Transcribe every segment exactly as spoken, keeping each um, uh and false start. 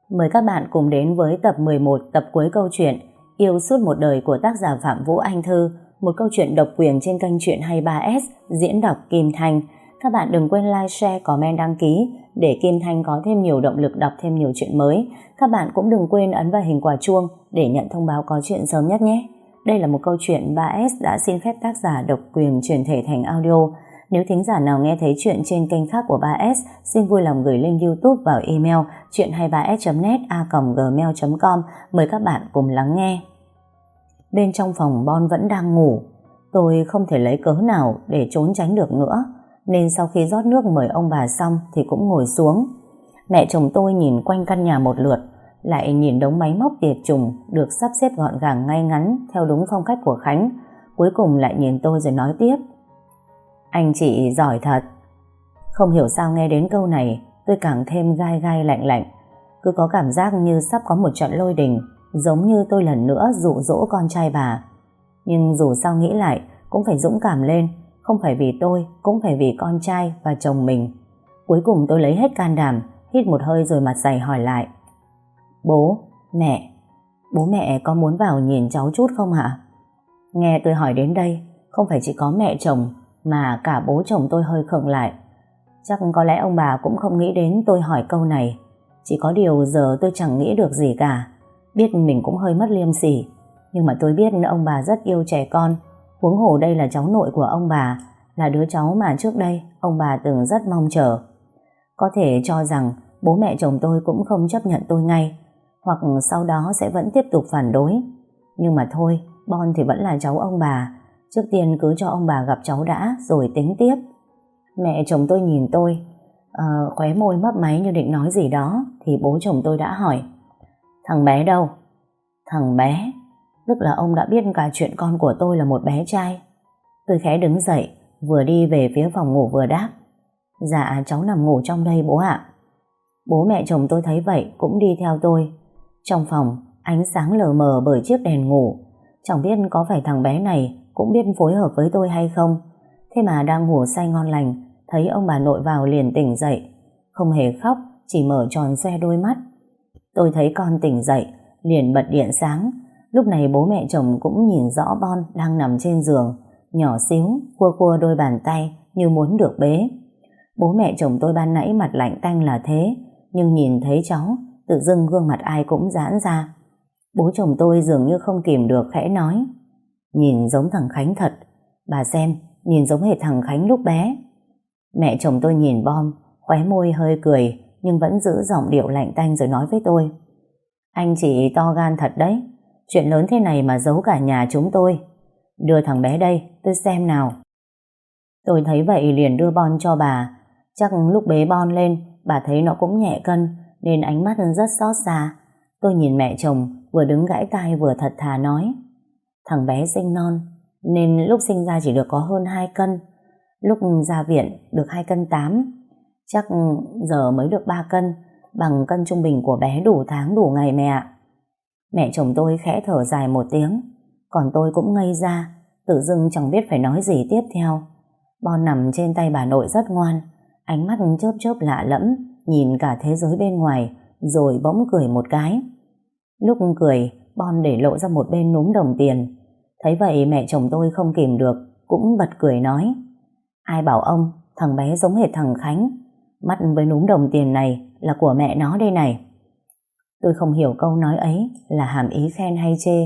Mời các bạn cùng đến với tập mười một, tập cuối câu chuyện Yêu suốt một đời của tác giả Phạm Vũ Anh Thư, một câu chuyện độc quyền trên kênh Truyện hai mươi ba ét, diễn đọc Kim Thanh. Các bạn đừng quên like, share, comment, đăng ký để Kim Thanh có thêm nhiều động lực đọc thêm nhiều chuyện mới. Các bạn cũng đừng quên ấn vào hình quả chuông để nhận thông báo có chuyện sớm nhất nhé. Đây là một câu chuyện ba ét đã xin phép tác giả độc quyền chuyển thể thành audio. Nếu thính giả nào nghe thấy chuyện trên kênh khác của ba ét, xin vui lòng gửi link YouTube vào email chuyện hai mươi ba s chấm net a còng gmail chấm com. Mời các bạn cùng lắng nghe. Bên trong phòng Bon vẫn đang ngủ. Tôi không thể lấy cớ nào để trốn tránh được nữa, nên sau khi rót nước mời ông bà xong thì cũng ngồi xuống. Mẹ chồng tôi nhìn quanh căn nhà một lượt, lại nhìn đống máy móc tiệt trùng được sắp xếp gọn gàng ngay ngắn theo đúng phong cách của Khánh. Cuối cùng lại nhìn tôi rồi nói tiếp: Anh chị giỏi thật. Không hiểu sao nghe đến câu này tôi càng thêm gai gai lạnh lạnh, cứ có cảm giác như sắp có một trận lôi đình, giống như tôi lần nữa dụ dỗ con trai bà. Nhưng dù sao nghĩ lại cũng phải dũng cảm lên, không phải vì tôi, cũng phải vì con trai và chồng mình. Cuối cùng tôi lấy hết can đảm, hít một hơi rồi mặt dày hỏi lại: Bố, mẹ, bố mẹ có muốn vào nhìn cháu chút không hả? Nghe tôi hỏi đến đây, không phải chỉ có mẹ chồng mà cả bố chồng tôi hơi khựng lại. Chắc có lẽ ông bà cũng không nghĩ đến tôi hỏi câu này. Chỉ có điều giờ tôi chẳng nghĩ được gì cả. Biết mình cũng hơi mất liêm sỉ, nhưng mà tôi biết ông bà rất yêu trẻ con. Huống hồ đây là cháu nội của ông bà, là đứa cháu mà trước đây ông bà từng rất mong chờ. Có thể cho rằng bố mẹ chồng tôi cũng không chấp nhận tôi ngay, hoặc sau đó sẽ vẫn tiếp tục phản đối. Nhưng mà thôi, Bon thì vẫn là cháu ông bà. Trước tiên cứ cho ông bà gặp cháu đã rồi tính tiếp. Mẹ chồng tôi nhìn tôi, uh, khóe môi mấp máy như định nói gì đó, thì bố chồng tôi đã hỏi: Thằng bé đâu? Thằng bé? Tức là ông đã biết cả chuyện con của tôi là một bé trai. Tôi khẽ đứng dậy, vừa đi về phía phòng ngủ vừa đáp: Dạ cháu nằm ngủ trong đây bố ạ. Bố mẹ chồng tôi thấy vậy cũng đi theo tôi. Trong phòng ánh sáng lờ mờ bởi chiếc đèn ngủ. Chẳng biết có phải thằng bé này cũng biết phối hợp với tôi hay không. Thế mà đang ngủ say ngon lành, thấy ông bà nội vào liền tỉnh dậy. Không hề khóc, chỉ mở tròn xoe đôi mắt. Tôi thấy con tỉnh dậy, liền bật điện sáng. Lúc này bố mẹ chồng cũng nhìn rõ Bon đang nằm trên giường, nhỏ xíu, cua cua đôi bàn tay như muốn được bế. Bố mẹ chồng tôi ban nãy mặt lạnh tanh là thế, nhưng nhìn thấy cháu, tự dưng gương mặt ai cũng giãn ra. Bố chồng tôi dường như không kìm được khẽ nói: Nhìn giống thằng Khánh thật. Bà xem, nhìn giống hệt thằng Khánh lúc bé. Mẹ chồng tôi nhìn Bon, khóe môi hơi cười, nhưng vẫn giữ giọng điệu lạnh tanh rồi nói với tôi: Anh chị to gan thật đấy. Chuyện lớn thế này mà giấu cả nhà chúng tôi. Đưa thằng bé đây, tôi xem nào. Tôi thấy vậy liền đưa Bon cho bà. Chắc lúc bế Bon lên, bà thấy nó cũng nhẹ cân, nên ánh mắt rất xót xa. Tôi nhìn mẹ chồng, vừa đứng gãi tai vừa thật thà nói: Thằng bé sinh non, nên lúc sinh ra chỉ được có hơn hai cân. Lúc ra viện được hai cân tám. Chắc giờ mới được ba cân, bằng cân trung bình của bé đủ tháng đủ ngày mẹ ạ. Mẹ chồng tôi khẽ thở dài một tiếng, còn tôi cũng ngây ra, tự dưng chẳng biết phải nói gì tiếp theo. Bon nằm trên tay bà nội rất ngoan, ánh mắt chớp chớp lạ lẫm, nhìn cả thế giới bên ngoài, rồi bỗng cười một cái. Lúc cười, Bon để lộ ra một bên núm đồng tiền. Thấy vậy mẹ chồng tôi không kìm được, cũng bật cười nói: Ai bảo ông, thằng bé giống hệt thằng Khánh. Mắt với núm đồng tiền này là của mẹ nó đây này. Tôi không hiểu câu nói ấy là hàm ý khen hay chê.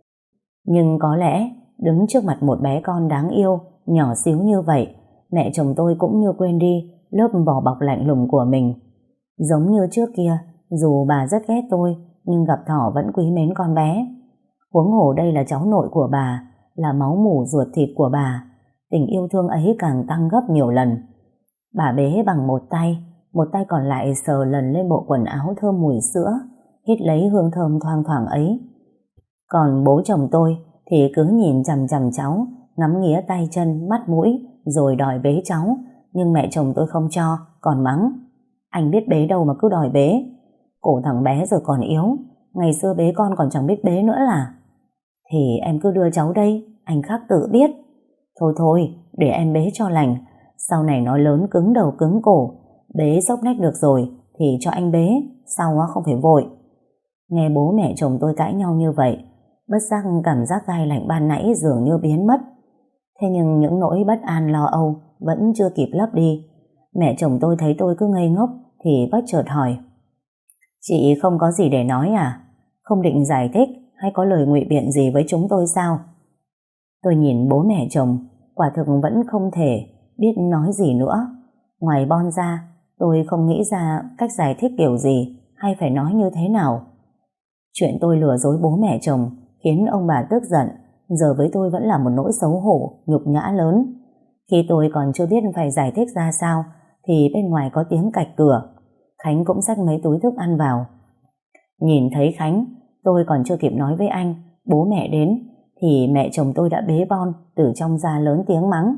Nhưng có lẽ đứng trước mặt một bé con đáng yêu, nhỏ xíu như vậy, mẹ chồng tôi cũng như quên đi lớp vỏ bọc lạnh lùng của mình. Giống như trước kia, dù bà rất ghét tôi, nhưng gặp thỏ vẫn quý mến con bé. Huống hồ đây là cháu nội của bà, là máu mủ ruột thịt của bà. Tình yêu thương ấy càng tăng gấp nhiều lần. Bà bế bằng một tay, một tay còn lại sờ lần lên bộ quần áo thơm mùi sữa, hít lấy hương thơm thoang thoảng ấy. Còn bố chồng tôi thì cứ nhìn chằm chằm cháu, ngắm nghía tay chân, mắt mũi, rồi đòi bế cháu. Nhưng mẹ chồng tôi không cho, còn mắng: Anh biết bế đâu mà cứ đòi bế. Cổ thằng bé rồi còn yếu, ngày xưa bế con còn chẳng biết bế nữa là. Thì em cứ đưa cháu đây, anh khác tự biết. Thôi thôi, để em bế cho lành. Sau này nó lớn cứng đầu cứng cổ, bế xốc nách được rồi thì cho anh bế, sau không phải vội. Nghe bố mẹ chồng tôi cãi nhau như vậy, bất giác cảm giác gai lạnh ban nãy dường như biến mất. Thế nhưng những nỗi bất an lo âu vẫn chưa kịp lấp đi. Mẹ chồng tôi thấy tôi cứ ngây ngốc thì bất chợt hỏi: Chị không có gì để nói à? Không định giải thích hay có lời ngụy biện gì với chúng tôi sao? Tôi nhìn bố mẹ chồng, quả thực vẫn không thể biết nói gì nữa. Ngoài Bon ra, tôi không nghĩ ra cách giải thích kiểu gì hay phải nói như thế nào. Chuyện tôi lừa dối bố mẹ chồng khiến ông bà tức giận, giờ với tôi vẫn là một nỗi xấu hổ, nhục nhã lớn. Khi tôi còn chưa biết phải giải thích ra sao, thì bên ngoài có tiếng cạch cửa. Khánh cũng xách mấy túi thức ăn vào. Nhìn thấy Khánh, tôi còn chưa kịp nói với anh bố mẹ đến, thì mẹ chồng tôi đã bế Bon từ trong ra lớn tiếng mắng: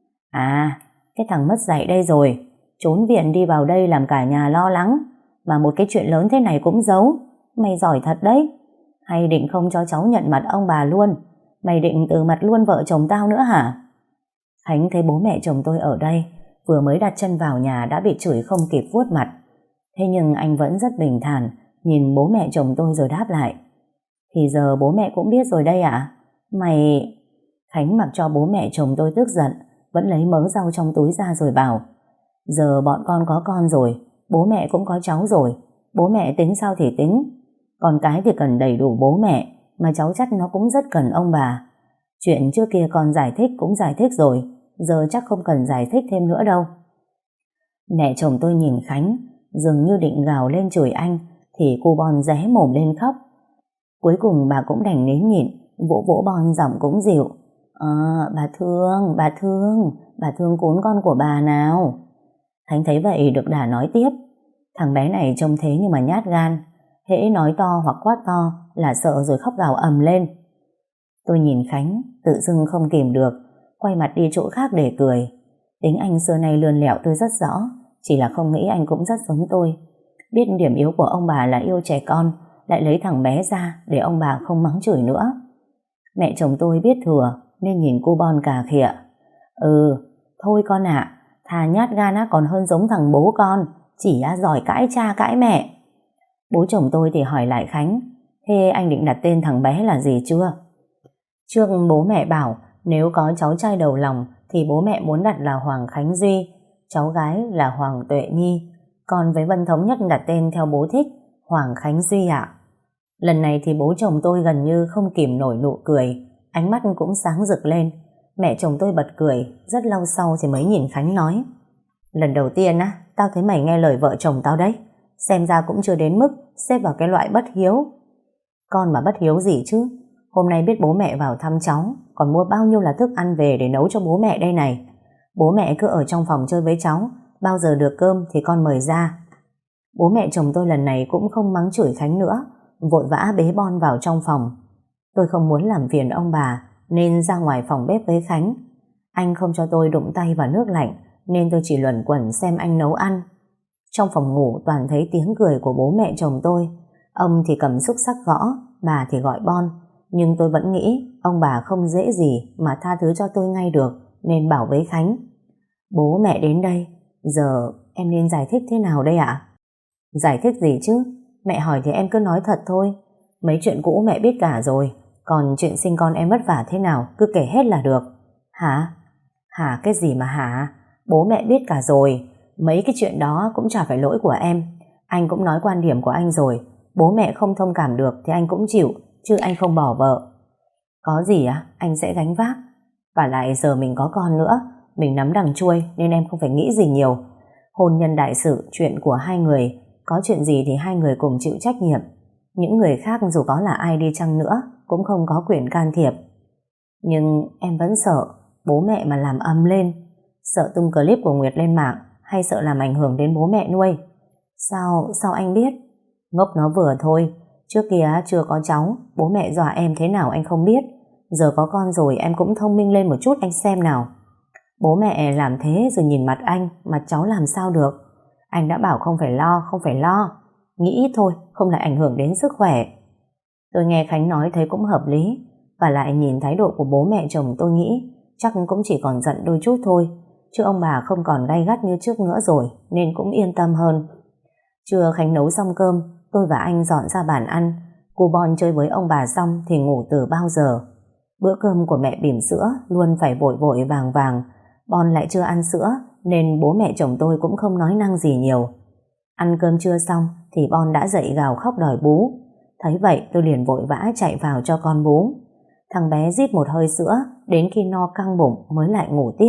À, cái thằng mất dạy đây rồi, trốn viện đi vào đây làm cả nhà lo lắng, mà một cái chuyện lớn thế này cũng giấu. Mày giỏi thật đấy. Hay định không cho cháu nhận mặt ông bà luôn? Mày định từ mặt luôn vợ chồng tao nữa hả? Khánh thấy bố mẹ chồng tôi ở đây, vừa mới đặt chân vào nhà đã bị chửi không kịp vuốt mặt. Thế nhưng anh vẫn rất bình thản nhìn bố mẹ chồng tôi rồi đáp lại: Thì giờ bố mẹ cũng biết rồi đây ạ. Mày... Khánh mặc cho bố mẹ chồng tôi tức giận, vẫn lấy mớ rau trong túi ra rồi bảo: Giờ bọn con có con rồi, bố mẹ cũng có cháu rồi, bố mẹ tính sao thì tính. Con cái thì cần đầy đủ bố mẹ, mà cháu chắc nó cũng rất cần ông bà. Chuyện trước kia con giải thích cũng giải thích rồi, giờ chắc không cần giải thích thêm nữa đâu. Mẹ chồng tôi nhìn Khánh, dường như định gào lên chửi anh, thì cô Bon ré mồm lên khóc. Cuối cùng bà cũng đành nín nhịn, vỗ vỗ Bon giọng cũng dịu: À, bà thương, bà thương, bà thương cún con của bà nào. Khánh thấy vậy được đà nói tiếp: Thằng bé này trông thế nhưng mà nhát gan, hễ nói to hoặc quát to là sợ rồi khóc gào ầm lên. Tôi nhìn Khánh, tự dưng không kìm được, quay mặt đi chỗ khác để cười. Tính anh xưa nay lươn lẹo tôi rất rõ, chỉ là không nghĩ anh cũng rất giống tôi. Biết điểm yếu của ông bà là yêu trẻ con, lại lấy thằng bé ra để ông bà không mắng chửi nữa. Mẹ chồng tôi biết thừa nên nhìn cô Bon cà khịa: Ừ, thôi con ạ, thà nhát gan á còn hơn giống thằng bố con, chỉ á giỏi cãi cha cãi mẹ. Bố chồng tôi thì hỏi lại Khánh: Thế anh định đặt tên thằng bé là gì chưa? Trước bố mẹ bảo nếu có cháu trai đầu lòng thì bố mẹ muốn đặt là Hoàng Khánh Duy, cháu gái là Hoàng Tuệ Nhi, còn với Vân thống nhất đặt tên theo bố thích, Hoàng Khánh Duy ạ. Lần này thì bố chồng tôi gần như không kìm nổi nụ cười, ánh mắt cũng sáng rực lên. Mẹ chồng tôi bật cười, rất lâu sau thì mới nhìn Khánh nói: Lần đầu tiên á, tao thấy mày nghe lời vợ chồng tao đấy, xem ra cũng chưa đến mức xếp vào cái loại bất hiếu. Con mà bất hiếu gì chứ, hôm nay biết bố mẹ vào thăm cháu, còn mua bao nhiêu là thức ăn về để nấu cho bố mẹ đây này. Bố mẹ cứ ở trong phòng chơi với cháu, bao giờ được cơm thì con mời ra. Bố mẹ chồng tôi lần này cũng không mắng chửi Khánh nữa, vội vã bế Bon vào trong phòng. Tôi không muốn làm phiền ông bà nên ra ngoài phòng bếp với Khánh. Anh không cho tôi đụng tay vào nước lạnh nên tôi chỉ luẩn quẩn xem anh nấu ăn. Trong phòng ngủ toàn thấy tiếng cười của bố mẹ chồng tôi. Ông thì cầm xúc xắc gõ, bà thì gọi Bon. Nhưng tôi vẫn nghĩ ông bà không dễ gì mà tha thứ cho tôi ngay được, nên bảo với Khánh: Bố mẹ đến đây, giờ em nên giải thích thế nào đây ạ? Giải thích gì chứ? Mẹ hỏi thì em cứ nói thật thôi. Mấy chuyện cũ mẹ biết cả rồi, còn chuyện sinh con em vất vả thế nào cứ kể hết là được. Hả? Hả cái gì mà hả? Bố mẹ biết cả rồi. Mấy cái chuyện đó cũng chả phải lỗi của em. Anh cũng nói quan điểm của anh rồi. Bố mẹ không thông cảm được thì anh cũng chịu, chứ anh không bỏ vợ. Có gì á, anh sẽ gánh vác. Và lại giờ mình có con nữa, mình nắm đằng chuôi nên em không phải nghĩ gì nhiều. Hôn nhân đại sự, chuyện của hai người, có chuyện gì thì hai người cùng chịu trách nhiệm. Những người khác dù có là ai đi chăng nữa cũng không có quyền can thiệp. Nhưng em vẫn sợ bố mẹ mà làm ầm lên, sợ tung clip của Nguyệt lên mạng, hay sợ làm ảnh hưởng đến bố mẹ nuôi. Sao, sao anh biết? Ngốc nó vừa thôi. Trước kia chưa có cháu, bố mẹ dọa em thế nào anh không biết. Giờ có con rồi em cũng thông minh lên một chút anh xem nào. Bố mẹ làm thế rồi nhìn mặt anh, mặt cháu làm sao được. Anh đã bảo không phải lo, không phải lo. Nghĩ ít thôi, không lại ảnh hưởng đến sức khỏe. Tôi nghe Khánh nói thấy cũng hợp lý. Và lại nhìn thái độ của bố mẹ chồng tôi nghĩ chắc cũng chỉ còn giận đôi chút thôi, chứ ông bà không còn gay gắt như trước nữa rồi, nên cũng yên tâm hơn. Trưa Khánh nấu xong cơm, tôi và anh dọn ra bàn ăn. Cô Bon chơi với ông bà xong thì ngủ từ bao giờ. Bữa cơm của mẹ bỉm sữa luôn phải vội vội vàng vàng. Bon lại chưa ăn sữa nên bố mẹ chồng tôi cũng không nói năng gì nhiều. Ăn cơm trưa xong thì Bon đã dậy gào khóc đòi bú. Thấy vậy tôi liền vội vã chạy vào cho con bú. Thằng bé rít một hơi sữa đến khi no căng bụng mới lại ngủ tiếp.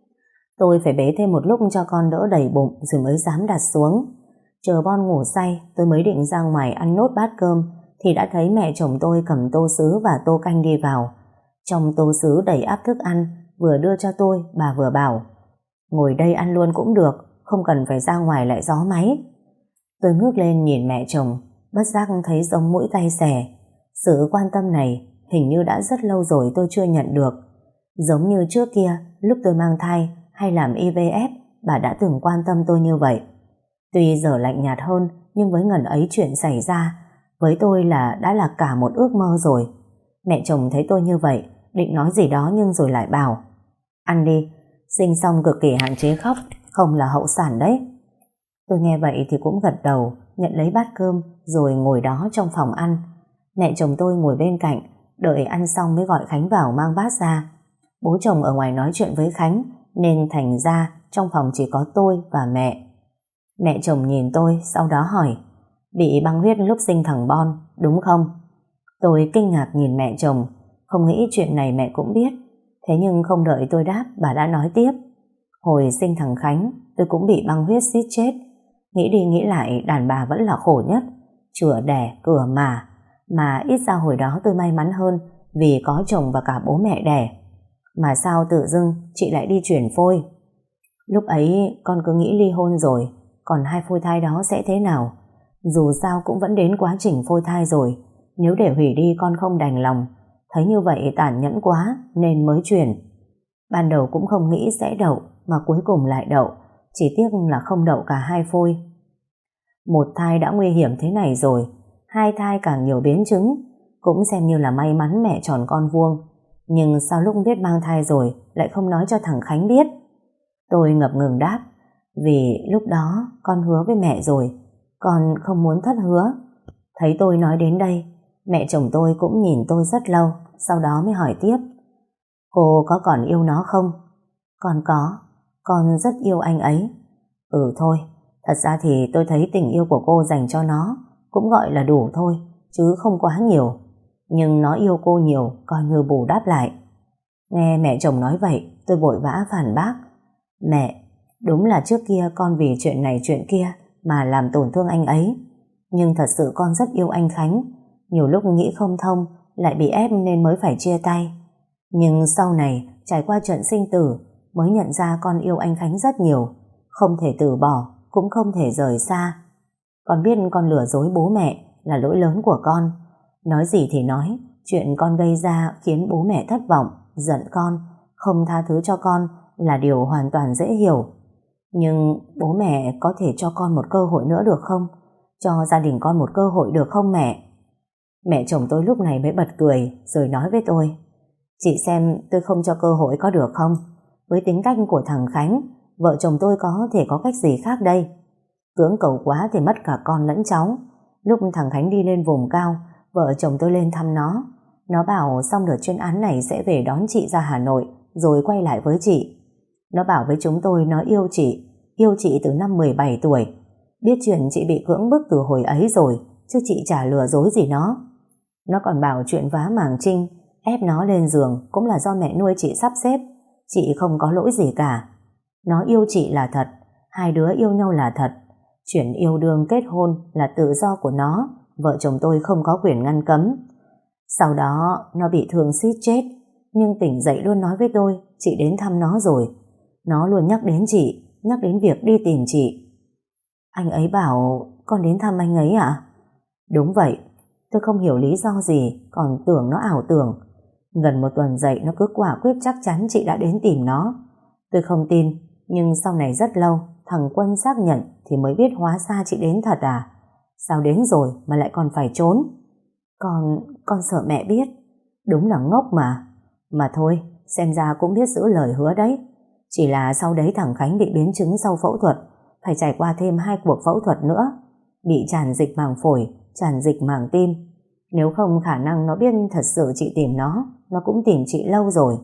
Tôi phải bế thêm một lúc cho con đỡ đầy bụng rồi mới dám đặt xuống. Chờ Bon ngủ say tôi mới định ra ngoài ăn nốt bát cơm thì đã thấy mẹ chồng tôi cầm tô sứ và tô canh đi vào. Trong tô sứ đầy ắp thức ăn, vừa đưa cho tôi bà vừa bảo: ngồi đây ăn luôn cũng được, không cần phải ra ngoài lại gió máy. Tôi ngước lên nhìn mẹ chồng, bất giác thấy giống mũi tay xẻ. Sự quan tâm này hình như đã rất lâu rồi tôi chưa nhận được. Giống như trước kia lúc tôi mang thai hay làm i vê ép, bà đã từng quan tâm tôi như vậy. Tuy giờ lạnh nhạt hơn, nhưng với ngần ấy chuyện xảy ra với tôi là đã là cả một ước mơ rồi. Mẹ chồng thấy tôi như vậy định nói gì đó nhưng rồi lại bảo: ăn đi, sinh xong cực kỳ hạn chế khóc, không là hậu sản đấy. Tôi nghe vậy thì cũng gật đầu, nhận lấy bát cơm rồi ngồi đó trong phòng ăn. Mẹ chồng tôi ngồi bên cạnh, đợi ăn xong mới gọi Khánh vào mang bát ra. Bố chồng ở ngoài nói chuyện với Khánh nên thành ra trong phòng chỉ có tôi và mẹ. Mẹ chồng nhìn tôi sau đó hỏi: bị băng huyết lúc sinh thằng Bon đúng không? Tôi kinh ngạc nhìn mẹ chồng, không nghĩ chuyện này mẹ cũng biết. Thế nhưng không đợi tôi đáp, bà đã nói tiếp: hồi sinh thằng Khánh tôi cũng bị băng huyết suýt chết. Nghĩ đi nghĩ lại đàn bà vẫn là khổ nhất, chữa đẻ cửa mà. Mà ít ra hồi đó tôi may mắn hơn vì có chồng và cả bố mẹ đẻ. Mà sao tự dưng chị lại đi chuyển phôi? Lúc ấy con cứ nghĩ ly hôn rồi, còn hai phôi thai đó sẽ thế nào? Dù sao cũng vẫn đến quá trình phôi thai rồi, nếu để hủy đi con không đành lòng. Thấy như vậy tàn nhẫn quá nên mới chuyển. Ban đầu cũng không nghĩ sẽ đậu, mà cuối cùng lại đậu. Chỉ tiếc là không đậu cả hai phôi. Một thai đã nguy hiểm thế này rồi, hai thai càng nhiều biến chứng. Cũng xem như là may mắn mẹ tròn con vuông. Nhưng sao lúc biết mang thai rồi lại không nói cho thằng Khánh biết? Tôi ngập ngừng đáp: vì lúc đó con hứa với mẹ rồi, con không muốn thất hứa. Thấy tôi nói đến đây, mẹ chồng tôi cũng nhìn tôi rất lâu, sau đó mới hỏi tiếp: cô có còn yêu nó không? Con có, con rất yêu anh ấy. Ừ thôi, thật ra thì tôi thấy tình yêu của cô dành cho nó cũng gọi là đủ thôi, chứ không quá nhiều. Nhưng nó yêu cô nhiều, coi như bù đắp lại. Nghe mẹ chồng nói vậy, tôi vội vã phản bác: mẹ, đúng là trước kia con vì chuyện này chuyện kia mà làm tổn thương anh ấy. Nhưng thật sự con rất yêu anh Khánh. Nhiều lúc nghĩ không thông, lại bị ép nên mới phải chia tay. Nhưng sau này, trải qua trận sinh tử, mới nhận ra con yêu anh Khánh rất nhiều. Không thể từ bỏ, cũng không thể rời xa. Con biết con lừa dối bố mẹ là lỗi lớn của con. Nói gì thì nói, chuyện con gây ra khiến bố mẹ thất vọng, giận con, không tha thứ cho con là điều hoàn toàn dễ hiểu. Nhưng bố mẹ có thể cho con một cơ hội nữa được không? Cho gia đình con một cơ hội được không mẹ? Mẹ chồng tôi lúc này mới bật cười rồi nói với tôi: chị xem tôi không cho cơ hội có được không? Với tính cách của thằng Khánh, vợ chồng tôi có thể có cách gì khác đây? Cưỡng cầu quá thì mất cả con lẫn cháu. Lúc thằng Khánh đi lên vùng cao, vợ chồng tôi lên thăm nó. Nó bảo xong đợt chuyên án này sẽ về đón chị ra Hà Nội rồi quay lại với chị. Nó bảo với chúng tôi nó yêu chị, yêu chị từ năm mười bảy tuổi. Biết chuyện chị bị cưỡng bức từ hồi ấy rồi, chứ chị chả lừa dối gì nó. Nó còn bảo chuyện vá màng trinh, ép nó lên giường cũng là do mẹ nuôi chị sắp xếp. Chị không có lỗi gì cả. Nó yêu chị là thật, hai đứa yêu nhau là thật. Chuyện yêu đương kết hôn là tự do của nó, vợ chồng tôi không có quyền ngăn cấm. Sau đó nó bị thương suýt chết, nhưng tỉnh dậy luôn nói với tôi chị đến thăm nó rồi. Nó luôn nhắc đến chị, nhắc đến việc đi tìm chị. Anh ấy bảo con đến thăm anh ấy à? Đúng vậy. Tôi không hiểu lý do gì, còn tưởng nó ảo tưởng. Gần một tuần dậy nó cứ quả quyết chắc chắn chị đã đến tìm nó. Tôi không tin, nhưng sau này rất lâu thằng Quân xác nhận thì mới biết hóa ra chị đến thật à? Sao đến rồi mà lại còn phải trốn? Con, con sợ mẹ biết. Đúng là ngốc mà. Mà thôi, xem ra cũng biết giữ lời hứa đấy. Chỉ là sau đấy thằng Khánh bị biến chứng sau phẫu thuật, phải trải qua thêm hai cuộc phẫu thuật nữa. bị tràn dịch màng phổi, tràn dịch màng tim. Nếu không khả năng nó biết thật sự chị tìm nó, nó cũng tìm chị lâu rồi.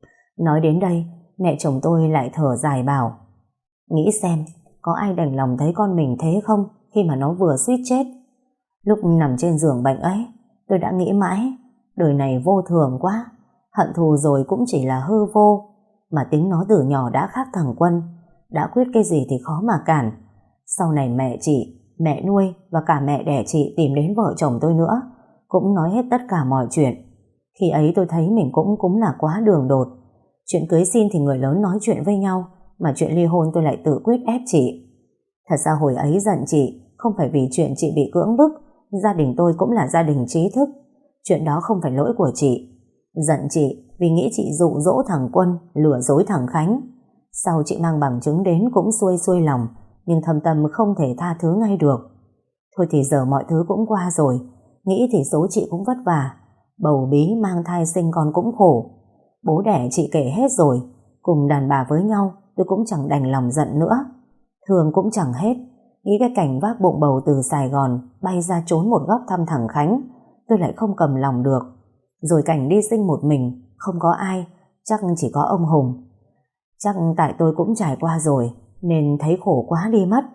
Nói đến đây, mẹ chồng tôi lại thở dài bảo, nghĩ xem, có ai đành lòng thấy con mình thế không khi mà nó vừa suýt chết. Lúc nằm trên giường bệnh ấy, tôi đã nghĩ mãi, đời này vô thường quá, hận thù rồi cũng chỉ là hư vô, mà tính nó từ nhỏ đã khác thằng Quân, đã quyết cái gì thì khó mà cản. Sau này mẹ chị, mẹ nuôi và cả mẹ đẻ chị tìm đến vợ chồng tôi nữa, cũng nói hết tất cả mọi chuyện. Khi ấy tôi thấy mình cũng cũng là quá đường đột. Chuyện cưới xin thì người lớn nói chuyện với nhau, mà chuyện ly hôn tôi lại tự quyết ép chị. Thật ra hồi ấy giận chị không phải vì chuyện chị bị cưỡng bức, gia đình tôi cũng là gia đình trí thức, chuyện đó không phải lỗi của chị. Giận chị vì nghĩ chị dụ dỗ thằng Quân, lừa dối thằng Khánh. Sau chị mang bằng chứng đến cũng xuôi xuôi lòng, nhưng thâm tâm không thể tha thứ ngay được. Thôi thì giờ mọi thứ cũng qua rồi, nghĩ thì số chị cũng vất vả, bầu bí mang thai sinh con cũng khổ. Bố đẻ chị kể hết rồi, cùng đàn bà với nhau tôi cũng chẳng đành lòng giận nữa. Thương cũng chẳng hết, nghĩ cái cảnh vác bụng bầu từ Sài Gòn bay ra trốn một góc thăm thằng Khánh, tôi lại không cầm lòng được. Rồi cảnh đi sinh một mình, không có ai, chắc chỉ có ông Hùng. Chắc tại tôi cũng trải qua rồi, nên thấy khổ quá đi mất.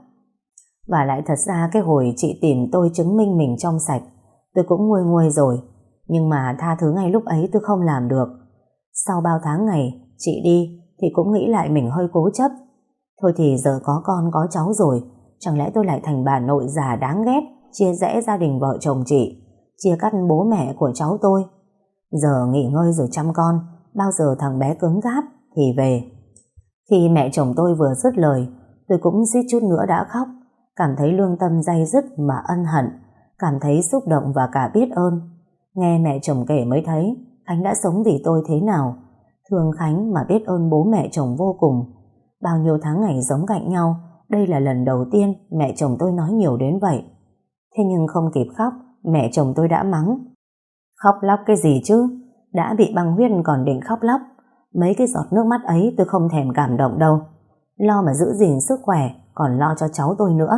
Và lại thật ra cái hồi chị tìm tôi chứng minh mình trong sạch, tôi cũng nguôi nguôi rồi, nhưng mà tha thứ ngay lúc ấy tôi không làm được. Sau bao tháng ngày chị đi thì cũng nghĩ lại mình hơi cố chấp. Thôi thì giờ có con có cháu rồi, chẳng lẽ tôi lại thành bà nội già đáng ghét, chia rẽ gia đình vợ chồng chị, chia cắt bố mẹ của cháu tôi. Giờ nghỉ ngơi rồi chăm con, bao giờ thằng bé cứng cáp thì về. Khi mẹ chồng tôi vừa dứt lời, tôi cũng suýt chút nữa đã khóc, cảm thấy lương tâm day dứt mà ân hận, cảm thấy xúc động và cả biết ơn. Nghe mẹ chồng kể mới thấy Khánh đã sống vì tôi thế nào, thương Khánh mà biết ơn bố mẹ chồng vô cùng. Bao nhiêu tháng ngày sống cạnh nhau, đây là lần đầu tiên mẹ chồng tôi nói nhiều đến vậy. Thế nhưng không kịp khóc, mẹ chồng tôi đã mắng. Khóc lóc cái gì chứ, đã bị băng huyết còn định khóc lóc. Mấy cái giọt nước mắt ấy tôi không thèm cảm động đâu, lo mà giữ gìn sức khỏe, còn lo cho cháu tôi nữa.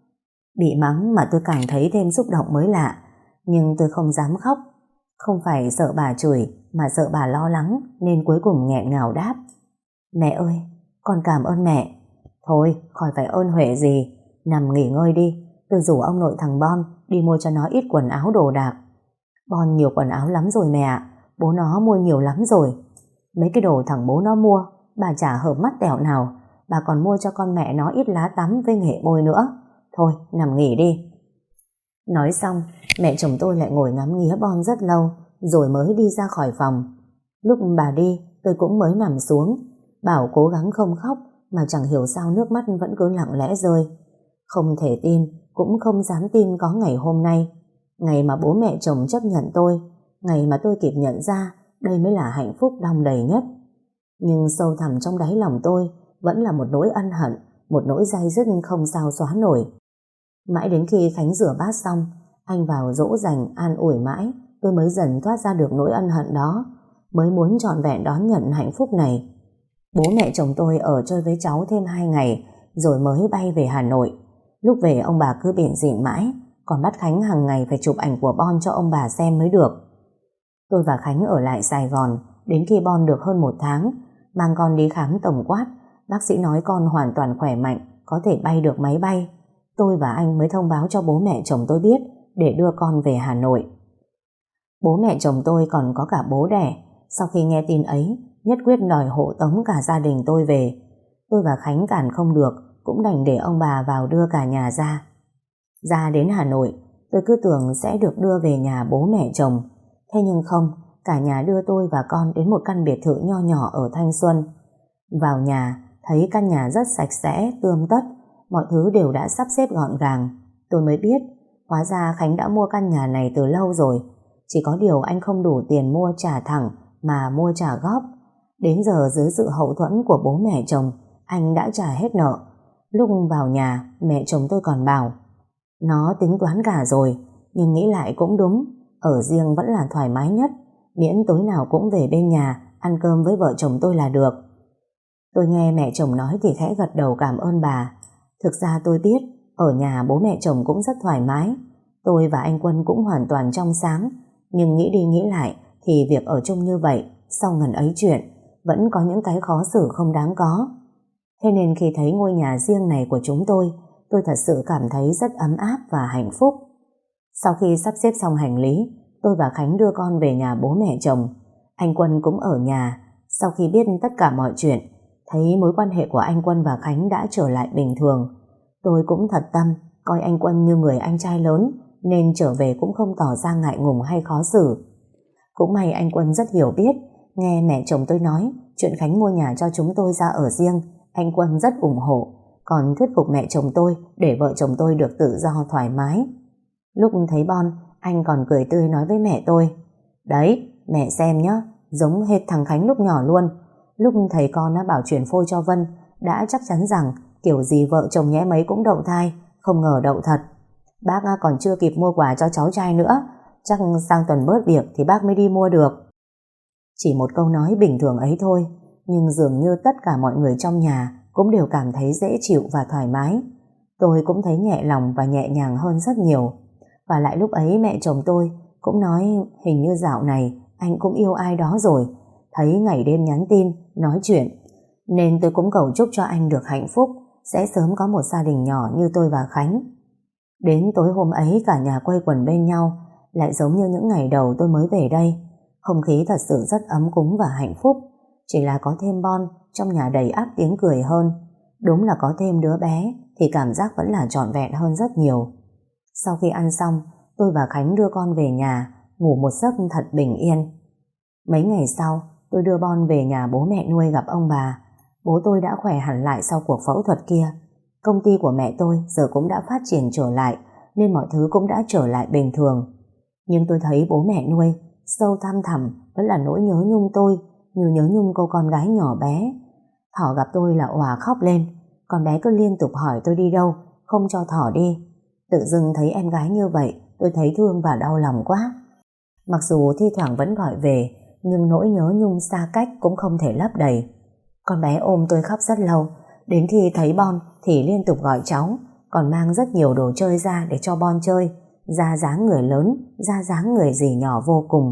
Bị mắng mà tôi càng thấy thêm xúc động mới lạ, nhưng tôi không dám khóc. Không phải sợ bà chửi, mà sợ bà lo lắng, nên cuối cùng nghẹn ngào đáp. Mẹ ơi, con cảm ơn mẹ. Thôi, khỏi phải ơn huệ gì, nằm nghỉ ngơi đi, tôi rủ ông nội thằng Bon đi mua cho nó ít quần áo đồ đạc. Bon nhiều quần áo lắm rồi mẹ ạ, bố nó mua nhiều lắm rồi. Mấy cái đồ thằng bố nó mua, bà chả hợp mắt tẹo nào, bà còn mua cho con mẹ nó ít lá tắm với nghệ bôi nữa. Thôi, nằm nghỉ đi. Nói xong, mẹ chồng tôi lại ngồi ngắm nghía Bon rất lâu, rồi mới đi ra khỏi phòng. Lúc bà đi, tôi cũng mới nằm xuống, bảo cố gắng không khóc, mà chẳng hiểu sao nước mắt vẫn cứ lặng lẽ rơi. Không thể tin, cũng không dám tin có ngày hôm nay, ngày mà bố mẹ chồng chấp nhận tôi, ngày mà tôi kịp nhận ra đây mới là hạnh phúc đong đầy nhất. Nhưng sâu thẳm trong đáy lòng tôi vẫn là một nỗi ân hận, một nỗi day dứt không sao xóa nổi. Mãi đến khi Khánh rửa bát xong, anh vào dỗ dành an ủi mãi, tôi mới dần thoát ra được nỗi ân hận đó, mới muốn trọn vẹn đón nhận hạnh phúc này. Bố mẹ chồng tôi ở chơi với cháu thêm hai ngày, rồi mới bay về Hà Nội. Lúc về ông bà cứ bỉn rỉn mãi, còn bắt Khánh hàng ngày phải chụp ảnh của Bon cho ông bà xem mới được. Tôi và Khánh ở lại Sài Gòn, đến khi Bon được hơn một tháng, mang con đi khám tổng quát. Bác sĩ nói con hoàn toàn khỏe mạnh, có thể bay được máy bay. Tôi và anh mới thông báo cho bố mẹ chồng tôi biết để đưa con về Hà Nội. Bố mẹ chồng tôi còn có cả bố đẻ, sau khi nghe tin ấy, nhất quyết đòi hộ tống cả gia đình tôi về. Tôi và Khánh cản không được, cũng đành để ông bà vào đưa cả nhà ra. Ra đến Hà Nội, tôi cứ tưởng sẽ được đưa về nhà bố mẹ chồng. Thế nhưng không, cả nhà đưa tôi và con đến một căn biệt thự nho nhỏ ở Thanh Xuân. Vào nhà, thấy căn nhà rất sạch sẽ, tươm tất, mọi thứ đều đã sắp xếp gọn gàng. Tôi mới biết, hóa ra Khánh đã mua căn nhà này từ lâu rồi. Chỉ có điều anh không đủ tiền mua trả thẳng, mà mua trả góp. Đến giờ dưới sự hậu thuẫn của bố mẹ chồng, anh đã trả hết nợ. Lúc vào nhà, mẹ chồng tôi còn bảo, nó tính toán cả rồi, nhưng nghĩ lại cũng đúng, ở riêng vẫn là thoải mái nhất, miễn tối nào cũng về bên nhà ăn cơm với vợ chồng tôi là được. Tôi nghe mẹ chồng nói thì khẽ gật đầu cảm ơn bà. Thực ra tôi biết Ở nhà bố mẹ chồng cũng rất thoải mái, tôi và anh Quân cũng hoàn toàn trong sáng. Nhưng nghĩ đi nghĩ lại thì việc ở chung như vậy, sau ngần ấy chuyện, vẫn có những cái khó xử không đáng có. Thế nên khi thấy ngôi nhà riêng này của chúng tôi, tôi thật sự cảm thấy rất ấm áp và hạnh phúc. Sau khi sắp xếp xong hành lý, tôi và Khánh đưa con về nhà bố mẹ chồng. Anh Quân cũng ở nhà. Sau khi biết tất cả mọi chuyện, thấy mối quan hệ của anh Quân và Khánh đã trở lại bình thường, tôi cũng thật tâm coi anh Quân như người anh trai lớn, nên trở về cũng không tỏ ra ngại ngùng hay khó xử. Cũng may anh Quân rất hiểu biết. Nghe mẹ chồng tôi nói chuyện Khánh mua nhà cho chúng tôi ra ở riêng, anh Quân rất ủng hộ, còn thuyết phục mẹ chồng tôi để vợ chồng tôi được tự do thoải mái. Lúc thấy Bon, anh còn cười tươi nói với mẹ tôi: "Đấy, mẹ xem nhá, giống hệt thằng Khánh lúc nhỏ luôn. Lúc thầy con đã bảo chuyển phôi cho Vân, đã chắc chắn rằng kiểu gì vợ chồng nhẽ mấy cũng đậu thai, không ngờ đậu thật. Bác còn chưa kịp mua quà cho cháu trai nữa, chắc sang tuần bớt việc thì bác mới đi mua được." Chỉ một câu nói bình thường ấy thôi, nhưng dường như tất cả mọi người trong nhà cũng đều cảm thấy dễ chịu và thoải mái. Tôi cũng thấy nhẹ lòng và nhẹ nhàng hơn rất nhiều. Và lại lúc ấy mẹ chồng tôi cũng nói hình như dạo này anh cũng yêu ai đó rồi, thấy ngày đêm nhắn tin, nói chuyện. Nên tôi cũng cầu chúc cho anh được hạnh phúc, sẽ sớm có một gia đình nhỏ như tôi và Khánh. Đến tối hôm ấy cả nhà quây quần bên nhau, lại giống như những ngày đầu tôi mới về đây. Không khí thật sự rất ấm cúng và hạnh phúc. Chỉ là có thêm Bon, trong nhà đầy ắp tiếng cười hơn. Đúng là có thêm đứa bé thì cảm giác vẫn là trọn vẹn hơn rất nhiều. Sau khi ăn xong, tôi và Khánh đưa con về nhà, ngủ một giấc thật bình yên. Mấy ngày sau, tôi đưa Bon về nhà bố mẹ nuôi gặp ông bà. Bố tôi đã khỏe hẳn lại sau cuộc phẫu thuật kia. Công ty của mẹ tôi giờ cũng đã phát triển trở lại, nên mọi thứ cũng đã trở lại bình thường. Nhưng tôi thấy bố mẹ nuôi sâu thăm thẳm vẫn là nỗi nhớ nhung tôi, như nhớ nhung cô con gái nhỏ bé. Thỏ gặp tôi là òa khóc lên. Con bé cứ liên tục hỏi tôi đi đâu, không cho Thỏ đi. Tự dưng thấy em gái như vậy, tôi thấy thương và đau lòng quá. Mặc dù thi thoảng vẫn gọi về, nhưng nỗi nhớ nhung xa cách cũng không thể lấp đầy. Con bé ôm tôi khóc rất lâu, đến khi thấy Bon thì liên tục gọi cháu, còn mang rất nhiều đồ chơi ra để cho Bon chơi, ra dáng người lớn, ra dáng người dì nhỏ vô cùng.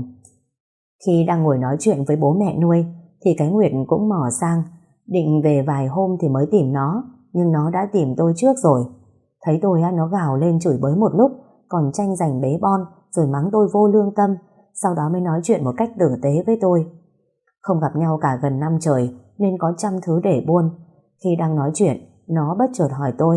Khi đang ngồi nói chuyện với bố mẹ nuôi thì cái Nguyệt cũng mò sang, định về vài hôm thì mới tìm nó, nhưng nó đã tìm tôi trước rồi. Thấy tôi nó gào lên chửi bới một lúc, còn tranh giành bế Bon rồi mắng tôi vô lương tâm, sau đó mới nói chuyện một cách tử tế với tôi. Không gặp nhau cả gần năm trời nên có trăm thứ để buôn. Khi đang nói chuyện, nó bất chợt hỏi tôi: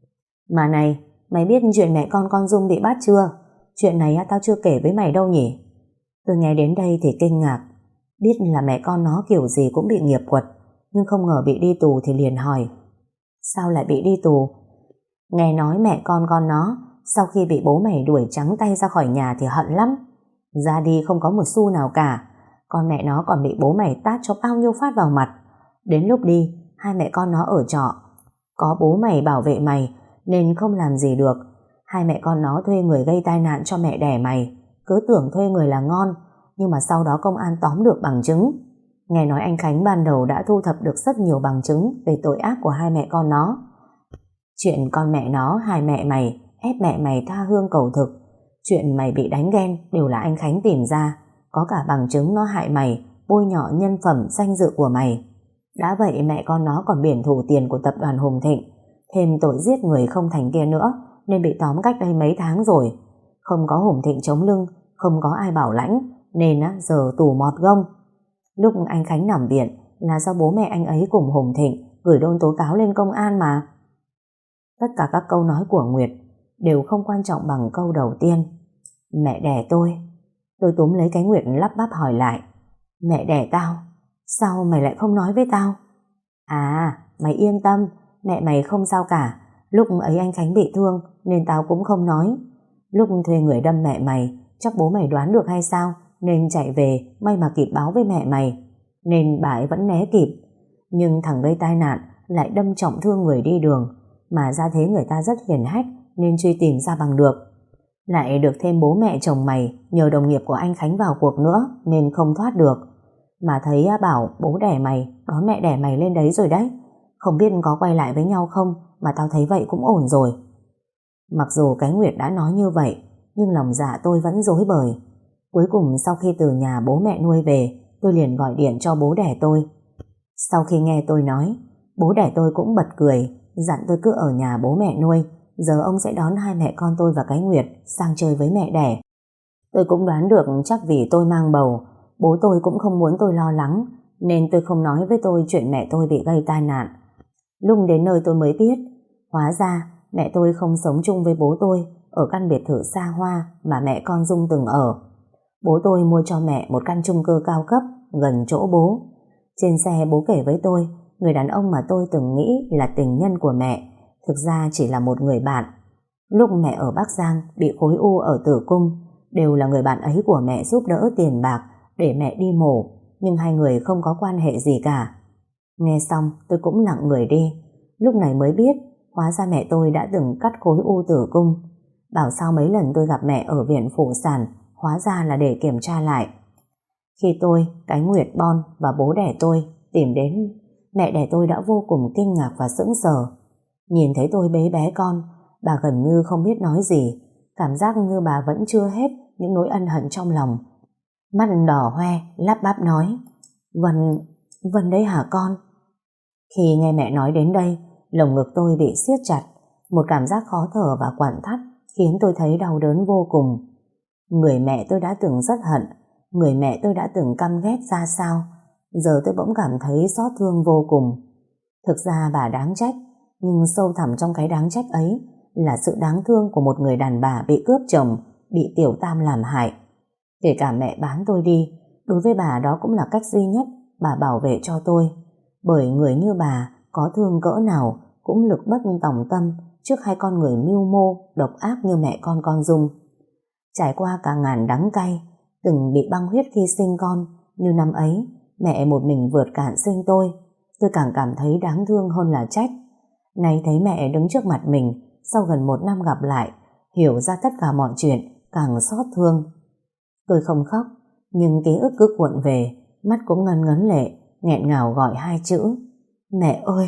"Mà này, mày biết chuyện mẹ con con Dung bị bắt chưa? Chuyện này tao chưa kể với mày đâu nhỉ?" Tôi nghe đến đây thì kinh ngạc. Biết là mẹ con nó kiểu gì cũng bị nghiệp quật, nhưng không ngờ bị đi tù thì liền hỏi: "Sao lại bị đi tù?" Nghe nói mẹ con con nó sau khi bị bố mày đuổi trắng tay ra khỏi nhà thì hận lắm. Ra đi không có một xu nào cả. Con mẹ nó còn bị bố mày tát cho bao nhiêu phát vào mặt. Đến lúc đi, hai mẹ con nó ở trọ. Có bố mày bảo vệ mày nên không làm gì được. Hai mẹ con nó thuê người gây tai nạn cho mẹ đẻ mày. Cứ tưởng thuê người là ngon, nhưng mà sau đó công an tóm được bằng chứng. Nghe nói anh Khánh ban đầu đã thu thập được rất nhiều bằng chứng về tội ác của hai mẹ con nó. Chuyện con mẹ nó, hai mẹ mày ép mẹ mày tha hương cầu thực, chuyện mày bị đánh ghen đều là anh Khánh tìm ra. Có cả bằng chứng nó hại mày, bôi nhọ nhân phẩm danh dự của mày. Đã vậy mẹ con nó còn biển thủ tiền của tập đoàn Hùng Thịnh, thêm tội giết người không thành kia nữa, nên bị tóm cách đây mấy tháng rồi. Không có Hùng Thịnh chống lưng, không có ai bảo lãnh, nên á, giờ tù mọt gông. Lúc anh Khánh nằm viện là do bố mẹ anh ấy cùng Hùng Thịnh gửi đơn tố cáo lên công an mà. Tất cả các câu nói của Nguyệt đều không quan trọng bằng câu đầu tiên: "Mẹ đẻ tôi." Tôi túm lấy cái Nguyệt lắp bắp hỏi lại: "Mẹ đẻ tao? Sao mày lại không nói với tao?" "À, mày yên tâm, mẹ mày không sao cả. Lúc ấy anh Khánh bị thương nên tao cũng không nói. Lúc thuê người đâm mẹ mày, chắc bố mày đoán được hay sao, nên chạy về, may mà kịp báo với mẹ mày, nên bà ấy vẫn né kịp. Nhưng thằng gây tai nạn lại đâm trọng thương người đi đường, mà ra thế người ta rất hiền hách nên truy tìm ra bằng được. Lại được thêm bố mẹ chồng mày nhờ đồng nghiệp của anh Khánh vào cuộc nữa nên không thoát được. Mà thấy bảo bố đẻ mày đón mẹ đẻ mày lên đấy rồi đấy. Không biết có quay lại với nhau không, mà tao thấy vậy cũng ổn rồi." Mặc dù cái Nguyệt đã nói như vậy, nhưng lòng dạ tôi vẫn rối bời. Cuối cùng sau khi từ nhà bố mẹ nuôi về, tôi liền gọi điện cho bố đẻ tôi. Sau khi nghe tôi nói, bố đẻ tôi cũng bật cười, dặn tôi cứ ở nhà bố mẹ nuôi, giờ ông sẽ đón hai mẹ con tôi và cái Nguyệt sang chơi với mẹ đẻ. Tôi cũng đoán được chắc vì tôi mang bầu, bố tôi cũng không muốn tôi lo lắng, nên tôi không nói với tôi chuyện mẹ tôi bị gây tai nạn. Lúc đến nơi tôi mới biết, hóa ra mẹ tôi không sống chung với bố tôi ở căn biệt thự xa hoa mà mẹ con Dung từng ở. Bố tôi mua cho mẹ một căn chung cư cao cấp gần chỗ bố. Trên xe bố kể với tôi, người đàn ông mà tôi từng nghĩ là tình nhân của mẹ thực ra chỉ là một người bạn. Lúc mẹ ở Bắc Giang bị khối u ở tử cung, đều là người bạn ấy của mẹ giúp đỡ tiền bạc để mẹ đi mổ, nhưng hai người không có quan hệ gì cả. Nghe xong tôi cũng lặng người đi, lúc này mới biết hóa ra mẹ tôi đã từng cắt khối u tử cung. Bảo sao mấy lần tôi gặp mẹ ở viện phụ sản, hóa ra là để kiểm tra lại. Khi tôi, cái Nguyệt Bon và bố đẻ tôi tìm đến, mẹ đẻ tôi đã vô cùng kinh ngạc và sững sờ. Nhìn thấy tôi bế bé con, bà gần như không biết nói gì, cảm giác như bà vẫn chưa hết những nỗi ân hận trong lòng. Mắt đỏ hoe, lắp bắp nói, Vân, Vân đấy hả con? Khi nghe mẹ nói đến đây, lồng ngực tôi bị siết chặt, một cảm giác khó thở và quặn thắt khiến tôi thấy đau đớn vô cùng. Người mẹ tôi đã từng rất hận, người mẹ tôi đã từng căm ghét ra sao, giờ tôi bỗng cảm thấy xót thương vô cùng. Thực ra bà đáng trách, nhưng sâu thẳm trong cái đáng trách ấy là sự đáng thương của một người đàn bà bị cướp chồng, bị tiểu tam làm hại. Kể cả mẹ bán tôi đi, đối với bà đó cũng là cách duy nhất bà bảo vệ cho tôi. Bởi người như bà có thương cỡ nào cũng lực bất tòng tâm trước hai con người mưu mô, độc ác như mẹ con con Dung. Trải qua cả ngàn đắng cay, từng bị băng huyết khi sinh con, như năm ấy mẹ một mình vượt cạn sinh tôi, tôi càng cảm thấy đáng thương hơn là trách. Nay thấy mẹ đứng trước mặt mình sau gần một năm gặp lại, hiểu ra tất cả mọi chuyện, càng xót thương. Tôi không khóc, nhưng ký ức cứ cuộn về, mắt cũng ngấn ngấn lệ, nghẹn ngào gọi hai chữ, mẹ ơi.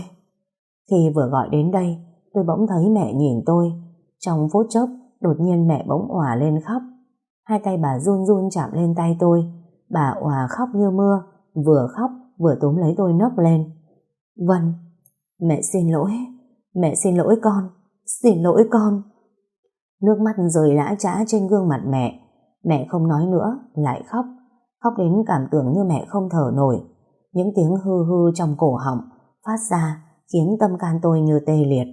Khi vừa gọi đến đây, tôi bỗng thấy mẹ nhìn tôi. Trong phút chốc, đột nhiên mẹ bỗng òa lên khóc. Hai tay bà run run chạm lên tay tôi. Bà òa khóc như mưa, vừa khóc vừa túm lấy tôi nấc lên. Vân, mẹ xin lỗi, mẹ xin lỗi con, xin lỗi con. Nước mắt rơi lã chã trên gương mặt mẹ. Mẹ không nói nữa, lại khóc. Khóc đến cảm tưởng như mẹ không thở nổi. Những tiếng hư hư trong cổ họng phát ra khiến tâm can tôi như tê liệt.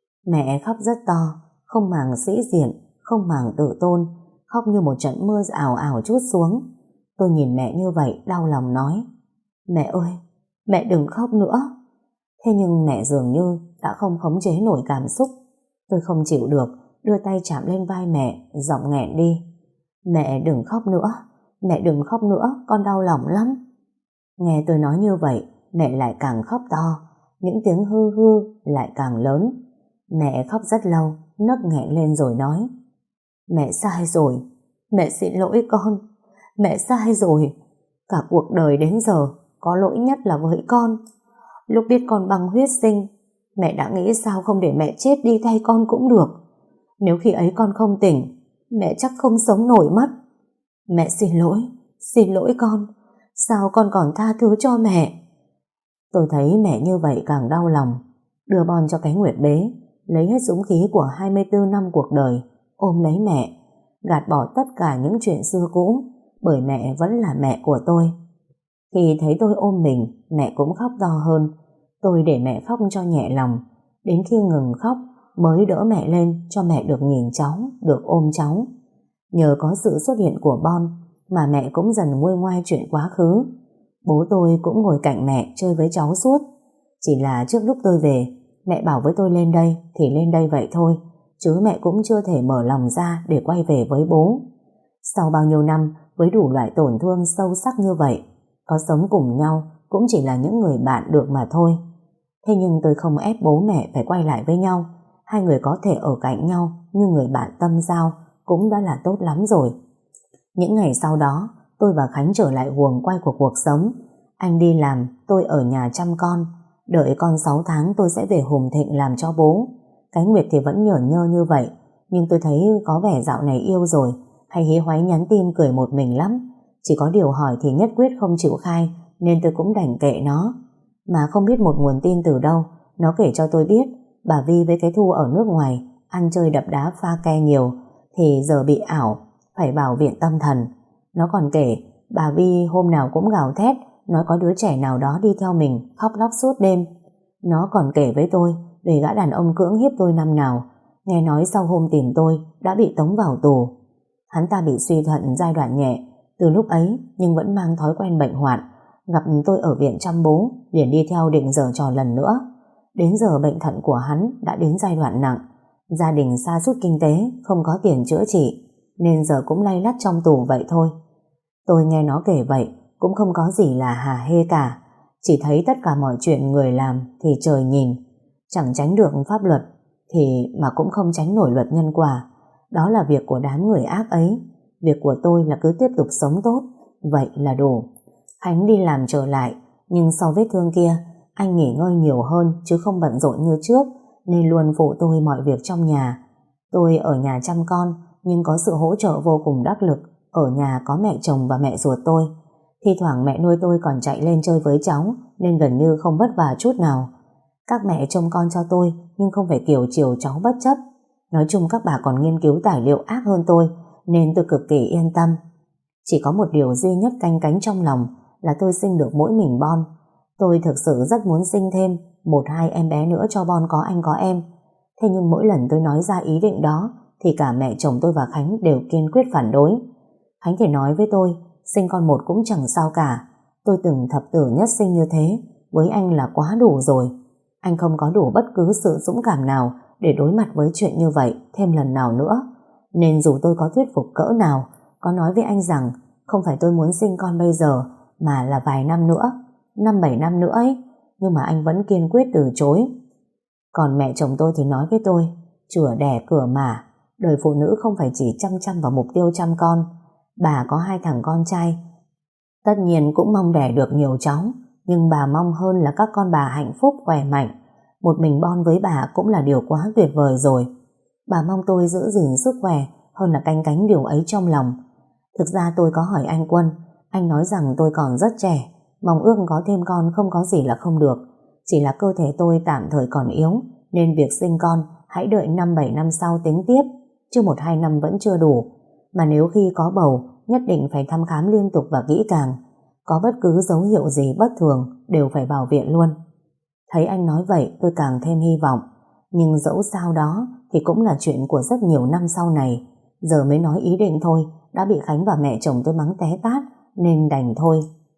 Mẹ khóc rất to, không màng sĩ diện, không màng tự tôn, khóc như một trận mưa ảo ảo trút xuống. Tôi nhìn mẹ như vậy đau lòng nói, mẹ ơi, mẹ đừng khóc nữa. Thế nhưng mẹ dường như đã không khống chế nổi cảm xúc. Tôi không chịu được, đưa tay chạm lên vai mẹ, giọng nghẹn đi. Mẹ đừng khóc nữa, mẹ đừng khóc nữa, con đau lòng lắm. Nghe tôi nói như vậy, mẹ lại càng khóc to, những tiếng hư hư lại càng lớn. Mẹ khóc rất lâu, nấc nghẹn lên rồi nói, mẹ sai rồi, mẹ xin lỗi con, mẹ sai rồi. Cả cuộc đời đến giờ, có lỗi nhất là với con. Lúc biết con băng huyết sinh, mẹ đã nghĩ sao không để mẹ chết đi thay con cũng được. Nếu khi ấy con không tỉnh, mẹ chắc không sống nổi mất. Mẹ xin lỗi, xin lỗi con. Sao con còn tha thứ cho mẹ? Tôi thấy mẹ như vậy càng đau lòng, đưa Bon cho cái Nguyệt bế, lấy hết dũng khí của hai mươi tư năm cuộc đời, ôm lấy mẹ, gạt bỏ tất cả những chuyện xưa cũ, bởi mẹ vẫn là mẹ của tôi. Khi thấy tôi ôm mình, mẹ cũng khóc to hơn. Tôi để mẹ khóc cho nhẹ lòng, đến khi ngừng khóc mới đỡ mẹ lên cho mẹ được nhìn cháu, được ôm cháu. Nhờ có sự xuất hiện của Bon mà mẹ cũng dần nguôi ngoai chuyện quá khứ. Bố tôi cũng ngồi cạnh mẹ chơi với cháu suốt. Chỉ là trước lúc tôi về, mẹ bảo với tôi lên đây thì lên đây vậy thôi, chứ mẹ cũng chưa thể mở lòng ra để quay về với bố. Sau bao nhiêu năm với đủ loại tổn thương sâu sắc như vậy, có sống cùng nhau cũng chỉ là những người bạn được mà thôi. Thế nhưng tôi không ép bố mẹ phải quay lại với nhau. Hai người có thể ở cạnh nhau như người bạn tâm giao cũng đã là tốt lắm rồi. Những ngày sau đó, tôi và Khánh trở lại guồng quay của cuộc sống. Anh đi làm, tôi ở nhà chăm con. Đợi con sáu tháng tôi sẽ về Hùng Thịnh làm cho bố. Cái Nguyệt thì vẫn nhởn nhơ như vậy, nhưng tôi thấy có vẻ dạo này yêu rồi, hay hí hoáy nhắn tin cười một mình lắm. Chỉ có điều hỏi thì nhất quyết không chịu khai, nên tôi cũng đành kệ nó. Mà không biết một nguồn tin từ đâu, nó kể cho tôi biết bà Vi với cái Thu ở nước ngoài ăn chơi đập đá pha ke nhiều thì giờ bị ảo, phải vào viện tâm thần. Nó còn kể bà Vi hôm nào cũng gào thét, nói có đứa trẻ nào đó đi theo mình khóc lóc suốt đêm. Nó còn kể với tôi về gã đàn ông cưỡng hiếp tôi năm nào, nghe nói sau hôm tìm tôi đã bị tống vào tù. Hắn ta bị suy thận giai đoạn nhẹ từ lúc ấy, nhưng vẫn mang thói quen bệnh hoạn. Gặp tôi ở viện chăm bố, liền đi theo định giở trò lần nữa. Đến giờ bệnh thận của hắn đã đến giai đoạn nặng, gia đình sa sút kinh tế, không có tiền chữa trị, nên giờ cũng lay lắt trong tù vậy thôi. Tôi nghe nó kể vậy cũng không có gì là hà hê cả, chỉ thấy tất cả mọi chuyện người làm thì trời nhìn, chẳng tránh được pháp luật thì mà cũng không tránh nổi luật nhân quả. Đó là việc của đám người ác ấy, việc của tôi là cứ tiếp tục sống tốt, vậy là đủ. Khánh đi làm trở lại, nhưng sau vết thương kia anh nghỉ ngơi nhiều hơn chứ không bận rộn như trước, nên luôn phụ tôi mọi việc trong nhà. Tôi ở nhà chăm con, nhưng có sự hỗ trợ vô cùng đắc lực. Ở nhà có mẹ chồng và mẹ ruột tôi. Thi thoảng mẹ nuôi tôi còn chạy lên chơi với cháu, nên gần như không vất vả chút nào. Các mẹ trông con cho tôi, nhưng không phải kiểu chiều cháu bất chấp. Nói chung các bà còn nghiên cứu tài liệu ác hơn tôi, nên tôi cực kỳ yên tâm. Chỉ có một điều duy nhất canh cánh trong lòng là tôi sinh được mỗi mình Bon. Tôi thực sự rất muốn sinh thêm một hai em bé nữa cho Bon có anh có em. Thế nhưng mỗi lần tôi nói ra ý định đó thì cả mẹ chồng tôi và Khánh đều kiên quyết phản đối. Khánh thì nói với tôi sinh con một cũng chẳng sao cả. Tôi từng thập tử nhất sinh như thế, với anh là quá đủ rồi. Anh không có đủ bất cứ sự dũng cảm nào để đối mặt với chuyện như vậy thêm lần nào nữa. Nên dù tôi có thuyết phục cỡ nào, có nói với anh rằng không phải tôi muốn sinh con bây giờ, mà là vài năm nữa, năm bảy năm nữa ấy, nhưng mà anh vẫn kiên quyết từ chối. Còn mẹ chồng tôi thì nói với tôi, chửa đẻ cửa mà, đời phụ nữ không phải chỉ chăm chăm vào mục tiêu chăm con. Bà có hai thằng con trai, tất nhiên cũng mong đẻ được nhiều cháu, nhưng bà mong hơn là các con bà hạnh phúc khỏe mạnh. Một mình Bon với bà cũng là điều quá tuyệt vời rồi. Bà mong tôi giữ gìn sức khỏe hơn là canh cánh điều ấy trong lòng. Thực ra tôi có hỏi anh Quân, anh nói rằng tôi còn rất trẻ, mong ước có thêm con không có gì là không được. Chỉ là cơ thể tôi tạm thời còn yếu, nên việc sinh con hãy đợi năm bảy năm sau tính tiếp, chứ một hai năm vẫn chưa đủ. Mà nếu khi có bầu, nhất định phải thăm khám liên tục và kỹ càng. Có bất cứ dấu hiệu gì bất thường đều phải vào viện luôn. Thấy anh nói vậy tôi càng thêm hy vọng. Nhưng dẫu sao đó thì cũng là chuyện của rất nhiều năm sau này. Giờ mới nói ý định thôi, đã bị Khánh và mẹ chồng tôi mắng té tát, nên đành thôi.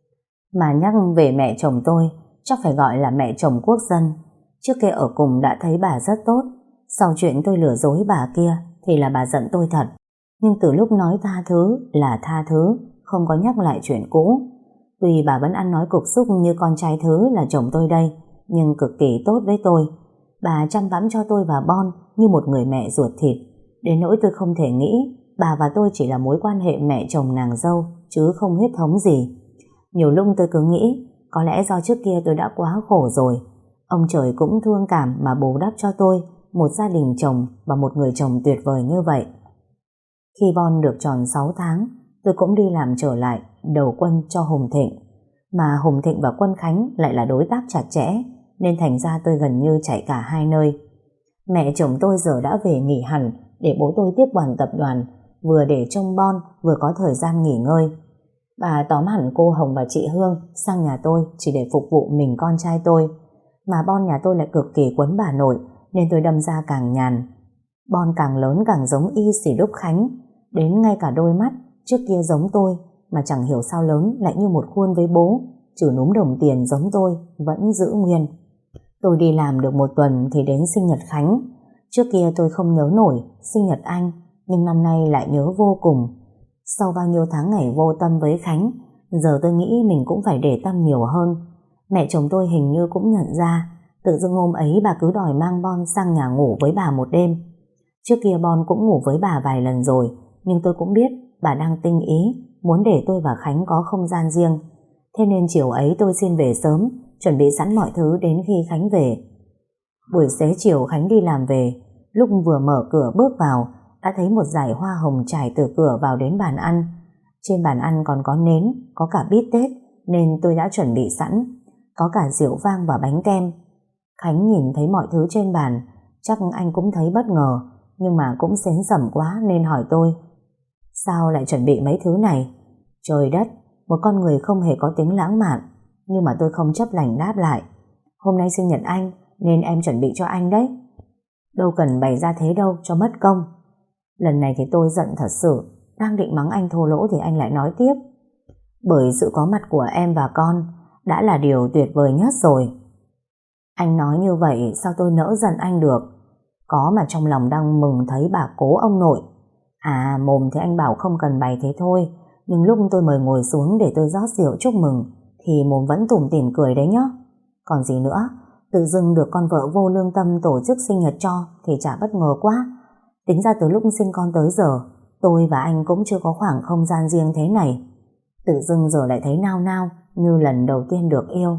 Mà nhắc về mẹ chồng tôi, chắc phải gọi là mẹ chồng quốc dân. Trước kia ở cùng đã thấy bà rất tốt. Sau chuyện tôi lừa dối bà kia thì là bà giận tôi thật. Nhưng từ lúc nói tha thứ là tha thứ, không có nhắc lại chuyện cũ. Tuy bà vẫn ăn nói cục xúc như con trai thứ là chồng tôi đây, nhưng cực kỳ tốt với tôi. Bà chăm bẵm cho tôi và Bon như một người mẹ ruột thịt, đến nỗi tôi không thể nghĩ bà và tôi chỉ là mối quan hệ mẹ chồng nàng dâu, chứ không huyết thống gì. Nhiều lúc tôi cứ nghĩ có lẽ do trước kia tôi đã quá khổ rồi. Ông trời cũng thương cảm mà bù đắp cho tôi một gia đình chồng và một người chồng tuyệt vời như vậy. Khi Bon được tròn sáu tháng, tôi cũng đi làm trở lại đầu quân cho Hùng Thịnh. Mà Hùng Thịnh và Quân Khánh lại là đối tác chặt chẽ, nên thành ra tôi gần như chạy cả hai nơi. Mẹ chồng tôi giờ đã về nghỉ hẳn để bố tôi tiếp quản tập đoàn, vừa để trông Bon vừa có thời gian nghỉ ngơi. Bà tóm hẳn cô Hồng và chị Hương sang nhà tôi chỉ để phục vụ mình con trai tôi. Mà Bon nhà tôi lại cực kỳ quấn bà nội, nên tôi đâm ra càng nhàn. Bon càng lớn càng giống y xì đúc Khánh, đến ngay cả đôi mắt trước kia giống tôi, mà chẳng hiểu sao lớn lại như một khuôn với bố, trừ núm đồng tiền giống tôi vẫn giữ nguyên. Tôi đi làm được một tuần thì đến sinh nhật Khánh. Trước kia tôi không nhớ nổi sinh nhật anh, nhưng năm nay lại nhớ vô cùng. Sau bao nhiêu tháng ngày vô tâm với Khánh, giờ tôi nghĩ mình cũng phải để tâm nhiều hơn. Mẹ chồng tôi hình như cũng nhận ra, tự dưng hôm ấy bà cứ đòi mang Bon sang nhà ngủ với bà một đêm. Trước kia Bon cũng ngủ với bà vài lần rồi, nhưng tôi cũng biết bà đang tinh ý, muốn để tôi và Khánh có không gian riêng. Thế nên chiều ấy tôi xin về sớm, chuẩn bị sẵn mọi thứ đến khi Khánh về. Buổi xế chiều Khánh đi làm về, lúc vừa mở cửa bước vào, đã thấy một dải hoa hồng trải từ cửa vào đến bàn ăn. Trên bàn ăn còn có nến, có cả bít tết, nên tôi đã chuẩn bị sẵn, có cả rượu vang và bánh kem. Khánh nhìn thấy mọi thứ trên bàn, chắc anh cũng thấy bất ngờ, nhưng mà cũng xến xẩm quá nên hỏi tôi: sao lại chuẩn bị mấy thứ này? Trời đất, một con người không hề có tính lãng mạn. Nhưng mà tôi không chấp lành đáp lại: hôm nay sinh nhật anh nên em chuẩn bị cho anh đấy. Đâu cần bày ra thế đâu cho mất công. Lần này thì tôi giận thật sự, đang định mắng anh thô lỗ thì anh lại nói tiếp: bởi sự có mặt của em và con đã là điều tuyệt vời nhất rồi. Anh nói như vậy sao tôi nỡ giận anh được? Có mà trong lòng đang mừng thấy bà cố ông nội. À, mồm thì anh bảo không cần bày thế thôi, nhưng lúc tôi mời ngồi xuống để tôi rót rượu chúc mừng thì mồm vẫn tủm tỉm cười đấy nhá. Còn gì nữa, tự dưng được con vợ vô lương tâm tổ chức sinh nhật cho thì chả bất ngờ quá. Tính ra từ lúc sinh con tới giờ, tôi và anh cũng chưa có khoảng không gian riêng thế này. Tự dưng giờ lại thấy nao nao như lần đầu tiên được yêu.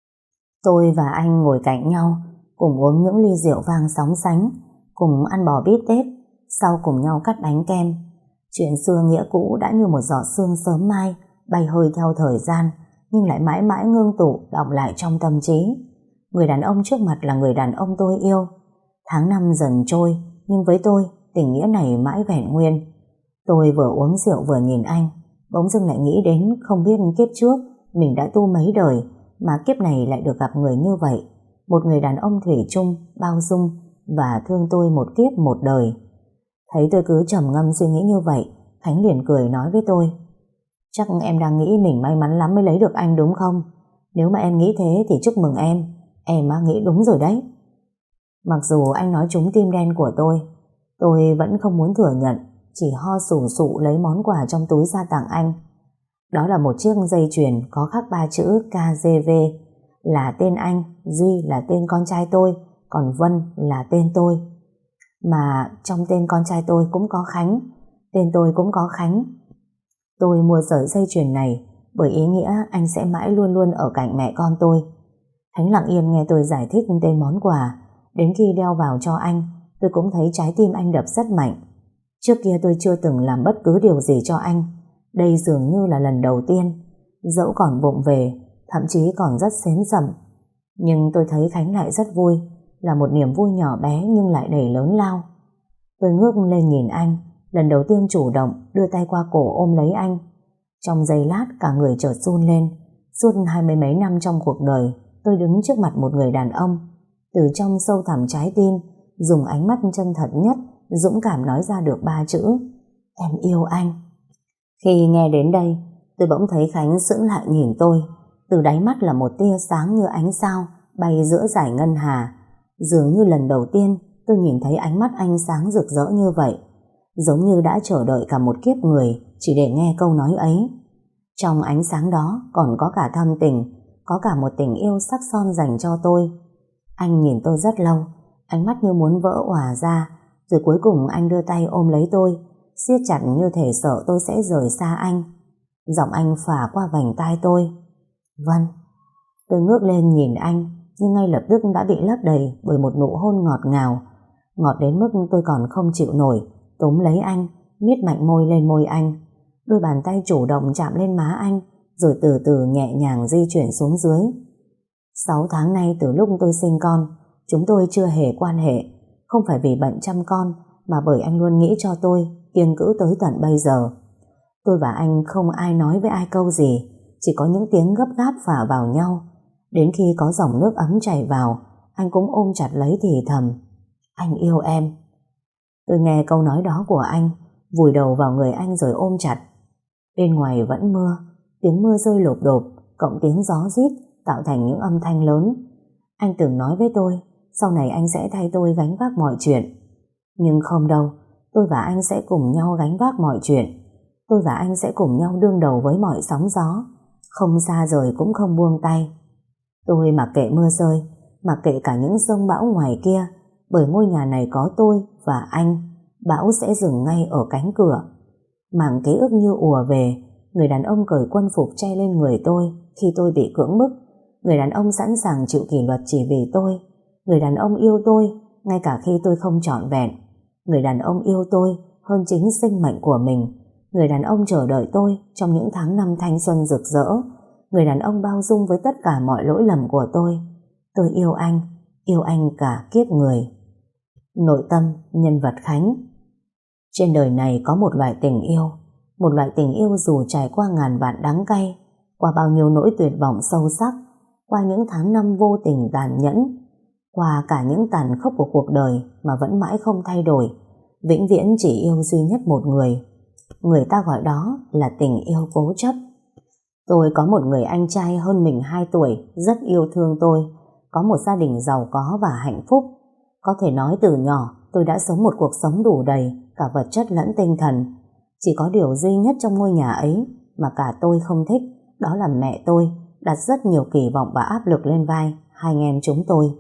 Tôi và anh ngồi cạnh nhau, cùng uống những ly rượu vang sóng sánh, cùng ăn bò bít tết, sau cùng nhau cắt bánh kem. Chuyện xưa nghĩa cũ đã như một giọt sương sớm mai, bay hơi theo thời gian, nhưng lại mãi mãi ngưng tụ đọng lại trong tâm trí. Người đàn ông trước mặt là người đàn ông tôi yêu. Tháng năm dần trôi, nhưng với tôi, tình nghĩa này mãi vẹn nguyên. Tôi vừa uống rượu vừa nhìn anh, bỗng dưng lại nghĩ đến không biết kiếp trước mình đã tu mấy đời mà kiếp này lại được gặp người như vậy. Một người đàn ông thủy chung, bao dung và thương tôi một kiếp một đời. Thấy tôi cứ trầm ngâm suy nghĩ như vậy, Khánh liền cười nói với tôi: chắc em đang nghĩ mình may mắn lắm mới lấy được anh đúng không? Nếu mà em nghĩ thế thì chúc mừng em, em đã nghĩ đúng rồi đấy. Mặc dù anh nói trúng tim đen của tôi, tôi vẫn không muốn thừa nhận, chỉ ho sù sụ lấy món quà trong túi ra tặng anh. Đó là một chiếc dây chuyền có khắc ba chữ ca giê vê, là tên anh, Duy là tên con trai tôi, còn Vân là tên tôi. Mà trong tên con trai tôi cũng có Khánh, tên tôi cũng có Khánh. Tôi mua sợi dây chuyền này bởi ý nghĩa anh sẽ mãi luôn luôn ở cạnh mẹ con tôi. Khánh lặng yên nghe tôi giải thích tên món quà. Đến khi đeo vào cho anh, tôi cũng thấy trái tim anh đập rất mạnh. Trước kia tôi chưa từng làm bất cứ điều gì cho anh, đây dường như là lần đầu tiên. Dẫu còn vụng về, thậm chí còn rất xến xẩm, nhưng tôi thấy Khánh lại rất vui, là một niềm vui nhỏ bé nhưng lại đầy lớn lao. Tôi ngước lên nhìn anh, lần đầu tiên chủ động đưa tay qua cổ ôm lấy anh. Trong giây lát cả người chợt run lên. Suốt hai mươi mấy năm trong cuộc đời, tôi đứng trước mặt một người đàn ông, từ trong sâu thẳm trái tim, dùng ánh mắt chân thật nhất, dũng cảm nói ra được ba chữ: em yêu anh. Khi nghe đến đây, tôi bỗng thấy Khánh sững lại nhìn tôi. Từ đáy mắt là một tia sáng như ánh sao bay giữa dải ngân hà. Dường như lần đầu tiên tôi nhìn thấy ánh mắt anh sáng rực rỡ như vậy, giống như đã chờ đợi cả một kiếp người chỉ để nghe câu nói ấy. Trong ánh sáng đó còn có cả thâm tình, có cả một tình yêu sắc son dành cho tôi. Anh nhìn tôi rất lâu, ánh mắt như muốn vỡ òa ra, rồi cuối cùng anh đưa tay ôm lấy tôi, siết chặt như thể sợ tôi sẽ rời xa anh. Giọng anh phả qua vành tai tôi: Vân. Tôi ngước lên nhìn anh, nhưng ngay lập tức đã bị lấp đầy bởi một nụ hôn ngọt ngào, ngọt đến mức tôi còn không chịu nổi, túm lấy anh, miết mạnh môi lên môi anh. Đôi bàn tay chủ động chạm lên má anh, rồi từ từ nhẹ nhàng di chuyển xuống dưới. Sáu tháng nay từ lúc tôi sinh con, chúng tôi chưa hề quan hệ, không phải vì bận chăm con, mà bởi anh luôn nghĩ cho tôi, kiêng cữ tới tận bây giờ. Tôi và anh không ai nói với ai câu gì, chỉ có những tiếng gấp gáp phả vào nhau. Đến khi có dòng nước ấm chảy vào, anh cũng ôm chặt lấy thì thầm: anh yêu em. Tôi nghe câu nói đó của anh, vùi đầu vào người anh rồi ôm chặt. Bên ngoài vẫn mưa, tiếng mưa rơi lộp độp, cộng tiếng gió rít tạo thành những âm thanh lớn. Anh từng nói với tôi, sau này anh sẽ thay tôi gánh vác mọi chuyện. Nhưng không đâu, tôi và anh sẽ cùng nhau gánh vác mọi chuyện. Tôi và anh sẽ cùng nhau đương đầu với mọi sóng gió, không xa rời cũng không buông tay. Tôi mặc kệ mưa rơi, mặc kệ cả những giông bão ngoài kia, bởi ngôi nhà này có tôi và anh, bão sẽ dừng ngay ở cánh cửa. Mảng ký ức như ùa về, người đàn ông cởi quân phục che lên người tôi khi tôi bị cưỡng bức. Người đàn ông sẵn sàng chịu kỷ luật chỉ vì tôi. Người đàn ông yêu tôi ngay cả khi tôi không trọn vẹn. Người đàn ông yêu tôi hơn chính sinh mệnh của mình. Người đàn ông chờ đợi tôi trong những tháng năm thanh xuân rực rỡ. Người đàn ông bao dung với tất cả mọi lỗi lầm của tôi. Tôi yêu anh, yêu anh cả kiếp người. Nội tâm nhân vật Khánh. Trên đời này có một loại tình yêu, một loại tình yêu dù trải qua ngàn vạn đắng cay, qua bao nhiêu nỗi tuyệt vọng sâu sắc, qua những tháng năm vô tình tàn nhẫn, qua cả những tàn khốc của cuộc đời mà vẫn mãi không thay đổi, vĩnh viễn chỉ yêu duy nhất một người. Người ta gọi đó là tình yêu cố chấp. Tôi có một người anh trai hơn mình hai tuổi, rất yêu thương tôi, có một gia đình giàu có và hạnh phúc. Có thể nói từ nhỏ tôi đã sống một cuộc sống đủ đầy, cả vật chất lẫn tinh thần. Chỉ có điều duy nhất trong ngôi nhà ấy mà cả tôi không thích, đó là mẹ tôi đặt rất nhiều kỳ vọng và áp lực lên vai hai anh em chúng tôi.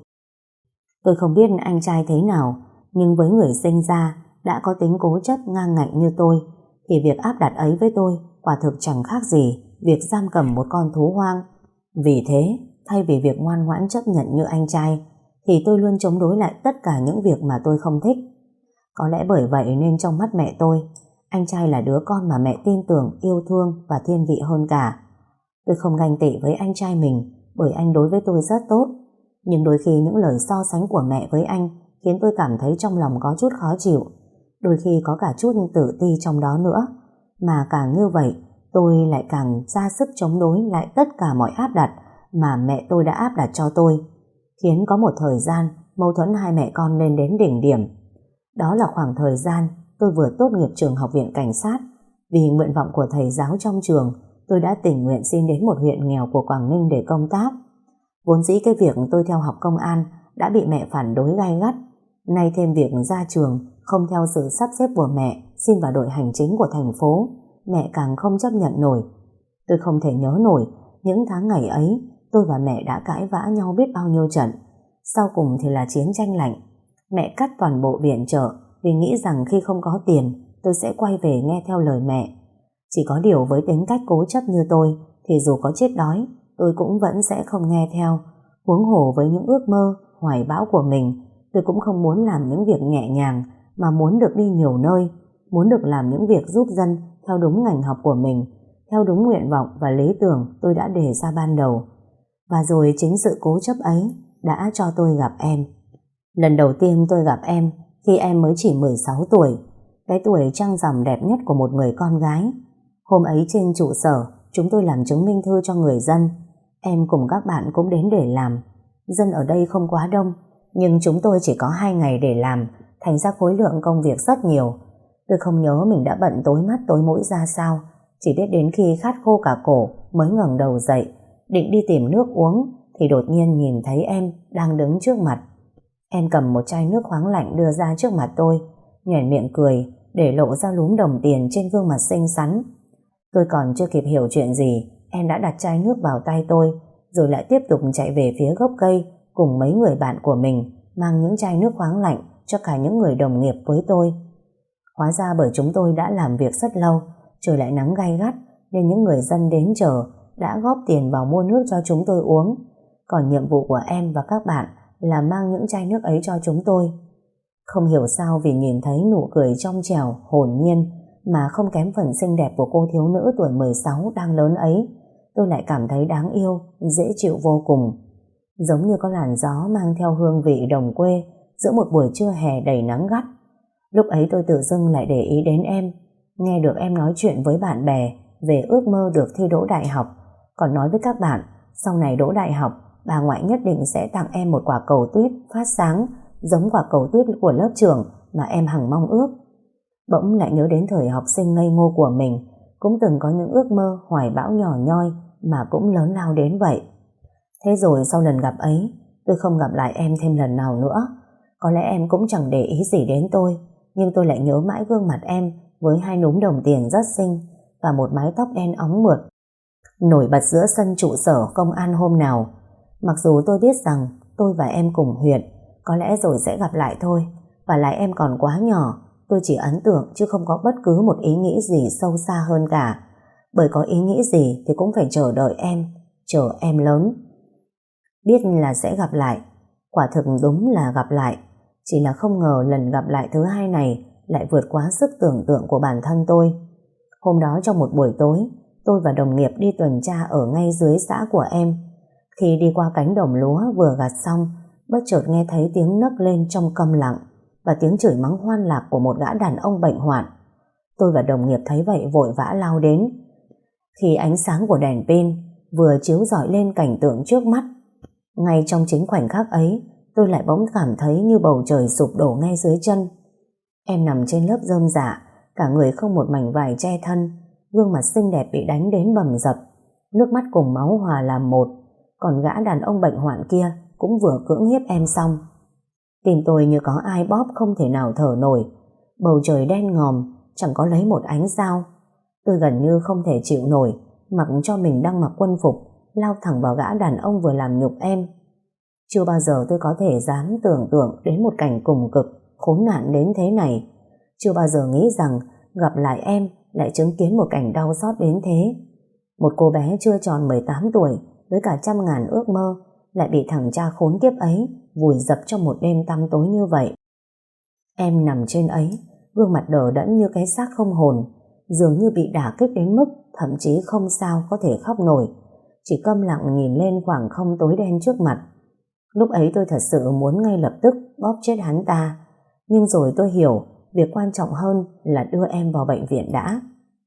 Tôi không biết anh trai thế nào, nhưng với người sinh ra đã có tính cố chấp ngang ngạnh như tôi, thì việc áp đặt ấy với tôi quả thực chẳng khác gì việc giam cầm một con thú hoang. Vì thế, thay vì việc ngoan ngoãn chấp nhận như anh trai, thì tôi luôn chống đối lại tất cả những việc mà tôi không thích. Có lẽ bởi vậy nên trong mắt mẹ tôi, anh trai là đứa con mà mẹ tin tưởng, yêu thương và thiên vị hơn cả. Tôi không ganh tị với anh trai mình, bởi anh đối với tôi rất tốt. Nhưng đôi khi những lời so sánh của mẹ với anh khiến tôi cảm thấy trong lòng có chút khó chịu. Đôi khi có cả chút tự ti trong đó nữa. Mà càng như vậy, tôi lại càng ra sức chống đối lại tất cả mọi áp đặt mà mẹ tôi đã áp đặt cho tôi, khiến có một thời gian mâu thuẫn hai mẹ con lên đến đỉnh điểm. Đó là khoảng thời gian tôi vừa tốt nghiệp trường học viện cảnh sát. Vì nguyện vọng của thầy giáo trong trường, tôi đã tình nguyện xin đến một huyện nghèo của Quảng Ninh để công tác. Vốn dĩ cái việc tôi theo học công an đã bị mẹ phản đối gay gắt, nay thêm việc ra trường không theo sự sắp xếp của mẹ xin vào đội hành chính của thành phố, mẹ càng không chấp nhận nổi. Tôi không thể nhớ nổi những tháng ngày ấy tôi và mẹ đã cãi vã nhau biết bao nhiêu trận. Sau cùng thì là chiến tranh lạnh. Mẹ cắt toàn bộ viện trợ vì nghĩ rằng khi không có tiền tôi sẽ quay về nghe theo lời mẹ. Chỉ có điều với tính cách cố chấp như tôi thì dù có chết đói tôi cũng vẫn sẽ không nghe theo. Huống hồ với những ước mơ, hoài bão của mình, tôi cũng không muốn làm những việc nhẹ nhàng mà muốn được đi nhiều nơi, muốn được làm những việc giúp dân theo đúng ngành học của mình, theo đúng nguyện vọng và lý tưởng tôi đã đề ra ban đầu. Và rồi chính sự cố chấp ấy đã cho tôi gặp em. Lần đầu tiên tôi gặp em khi em mới chỉ mười sáu tuổi, cái tuổi trăng rằm đẹp nhất của một người con gái. Hôm ấy trên trụ sở, chúng tôi làm chứng minh thư cho người dân. Em cùng các bạn cũng đến để làm. Dân ở đây không quá đông, nhưng chúng tôi chỉ có hai ngày để làm, thành ra khối lượng công việc rất nhiều. Tôi không nhớ mình đã bận tối mắt tối mũi ra sao, chỉ biết đến khi khát khô cả cổ mới ngẩng đầu dậy, định đi tìm nước uống, thì đột nhiên nhìn thấy em đang đứng trước mặt. Em cầm một chai nước khoáng lạnh đưa ra trước mặt tôi, nhoẻn miệng cười, để lộ ra lúm đồng tiền trên gương mặt xinh xắn. Tôi còn chưa kịp hiểu chuyện gì, em đã đặt chai nước vào tay tôi, rồi lại tiếp tục chạy về phía gốc cây cùng mấy người bạn của mình, mang những chai nước khoáng lạnh cho cả những người đồng nghiệp với tôi. Hóa ra bởi chúng tôi đã làm việc rất lâu, trời lại nắng gay gắt, nên những người dân đến chờ đã góp tiền vào mua nước cho chúng tôi uống. Còn nhiệm vụ của em và các bạn là mang những chai nước ấy cho chúng tôi. Không hiểu sao vì nhìn thấy nụ cười trong trẻo, hồn nhiên mà không kém phần xinh đẹp của cô thiếu nữ tuổi mười sáu đang lớn ấy, tôi lại cảm thấy đáng yêu, dễ chịu vô cùng. Giống như có làn gió mang theo hương vị đồng quê giữa một buổi trưa hè đầy nắng gắt. Lúc ấy tôi tự dưng lại để ý đến em, nghe được em nói chuyện với bạn bè về ước mơ được thi đỗ đại học, còn nói với các bạn sau này đỗ đại học bà ngoại nhất định sẽ tặng em một quả cầu tuyết phát sáng giống quả cầu tuyết của lớp trưởng mà em hằng mong ước. Bỗng lại nhớ đến thời học sinh ngây ngô của mình, cũng từng có những ước mơ hoài bão nhỏ nhoi mà cũng lớn lao đến vậy. Thế rồi sau lần gặp ấy, tôi không gặp lại em thêm lần nào nữa. Có lẽ em cũng chẳng để ý gì đến tôi, nhưng tôi lại nhớ mãi gương mặt em với hai núm đồng tiền rất xinh và một mái tóc đen óng mượt nổi bật giữa sân trụ sở công an hôm nào. Mặc dù tôi biết rằng tôi và em cùng huyện, có lẽ rồi sẽ gặp lại thôi, và lại em còn quá nhỏ, tôi chỉ ấn tượng chứ không có bất cứ một ý nghĩ gì sâu xa hơn cả. Bởi có ý nghĩ gì thì cũng phải chờ đợi em, chờ em lớn. Biết là sẽ gặp lại, quả thực đúng là gặp lại, chỉ là không ngờ lần gặp lại thứ hai này lại vượt quá sức tưởng tượng của bản thân tôi. Hôm đó trong một buổi tối, tôi và đồng nghiệp đi tuần tra ở ngay dưới xã của em. Khi đi qua cánh đồng lúa vừa gặt xong, bất chợt nghe thấy tiếng nấc lên trong câm lặng và tiếng chửi mắng hoan lạc của một gã đàn ông bệnh hoạn. Tôi và đồng nghiệp thấy vậy vội vã lao đến. Khi ánh sáng của đèn pin vừa chiếu rọi lên cảnh tượng trước mắt, ngay trong chính khoảnh khắc ấy, tôi lại bỗng cảm thấy như bầu trời sụp đổ ngay dưới chân. Em nằm trên lớp rơm rạ, cả người không một mảnh vải che thân, gương mặt xinh đẹp bị đánh đến bầm dập, nước mắt cùng máu hòa làm một, còn gã đàn ông bệnh hoạn kia cũng vừa cưỡng hiếp em xong. Tim tôi như có ai bóp không thể nào thở nổi, bầu trời đen ngòm, chẳng có lấy một ánh sao. Tôi gần như không thể chịu nổi, mặc cho mình đang mặc quân phục, lao thẳng vào gã đàn ông vừa làm nhục em. Chưa bao giờ tôi có thể dám tưởng tượng đến một cảnh cùng cực, khốn nạn đến thế này. Chưa bao giờ nghĩ rằng gặp lại em lại chứng kiến một cảnh đau xót đến thế. Một cô bé chưa tròn mười tám tuổi với cả trăm ngàn ước mơ lại bị thằng cha khốn kiếp ấy vùi dập trong một đêm tăm tối như vậy. Em nằm trên ấy, gương mặt đờ đẫn như cái xác không hồn, dường như bị đả kích đến mức thậm chí không sao có thể khóc nổi, chỉ câm lặng nhìn lên khoảng không tối đen trước mặt. Lúc ấy tôi thật sự muốn ngay lập tức bóp chết hắn ta, nhưng rồi tôi hiểu việc quan trọng hơn là đưa em vào bệnh viện đã.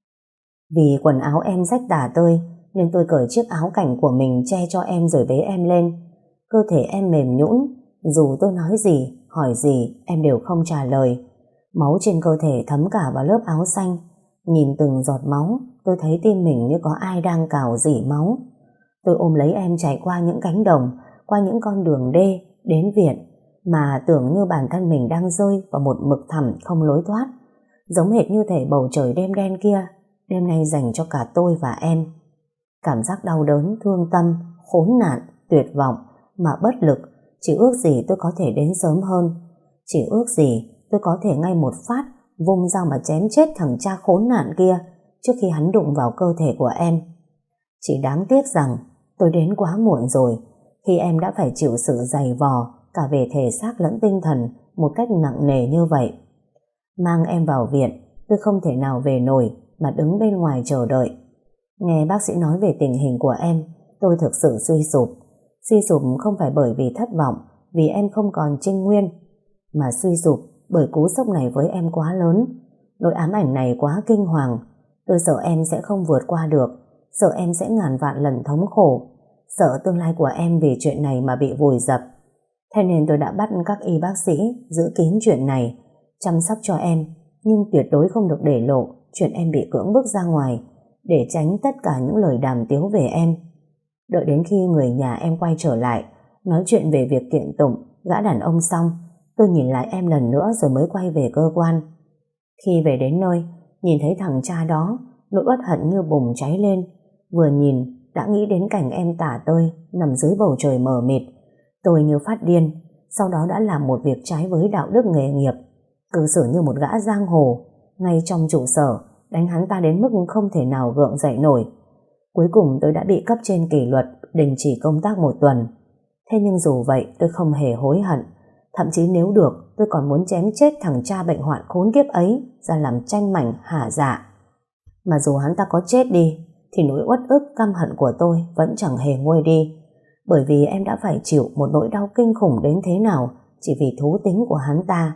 Vì quần áo em rách tả tơi nên tôi cởi chiếc áo cảnh của mình che cho em rồi bế em lên. Cơ thể em mềm nhũn, dù tôi nói gì, hỏi gì em đều không trả lời. Máu trên cơ thể thấm cả vào lớp áo xanh. Nhìn từng giọt máu, tôi thấy tim mình như có ai đang cào rỉ máu. Tôi ôm lấy em chạy qua những cánh đồng, qua những con đường đê, đến viện, mà tưởng như bản thân mình đang rơi vào một vực thẳm không lối thoát. Giống hệt như thể bầu trời đêm đen kia, đêm nay dành cho cả tôi và em. Cảm giác đau đớn, thương tâm, khốn nạn, tuyệt vọng, mà bất lực, chỉ ước gì tôi có thể đến sớm hơn. Chỉ ước gì tôi có thể ngay một phát vung dao mà chém chết thằng cha khốn nạn kia trước khi hắn đụng vào cơ thể của em. Chỉ đáng tiếc rằng tôi đến quá muộn rồi, khi em đã phải chịu sự dày vò cả về thể xác lẫn tinh thần một cách nặng nề như vậy. Mang em vào viện, tôi không thể nào về nổi mà đứng bên ngoài chờ đợi. Nghe bác sĩ nói về tình hình của em, tôi thực sự suy sụp. Suy sụp không phải bởi vì thất vọng, vì em không còn trinh nguyên, mà suy sụp bởi cú sốc này với em quá lớn. Nỗi ám ảnh này quá kinh hoàng. Tôi sợ em sẽ không vượt qua được, sợ em sẽ ngàn vạn lần thống khổ, sợ tương lai của em vì chuyện này mà bị vùi dập. Thế nên tôi đã bắt các y bác sĩ giữ kín chuyện này, chăm sóc cho em, nhưng tuyệt đối không được để lộ chuyện em bị cưỡng bức ra ngoài, để tránh tất cả những lời đàm tiếu về em. Đợi đến khi người nhà em quay trở lại, nói chuyện về việc kiện tụng gã đàn ông xong, tôi nhìn lại em lần nữa rồi mới quay về cơ quan. Khi về đến nơi, nhìn thấy thằng cha đó, nỗi uất hận như bùng cháy lên. Vừa nhìn đã nghĩ đến cảnh em tả tơi nằm dưới bầu trời mờ mịt. Tôi như phát điên, sau đó đã làm một việc trái với đạo đức nghề nghiệp, cư xử như một gã giang hồ ngay trong trụ sở, đánh hắn ta đến mức không thể nào gượng dậy nổi. Cuối cùng tôi đã bị cấp trên kỷ luật, đình chỉ công tác một tuần. Thế nhưng dù vậy tôi không hề hối hận, thậm chí nếu được tôi còn muốn chém chết thằng cha bệnh hoạn khốn kiếp ấy ra làm tranh mảnh hả dạ. Mà dù hắn ta có chết đi thì nỗi uất ức căm hận của tôi vẫn chẳng hề nguôi đi, bởi vì em đã phải chịu một nỗi đau kinh khủng đến thế nào chỉ vì thú tính của hắn ta.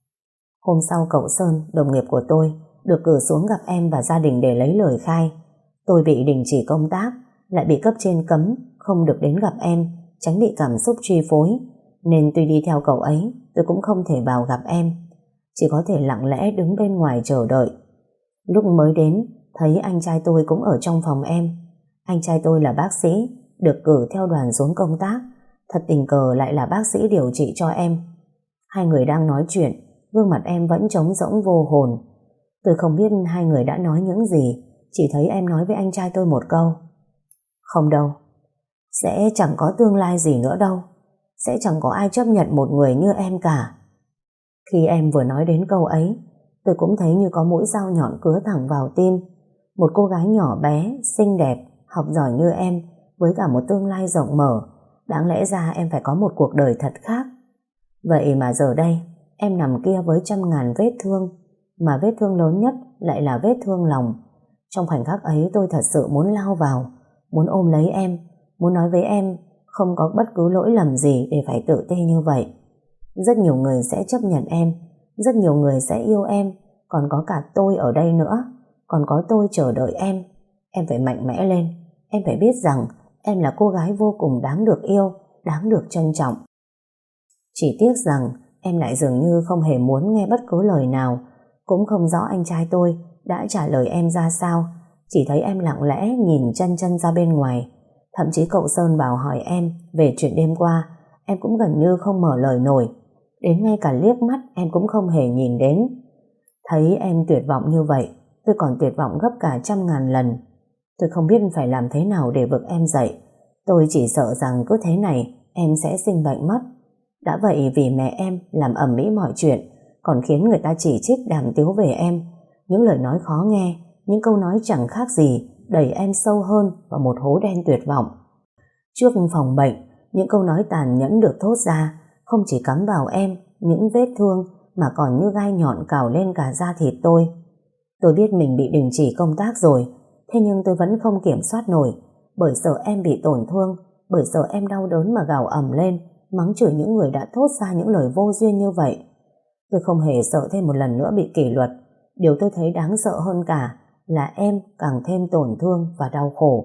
Hôm sau cậu Sơn, đồng nghiệp của tôi, được cử xuống gặp em và gia đình để lấy lời khai. Tôi bị đình chỉ công tác, lại bị cấp trên cấm không được đến gặp em, tránh bị cảm xúc chi phối, nên tuy đi theo cậu ấy tôi cũng không thể vào gặp em, chỉ có thể lặng lẽ đứng bên ngoài chờ đợi. Lúc mới đến thấy anh trai tôi cũng ở trong phòng em. Anh trai tôi là bác sĩ, được cử theo đoàn xuống công tác, thật tình cờ lại là bác sĩ điều trị cho em. Hai người đang nói chuyện, gương mặt em vẫn trống rỗng vô hồn. Tôi không biết hai người đã nói những gì, chỉ thấy em nói với anh trai tôi một câu: không đâu, sẽ chẳng có tương lai gì nữa đâu, sẽ chẳng có ai chấp nhận một người như em cả. Khi em vừa nói đến câu ấy, tôi cũng thấy như có mũi dao nhọn cứa thẳng vào tim. Một cô gái nhỏ bé, xinh đẹp, học giỏi như em, với cả một tương lai rộng mở, đáng lẽ ra em phải có một cuộc đời thật khác. Vậy mà giờ đây, em nằm kia với trăm ngàn vết thương, mà vết thương lớn nhất lại là vết thương lòng. Trong khoảnh khắc ấy tôi thật sự muốn lao vào, muốn ôm lấy em, muốn nói với em không có bất cứ lỗi lầm gì để phải tự ti như vậy. Rất nhiều người sẽ chấp nhận em, rất nhiều người sẽ yêu em, còn có cả tôi ở đây nữa, còn có tôi chờ đợi em. Em phải mạnh mẽ lên, em phải biết rằng em là cô gái vô cùng đáng được yêu, đáng được trân trọng. Chỉ tiếc rằng em lại dường như không hề muốn nghe bất cứ lời nào, cũng không rõ anh trai tôi đã trả lời em ra sao, chỉ thấy em lặng lẽ nhìn chân chân ra bên ngoài. Thậm chí cậu Sơn bảo hỏi em về chuyện đêm qua, em cũng gần như không mở lời nổi, đến ngay cả liếc mắt em cũng không hề nhìn đến. Thấy em tuyệt vọng như vậy, tôi còn tuyệt vọng gấp cả trăm ngàn lần. Tôi không biết phải làm thế nào để vực em dậy. Tôi chỉ sợ rằng cứ thế này em sẽ sinh bệnh mất. Đã vậy vì mẹ em làm ầm ĩ mọi chuyện, còn khiến người ta chỉ trích đàm tiếu về em, những lời nói khó nghe, những câu nói chẳng khác gì đẩy em sâu hơn vào một hố đen tuyệt vọng. Trước phòng bệnh, những câu nói tàn nhẫn được thốt ra không chỉ cắm vào em những vết thương mà còn như gai nhọn cào lên cả da thịt tôi. Tôi biết mình bị đình chỉ công tác rồi, thế nhưng tôi vẫn không kiểm soát nổi, bởi sợ em bị tổn thương, bởi sợ em đau đớn mà gào ầm lên, mắng chửi những người đã thốt ra những lời vô duyên như vậy. Tôi không hề sợ thêm một lần nữa bị kỷ luật. Điều tôi thấy đáng sợ hơn cả là em càng thêm tổn thương và đau khổ.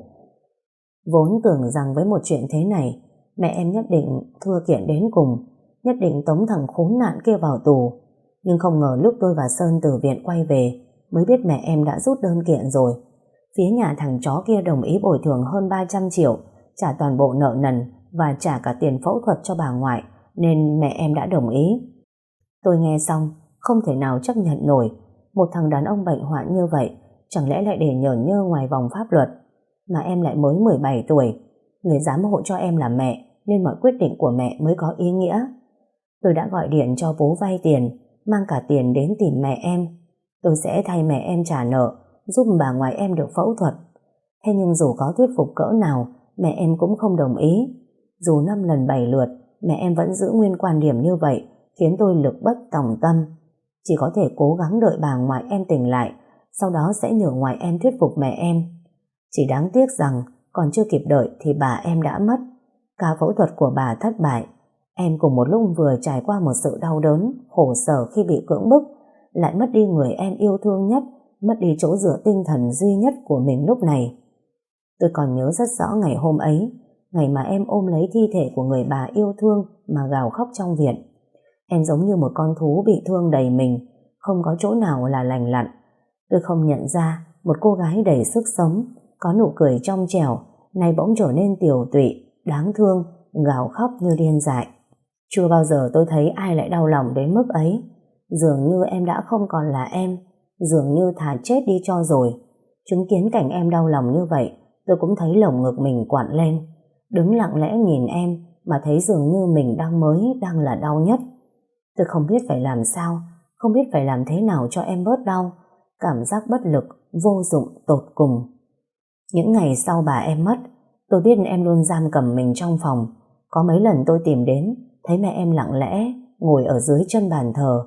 Vốn tưởng rằng với một chuyện thế này, mẹ em nhất định thua kiện đến cùng, nhất định tống thằng khốn nạn kia vào tù. Nhưng không ngờ lúc tôi và Sơn từ viện quay về mới biết mẹ em đã rút đơn kiện rồi. Phía nhà thằng chó kia đồng ý bồi thường hơn ba trăm triệu, trả toàn bộ nợ nần và trả cả tiền phẫu thuật cho bà ngoại, nên mẹ em đã đồng ý. Tôi nghe xong không thể nào chấp nhận nổi. Một thằng đàn ông bệnh hoạn như vậy chẳng lẽ lại để nhởn nhơ ngoài vòng pháp luật. Mà em lại mới mười bảy tuổi. Người giám hộ cho em là mẹ, nên mọi quyết định của mẹ mới có ý nghĩa. Tôi đã gọi điện cho bố vay tiền, mang cả tiền đến tìm mẹ em. Tôi sẽ thay mẹ em trả nợ, giúp bà ngoại em được phẫu thuật. Thế nhưng dù có thuyết phục cỡ nào, mẹ em cũng không đồng ý. Dù năm lần bảy lượt, mẹ em vẫn giữ nguyên quan điểm như vậy, khiến tôi lực bất tòng tâm. Chỉ có thể cố gắng đợi bà ngoại em tỉnh lại, sau đó sẽ nhờ ngoại em thuyết phục mẹ em. Chỉ đáng tiếc rằng còn chưa kịp đợi thì bà em đã mất. Ca phẫu thuật của bà thất bại. Em cùng một lúc vừa trải qua một sự đau đớn, khổ sở khi bị cưỡng bức, lại mất đi người em yêu thương nhất, mất đi chỗ dựa tinh thần duy nhất của mình lúc này. Tôi còn nhớ rất rõ ngày hôm ấy, ngày mà em ôm lấy thi thể của người bà yêu thương mà gào khóc trong viện. Em giống như một con thú bị thương đầy mình, không có chỗ nào là lành lặn. Tôi không nhận ra một cô gái đầy sức sống, có nụ cười trong trẻo, nay bỗng trở nên tiều tụy, đáng thương, gào khóc như điên dại. Chưa bao giờ tôi thấy ai lại đau lòng đến mức ấy. Dường như em đã không còn là em, dường như thà chết đi cho rồi. Chứng kiến cảnh em đau lòng như vậy, tôi cũng thấy lồng ngực mình quặn lên. Đứng lặng lẽ nhìn em mà thấy dường như mình đang mới đang là đau nhất. Tôi không biết phải làm sao, không biết phải làm thế nào cho em bớt đau. Cảm giác bất lực, vô dụng tột cùng. Những ngày sau bà em mất, tôi biết em luôn giam cầm mình trong phòng. Có mấy lần tôi tìm đến, thấy mẹ em lặng lẽ ngồi ở dưới chân bàn thờ.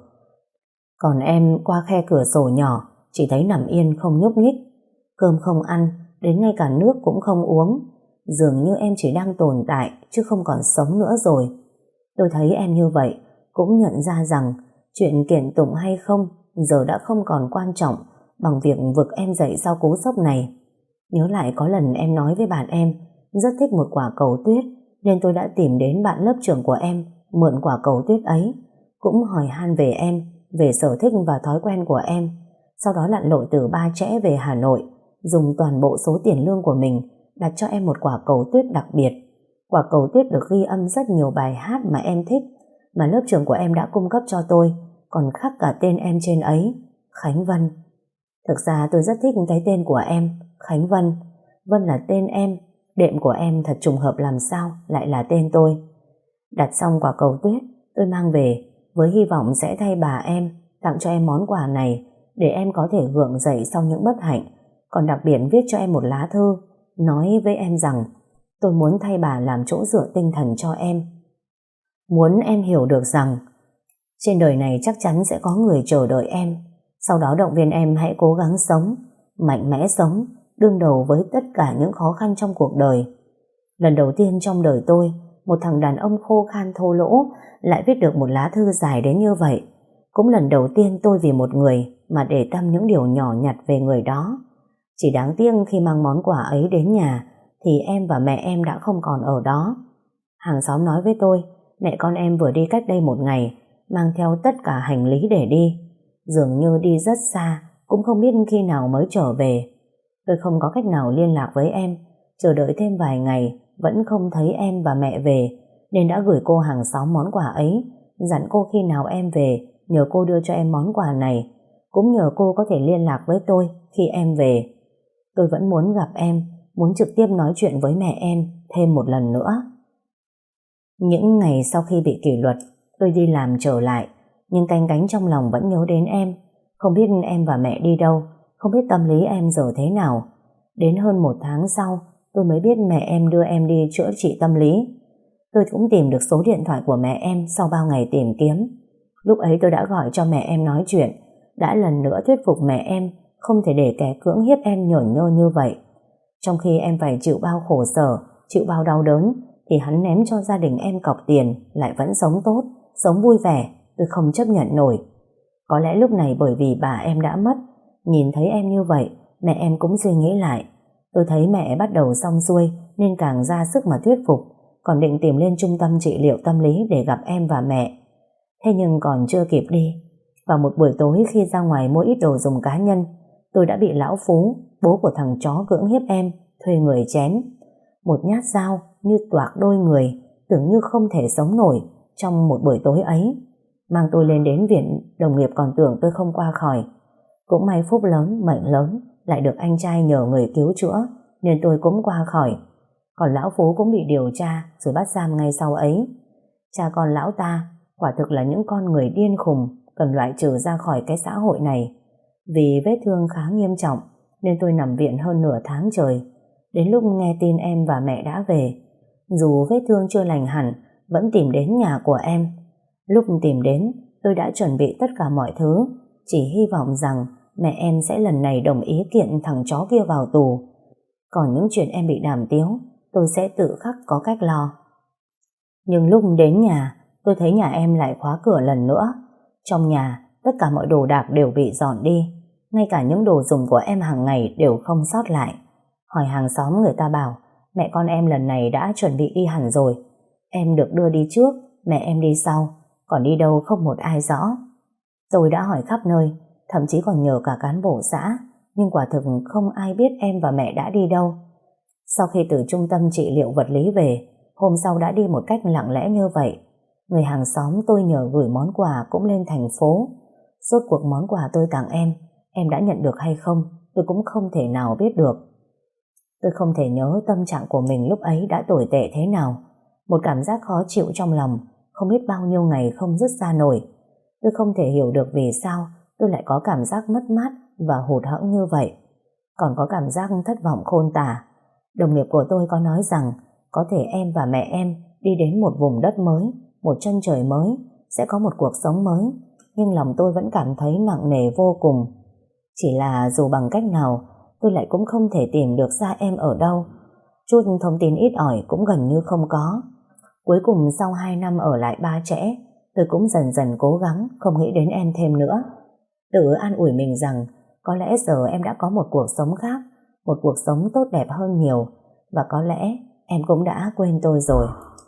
Còn em qua khe cửa sổ nhỏ chỉ thấy nằm yên không nhúc nhích. Cơm không ăn, đến ngay cả nước cũng không uống. Dường như em chỉ đang tồn tại chứ không còn sống nữa rồi. Tôi thấy em như vậy, cũng nhận ra rằng chuyện kiện tụng hay không giờ đã không còn quan trọng bằng việc vực em dậy sau cú sốc này. Nhớ lại có lần em nói với bạn em rất thích một quả cầu tuyết, nên tôi đã tìm đến bạn lớp trưởng của em mượn quả cầu tuyết ấy, cũng hỏi han về em, về sở thích và thói quen của em. Sau đó lặn lội từ Ba Chẽ về Hà Nội, dùng toàn bộ số tiền lương của mình đặt cho em một quả cầu tuyết đặc biệt. Quả cầu tuyết được ghi âm rất nhiều bài hát mà em thích, mà lớp trưởng của em đã cung cấp cho tôi, còn khắc cả tên em trên ấy, Khánh Vân. Thực ra tôi rất thích cái tên của em, Khánh Vân. Vân là tên em, đệm của em thật trùng hợp làm sao lại là tên tôi. Đặt xong quả cầu tuyết, tôi mang về với hy vọng sẽ thay bà em tặng cho em món quà này để em có thể gượng dậy sau những bất hạnh. Còn đặc biệt viết cho em một lá thư, nói với em rằng tôi muốn thay bà làm chỗ dựa tinh thần cho em. Muốn em hiểu được rằng trên đời này chắc chắn sẽ có người chờ đợi em. Sau đó động viên em hãy cố gắng sống, mạnh mẽ sống, đương đầu với tất cả những khó khăn trong cuộc đời. Lần đầu tiên trong đời tôi, một thằng đàn ông khô khan thô lỗ lại viết được một lá thư dài đến như vậy. Cũng lần đầu tiên tôi vì một người mà để tâm những điều nhỏ nhặt về người đó. Chỉ đáng tiếc khi mang món quà ấy đến nhà thì em và mẹ em đã không còn ở đó. Hàng xóm nói với tôi, mẹ con em vừa đi cách đây một ngày, mang theo tất cả hành lý để đi. Dường như đi rất xa, cũng không biết khi nào mới trở về. Tôi không có cách nào liên lạc với em, chờ đợi thêm vài ngày vẫn không thấy em và mẹ về, nên đã gửi cô hàng xóm món quà ấy, dặn cô khi nào em về nhờ cô đưa cho em món quà này, cũng nhờ cô có thể liên lạc với tôi khi em về. Tôi vẫn muốn gặp em, muốn trực tiếp nói chuyện với mẹ em thêm một lần nữa. Những ngày sau khi bị kỷ luật, tôi đi làm trở lại, nhưng canh cánh trong lòng vẫn nhớ đến em. Không biết em và mẹ đi đâu, không biết tâm lý em giờ thế nào. Đến hơn một tháng sau, tôi mới biết mẹ em đưa em đi chữa trị tâm lý. Tôi cũng tìm được số điện thoại của mẹ em sau bao ngày tìm kiếm. Lúc ấy tôi đã gọi cho mẹ em nói chuyện, đã lần nữa thuyết phục mẹ em không thể để kẻ cưỡng hiếp em nhởn nhơ như vậy. Trong khi em phải chịu bao khổ sở, chịu bao đau đớn, thì hắn ném cho gia đình em cọc tiền lại vẫn sống tốt, sống vui vẻ. Tôi không chấp nhận nổi. Có lẽ lúc này bởi vì bà em đã mất, nhìn thấy em như vậy, mẹ em cũng suy nghĩ lại. Tôi thấy mẹ bắt đầu xong xuôi nên càng ra sức mà thuyết phục, còn định tìm lên trung tâm trị liệu tâm lý để gặp em và mẹ. Thế nhưng còn chưa kịp đi, vào một buổi tối khi ra ngoài mua ít đồ dùng cá nhân, tôi đã bị lão Phú, bố của thằng chó cưỡng hiếp em, thuê người chém. Một nhát dao như toạc đôi người, tưởng như không thể sống nổi trong một buổi tối ấy. Mang tôi lên đến viện, đồng nghiệp còn tưởng tôi không qua khỏi. Cũng may phúc lớn, mệnh lớn, lại được anh trai nhờ người cứu chữa, nên tôi cũng qua khỏi. Còn lão Phú cũng bị điều tra rồi bắt giam ngay sau ấy. Cha con lão ta quả thực là những con người điên khùng, cần loại trừ ra khỏi cái xã hội này. Vì vết thương khá nghiêm trọng nên tôi nằm viện hơn nửa tháng trời. Đến lúc nghe tin em và mẹ đã về, dù vết thương chưa lành hẳn, vẫn tìm đến nhà của em. Lúc tìm đến, tôi đã chuẩn bị tất cả mọi thứ, chỉ hy vọng rằng mẹ em sẽ lần này đồng ý kiện thằng chó kia vào tù. Còn những chuyện em bị đàm tiếu, tôi sẽ tự khắc có cách lo. Nhưng lúc đến nhà, tôi thấy nhà em lại khóa cửa lần nữa. Trong nhà, tất cả mọi đồ đạc đều bị dọn đi, ngay cả những đồ dùng của em hàng ngày đều không sót lại. Hỏi hàng xóm, người ta bảo mẹ con em lần này đã chuẩn bị đi hẳn rồi. Em được đưa đi trước, mẹ em đi sau, còn đi đâu không một ai rõ. Tôi đã hỏi khắp nơi, thậm chí còn nhờ cả cán bộ xã, nhưng quả thực không ai biết em và mẹ đã đi đâu. Sau khi từ trung tâm trị liệu vật lý về, hôm sau đã đi một cách lặng lẽ như vậy. Người hàng xóm tôi nhờ gửi món quà cũng lên thành phố. Rốt cuộc món quà tôi tặng em, em đã nhận được hay không, tôi cũng không thể nào biết được. Tôi không thể nhớ tâm trạng của mình lúc ấy đã tồi tệ thế nào. Một cảm giác khó chịu trong lòng, không biết bao nhiêu ngày không dứt ra nổi. Tôi không thể hiểu được vì sao tôi lại có cảm giác mất mát và hụt hẫng như vậy. Còn có cảm giác thất vọng khôn tả. Đồng nghiệp của tôi có nói rằng có thể em và mẹ em đi đến một vùng đất mới, một chân trời mới, sẽ có một cuộc sống mới. Nhưng lòng tôi vẫn cảm thấy nặng nề vô cùng. Chỉ là dù bằng cách nào, tôi lại cũng không thể tìm được ra em ở đâu. Chút thông tin ít ỏi cũng gần như không có. Cuối cùng sau hai năm ở lại Ba Chẽ, tôi cũng dần dần cố gắng không nghĩ đến em thêm nữa. Tự an ủi mình rằng có lẽ giờ em đã có một cuộc sống khác, một cuộc sống tốt đẹp hơn nhiều, và có lẽ em cũng đã quên tôi rồi.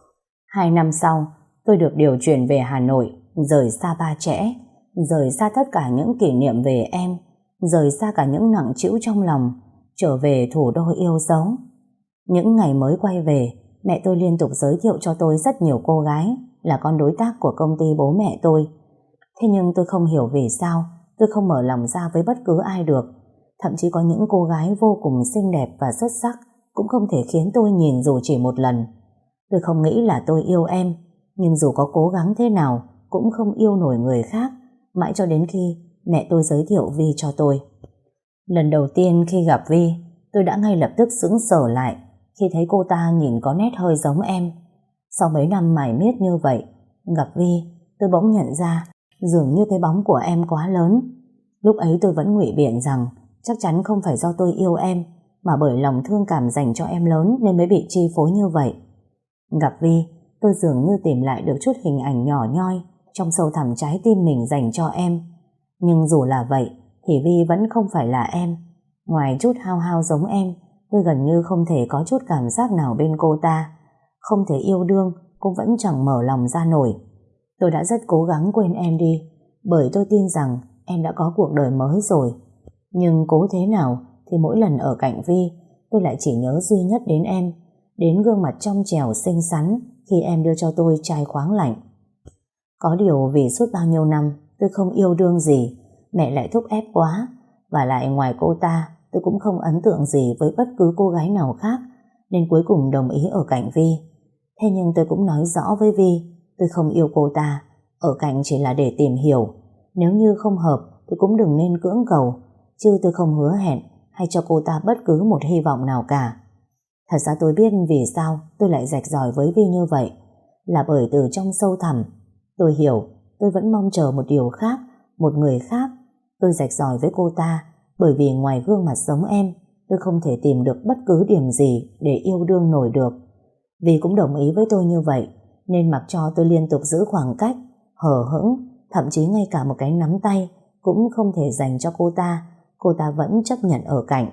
Hai năm sau, tôi được điều chuyển về Hà Nội, rời xa Ba Chẽ, rời xa tất cả những kỷ niệm về em, rời xa cả những nặng trĩu trong lòng, trở về thủ đô yêu dấu. Những ngày mới quay về, mẹ tôi liên tục giới thiệu cho tôi rất nhiều cô gái là con đối tác của công ty bố mẹ tôi. Thế nhưng tôi không hiểu vì sao tôi không mở lòng ra với bất cứ ai được. Thậm chí có những cô gái vô cùng xinh đẹp và xuất sắc cũng không thể khiến tôi nhìn dù chỉ một lần. Tôi không nghĩ là tôi yêu em, nhưng dù có cố gắng thế nào cũng không yêu nổi người khác, mãi cho đến khi mẹ tôi giới thiệu Vi cho tôi. Lần đầu tiên khi gặp Vi, tôi đã ngay lập tức sững sờ lại khi thấy cô ta nhìn có nét hơi giống em. Sau mấy năm mải miết như vậy, gặp Vi, tôi bỗng nhận ra dường như cái bóng của em quá lớn. Lúc ấy tôi vẫn ngụy biện rằng chắc chắn không phải do tôi yêu em, mà bởi lòng thương cảm dành cho em lớn nên mới bị chi phối như vậy. Gặp Vi, tôi dường như tìm lại được chút hình ảnh nhỏ nhoi trong sâu thẳm trái tim mình dành cho em. Nhưng dù là vậy thì Vi vẫn không phải là em. Ngoài chút hao hao giống em, tôi gần như không thể có chút cảm giác nào bên cô ta. Không thể yêu đương, cũng vẫn chẳng mở lòng ra nổi. Tôi đã rất cố gắng quên em đi, bởi tôi tin rằng em đã có cuộc đời mới rồi. Nhưng cố thế nào thì mỗi lần ở cạnh Vi, tôi lại chỉ nhớ duy nhất đến em, đến gương mặt trong trẻo xinh xắn khi em đưa cho tôi chai khoáng lạnh. Có điều vì suốt bao nhiêu năm tôi không yêu đương gì, mẹ lại thúc ép quá, và lại ngoài cô ta tôi cũng không ấn tượng gì với bất cứ cô gái nào khác, nên cuối cùng đồng ý ở cạnh Vi. Thế nhưng tôi cũng nói rõ với Vi, tôi không yêu cô ta, ở cạnh chỉ là để tìm hiểu. Nếu như không hợp thì cũng đừng nên cưỡng cầu, chứ tôi không hứa hẹn hay cho cô ta bất cứ một hy vọng nào cả. Thật ra tôi biết vì sao tôi lại rạch ròi với Vi như vậy, là bởi từ trong sâu thẳm tôi hiểu tôi vẫn mong chờ một điều khác, một người khác. Tôi rạch ròi với cô ta bởi vì ngoài gương mặt giống em, tôi không thể tìm được bất cứ điểm gì để yêu đương nổi được. Vi cũng đồng ý với tôi như vậy, nên mặc cho tôi liên tục giữ khoảng cách, hờ hững, thậm chí ngay cả một cái nắm tay cũng không thể dành cho cô ta, cô ta vẫn chấp nhận ở cạnh.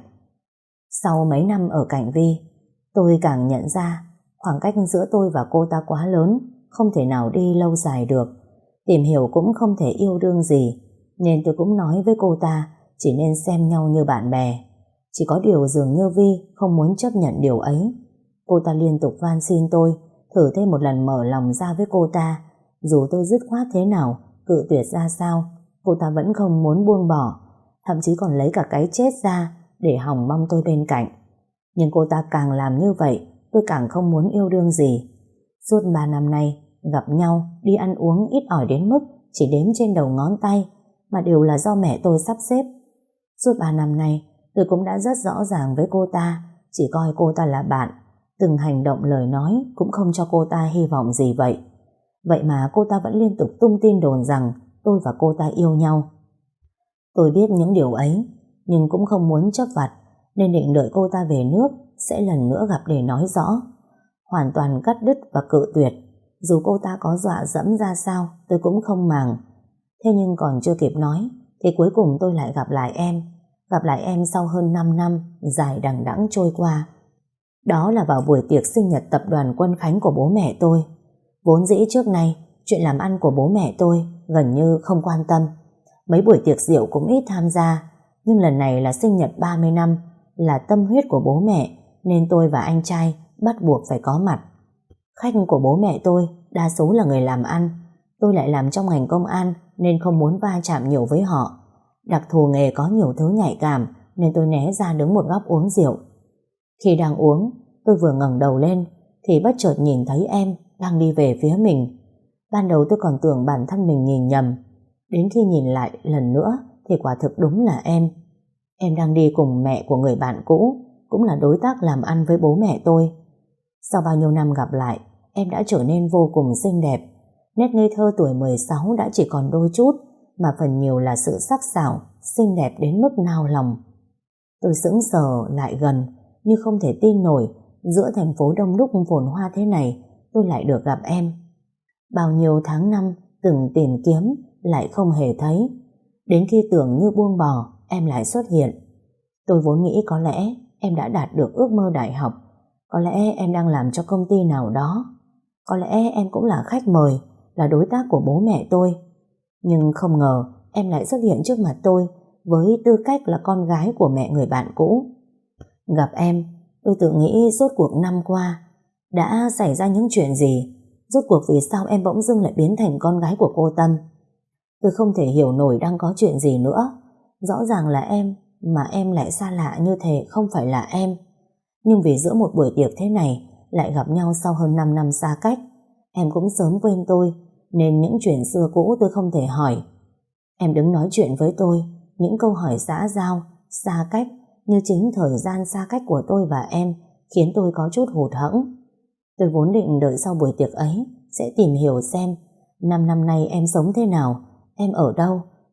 Sau mấy năm ở cạnh Vi, tôi càng nhận ra khoảng cách giữa tôi và cô ta quá lớn, không thể nào đi lâu dài được. Tìm hiểu cũng không thể yêu đương gì, nên tôi cũng nói với cô ta chỉ nên xem nhau như bạn bè. Chỉ có điều dường như Vi không muốn chấp nhận điều ấy. Cô ta liên tục van xin tôi thử thêm một lần mở lòng ra với cô ta. Dù tôi dứt khoát thế nào, cự tuyệt ra sao, cô ta vẫn không muốn buông bỏ, thậm chí còn lấy cả cái chết ra để hòng mong tôi bên cạnh. Nhưng cô ta càng làm như vậy, tôi càng không muốn yêu đương gì. Suốt ba năm nay, gặp nhau, đi ăn uống ít ỏi đến mức chỉ đếm trên đầu ngón tay, mà đều là do mẹ tôi sắp xếp. Suốt ba năm nay, tôi cũng đã rất rõ ràng với cô ta, chỉ coi cô ta là bạn, từng hành động lời nói cũng không cho cô ta hy vọng gì vậy. Vậy mà cô ta vẫn liên tục tung tin đồn rằng tôi và cô ta yêu nhau. Tôi biết những điều ấy, nhưng cũng không muốn chấp vặt, nên định đợi cô ta về nước sẽ lần nữa gặp để nói rõ. Hoàn toàn cắt đứt và cự tuyệt. Dù cô ta có dọa dẫm ra sao, tôi cũng không màng. Thế nhưng còn chưa kịp nói, thì cuối cùng tôi lại gặp lại em. Gặp lại em sau hơn năm năm, dài đằng đẵng trôi qua. Đó là vào buổi tiệc sinh nhật tập đoàn Quân Khánh của bố mẹ tôi. Vốn dĩ trước nay, chuyện làm ăn của bố mẹ tôi gần như không quan tâm. Mấy buổi tiệc rượu cũng ít tham gia. Nhưng lần này là sinh nhật ba mươi năm, là tâm huyết của bố mẹ, nên tôi và anh trai bắt buộc phải có mặt. Khách của bố mẹ tôi đa số là người làm ăn. Tôi lại làm trong ngành công an nên không muốn va chạm nhiều với họ. Đặc thù nghề có nhiều thứ nhạy cảm nên tôi né ra đứng một góc uống rượu. Khi đang uống, tôi vừa ngẩng đầu lên thì bất chợt nhìn thấy em đang đi về phía mình. Ban đầu tôi còn tưởng bản thân mình nhìn nhầm, đến khi nhìn lại lần nữa thì quả thực đúng là em. Em đang đi cùng mẹ của người bạn cũ, cũng là đối tác làm ăn với bố mẹ tôi. Sau bao nhiêu năm gặp lại, em đã trở nên vô cùng xinh đẹp. Nét ngây thơ tuổi mười sáu đã chỉ còn đôi chút, mà phần nhiều là sự sắc sảo, xinh đẹp đến mức nao lòng. Tôi sững sờ lại gần, như không thể tin nổi, giữa thành phố đông đúc phồn hoa thế này, tôi lại được gặp em. Bao nhiêu tháng năm từng tìm kiếm, lại không hề thấy. Đến khi tưởng như buông bỏ, em lại xuất hiện. Tôi vốn nghĩ có lẽ em đã đạt được ước mơ đại học, có lẽ em đang làm cho công ty nào đó, có lẽ em cũng là khách mời, là đối tác của bố mẹ tôi. Nhưng không ngờ em lại xuất hiện trước mặt tôi với tư cách là con gái của mẹ người bạn cũ. Gặp em, tôi tự nghĩ rốt cuộc năm qua đã xảy ra những chuyện gì, rốt cuộc vì sao em bỗng dưng lại biến thành con gái của cô Tâm. Tôi không thể hiểu nổi đang có chuyện gì nữa. Rõ ràng là em, mà em lại xa lạ như thể không phải là em. Nhưng vì giữa một buổi tiệc thế này lại gặp nhau sau hơn năm năm xa cách, em cũng sớm quên tôi, nên những chuyện xưa cũ tôi không thể hỏi. Em đứng nói chuyện với tôi, những câu hỏi xã giao, xa cách, như chính thời gian xa cách của tôi và em khiến tôi có chút hụt hẫng. Tôi vốn định đợi sau buổi tiệc ấy sẽ tìm hiểu xem năm năm nay em sống thế nào, em ở đâu,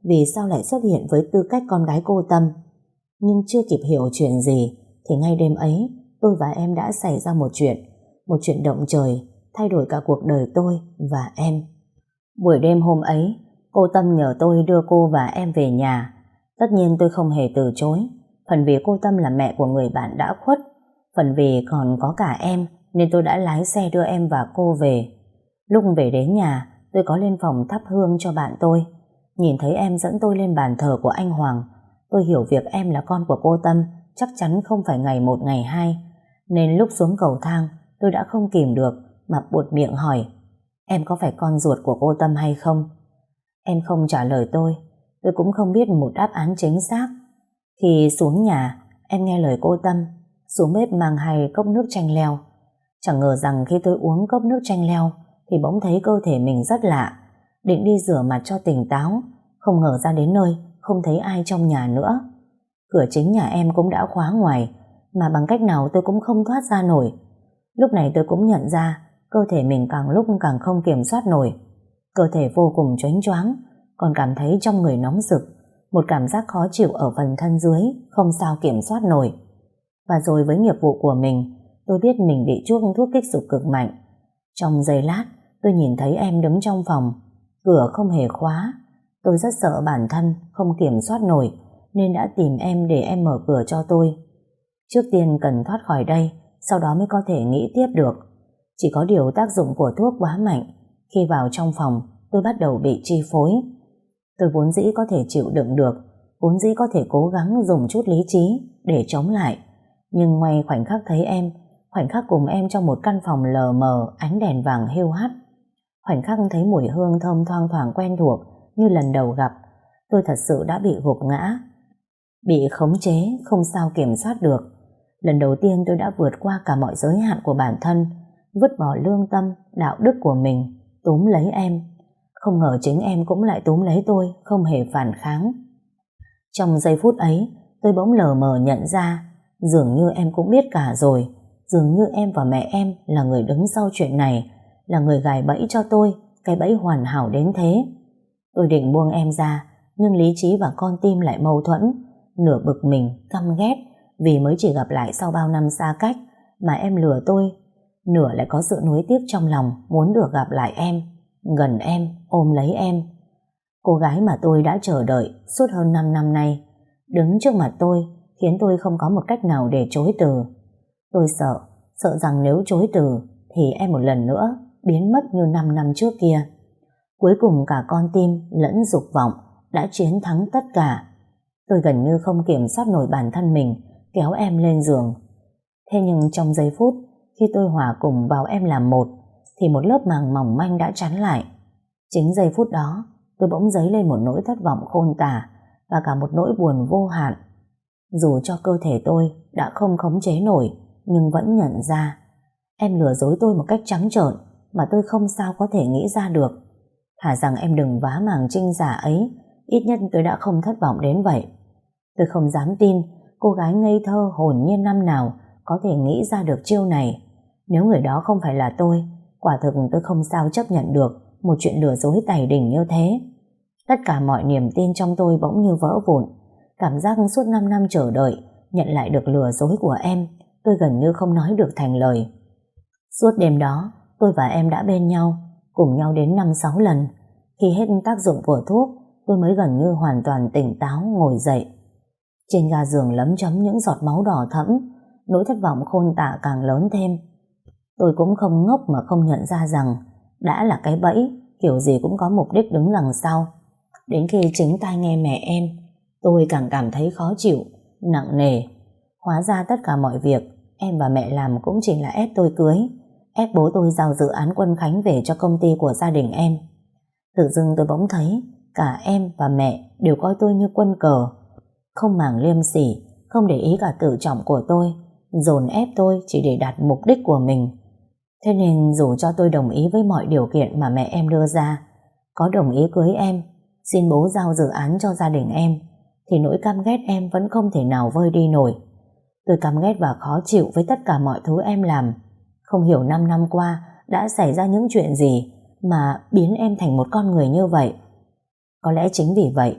vì sao lại xuất hiện với tư cách con gái cô Tâm. Nhưng chưa kịp hiểu chuyện gì thì ngay đêm ấy tôi và em đã xảy ra một chuyện, một chuyện động trời, thay đổi cả cuộc đời tôi và em. Buổi đêm hôm ấy, cô Tâm nhờ tôi đưa cô và em về nhà. Tất nhiên tôi không hề từ chối, phần vì cô Tâm là mẹ của người bạn đã khuất, phần vì còn có cả em nên tôi đã lái xe đưa em và cô về. Lúc về đến nhà, tôi có lên phòng thắp hương cho bạn tôi. Nhìn thấy em dẫn tôi lên bàn thờ của anh Hoàng, tôi hiểu việc em là con của cô Tâm chắc chắn không phải ngày một ngày hai, nên lúc xuống cầu thang tôi đã không kìm được mà buột miệng hỏi: em có phải con ruột của cô Tâm hay không? Em không trả lời tôi, tôi cũng không biết một đáp án chính xác. Khi xuống nhà, em nghe lời cô Tâm, xuống bếp mang hai cốc nước chanh leo. Chẳng ngờ rằng khi tôi uống cốc nước chanh leo thì bỗng thấy cơ thể mình rất lạ. Định đi rửa mặt cho tỉnh táo, không ngờ ra đến nơi không thấy ai trong nhà nữa. Cửa chính nhà em cũng đã khóa ngoài, mà bằng cách nào tôi cũng không thoát ra nổi. Lúc này tôi cũng nhận ra cơ thể mình càng lúc càng không kiểm soát nổi. Cơ thể vô cùng choáng choáng, còn cảm thấy trong người nóng rực, một cảm giác khó chịu ở phần thân dưới không sao kiểm soát nổi. Và rồi với nghiệp vụ của mình, tôi biết mình bị chuốc thuốc kích dục cực mạnh. Trong giây lát, tôi nhìn thấy em đứng trong phòng, cửa không hề khóa. Tôi rất sợ bản thân không kiểm soát nổi, nên đã tìm em để em mở cửa cho tôi. Trước tiên cần thoát khỏi đây, sau đó mới có thể nghĩ tiếp được. Chỉ có điều tác dụng của thuốc quá mạnh, khi vào trong phòng tôi bắt đầu bị chi phối. Tôi vốn dĩ có thể chịu đựng được, vốn dĩ có thể cố gắng dùng chút lý trí để chống lại. Nhưng ngay khoảnh khắc thấy em, khoảnh khắc cùng em trong một căn phòng lờ mờ ánh đèn vàng hiu hắt, khoảnh khắc thấy mùi hương thơm thoang thoảng quen thuộc như lần đầu gặp, tôi thật sự đã bị gục ngã, bị khống chế, không sao kiểm soát được. Lần đầu tiên tôi đã vượt qua cả mọi giới hạn của bản thân, vứt bỏ lương tâm, đạo đức của mình, túm lấy em. Không ngờ chính em cũng lại túm lấy tôi, không hề phản kháng. Trong giây phút ấy, tôi bỗng lờ mờ nhận ra, dường như em cũng biết cả rồi, dường như em và mẹ em là người đứng sau chuyện này, là người gài bẫy cho tôi, cái bẫy hoàn hảo đến thế. Tôi định buông em ra, nhưng lý trí và con tim lại mâu thuẫn, nửa bực mình, căm ghét, vì mới chỉ gặp lại sau bao năm xa cách mà em lừa tôi, nửa lại có sự nuối tiếc trong lòng muốn được gặp lại em, gần em, ôm lấy em. Cô gái mà tôi đã chờ đợi suốt hơn năm năm nay, đứng trước mặt tôi khiến tôi không có một cách nào để chối từ. Tôi sợ, sợ rằng nếu chối từ thì em một lần nữa biến mất như năm năm trước kia. Cuối cùng cả con tim lẫn dục vọng đã chiến thắng tất cả. Tôi gần như không kiểm soát nổi bản thân mình, kéo em lên giường. Thế nhưng trong giây phút khi tôi hòa cùng vào em làm một, thì một lớp màng mỏng manh đã chắn lại. Chính giây phút đó tôi bỗng dấy lên một nỗi thất vọng khôn tả và cả một nỗi buồn vô hạn. Dù cho cơ thể tôi đã không khống chế nổi, nhưng vẫn nhận ra em lừa dối tôi một cách trắng trợn mà tôi không sao có thể nghĩ ra được. Thà rằng em đừng vá màng trinh giả ấy, ít nhất tôi đã không thất vọng đến vậy. Tôi không dám tin cô gái ngây thơ hồn nhiên năm nào có thể nghĩ ra được chiêu này. Nếu người đó không phải là tôi, quả thực tôi không sao chấp nhận được một chuyện lừa dối tày đình như thế. Tất cả mọi niềm tin trong tôi bỗng như vỡ vụn. Cảm giác suốt năm năm chờ đợi nhận lại được lừa dối của em, tôi gần như không nói được thành lời. Suốt đêm đó tôi và em đã bên nhau, cùng nhau đến năm sáu lần. Khi hết tác dụng của thuốc, tôi mới gần như hoàn toàn tỉnh táo ngồi dậy. Trên ga giường lấm chấm những giọt máu đỏ thẫm, nỗi thất vọng khôn tả càng lớn thêm. Tôi cũng không ngốc mà không nhận ra rằng đã là cái bẫy, kiểu gì cũng có mục đích đứng đằng sau. Đến khi chính tai nghe mẹ em, tôi càng cảm thấy khó chịu, nặng nề. Hóa ra tất cả mọi việc em và mẹ làm cũng chỉ là ép tôi cưới, ép bố tôi giao dự án Quân Khánh về cho công ty của gia đình em. Tự dưng tôi bỗng thấy cả em và mẹ đều coi tôi như quân cờ, không màng liêm sỉ, không để ý cả tự trọng của tôi, dồn ép tôi chỉ để đạt mục đích của mình. Thế nên dù cho tôi đồng ý với mọi điều kiện mà mẹ em đưa ra, có đồng ý cưới em, xin bố giao dự án cho gia đình em, thì nỗi căm ghét em vẫn không thể nào vơi đi nổi. Tôi căm ghét và khó chịu với tất cả mọi thứ em làm. Không hiểu năm năm qua đã xảy ra những chuyện gì mà biến em thành một con người như vậy. Có lẽ chính vì vậy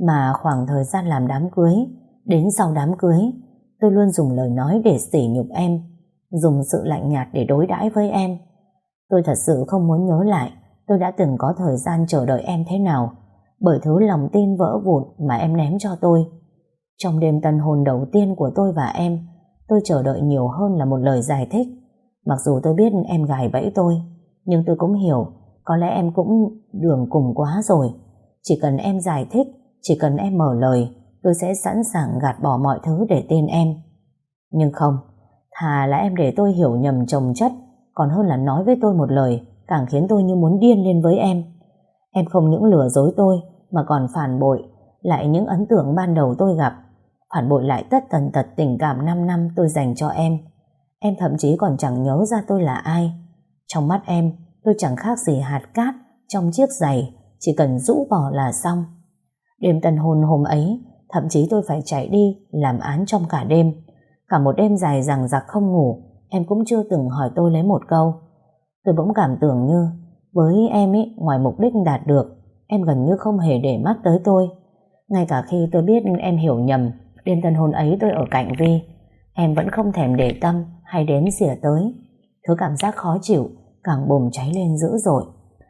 Mà khoảng thời gian làm đám cưới, đến sau đám cưới, tôi luôn dùng lời nói để sỉ nhục em, dùng sự lạnh nhạt để đối đãi với em. Tôi thật sự không muốn nhớ lại tôi đã từng có thời gian chờ đợi em thế nào, bởi thứ lòng tin vỡ vụn mà em ném cho tôi. Trong đêm tân hôn đầu tiên của tôi và em, tôi chờ đợi nhiều hơn là một lời giải thích. Mặc dù tôi biết em gài bẫy tôi, nhưng tôi cũng hiểu có lẽ em cũng đường cùng quá rồi. Chỉ cần em giải thích, chỉ cần em mở lời, tôi sẽ sẵn sàng gạt bỏ mọi thứ để tin em. Nhưng không, thà là em để tôi hiểu nhầm chồng chất, còn hơn là nói với tôi một lời càng khiến tôi như muốn điên lên với em. Em không những lừa dối tôi mà còn phản bội lại những ấn tượng ban đầu tôi gặp, phản bội lại tất tần tật tình cảm năm năm tôi dành cho em. Em thậm chí còn chẳng nhớ ra tôi là ai. Trong mắt em, tôi chẳng khác gì hạt cát trong chiếc giày, chỉ cần rũ bỏ là xong. Đêm tân hôn hôm ấy, thậm chí tôi phải chạy đi làm án trong cả đêm. Cả một đêm dài dằng dặc không ngủ, em cũng chưa từng hỏi tôi lấy một câu. Tôi bỗng cảm tưởng như với em ý, ngoài mục đích đạt được, em gần như không hề để mắt tới tôi. Ngay cả khi tôi biết em hiểu nhầm, đêm tân hôn ấy tôi ở cạnh Vi, em vẫn không thèm để tâm hay đếm xỉa tới. Thứ cảm giác khó chịu càng bùng cháy lên dữ dội.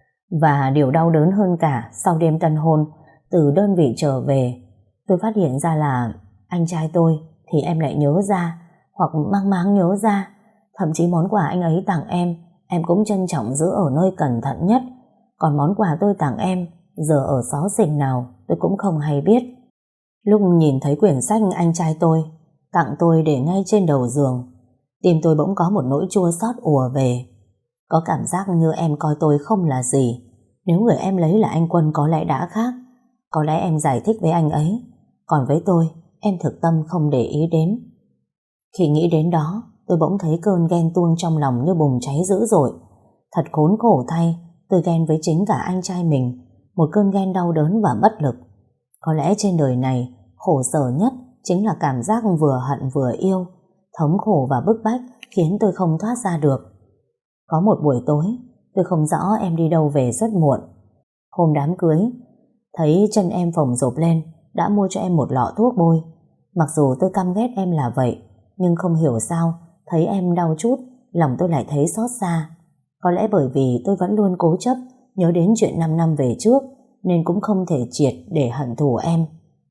Và điều đau đớn hơn cả, sau đêm tân hôn, từ đơn vị trở về, tôi phát hiện ra là anh trai tôi thì em lại nhớ ra, hoặc mang máng nhớ ra. Thậm chí món quà anh ấy tặng em, em cũng trân trọng giữ ở nơi cẩn thận nhất. Còn món quà tôi tặng em, giờ ở xó xỉnh nào tôi cũng không hay biết. Lúc nhìn thấy quyển sách anh trai tôi tặng tôi để ngay trên đầu giường, tim tôi bỗng có một nỗi chua xót ùa về. Có cảm giác như em coi tôi không là gì. Nếu người em lấy là anh Quân có lẽ đã khác. Có lẽ em giải thích với anh ấy, còn với tôi, em thực tâm không để ý đến. Khi nghĩ đến đó, tôi bỗng thấy cơn ghen tuông trong lòng như bùng cháy dữ dội. Thật khốn khổ thay, tôi ghen với chính cả anh trai mình, một cơn ghen đau đớn và bất lực. Có lẽ trên đời này, khổ sở nhất chính là cảm giác vừa hận vừa yêu, thống khổ và bức bách khiến tôi không thoát ra được. Có một buổi tối, tôi không rõ em đi đâu về rất muộn. Hôm đám cưới, thấy chân em phồng rộp lên, đã mua cho em một lọ thuốc bôi. Mặc dù tôi căm ghét em là vậy, nhưng không hiểu sao, thấy em đau chút, lòng tôi lại thấy xót xa. Có lẽ bởi vì tôi vẫn luôn cố chấp nhớ đến chuyện năm năm về trước, nên cũng không thể triệt để hận thù em.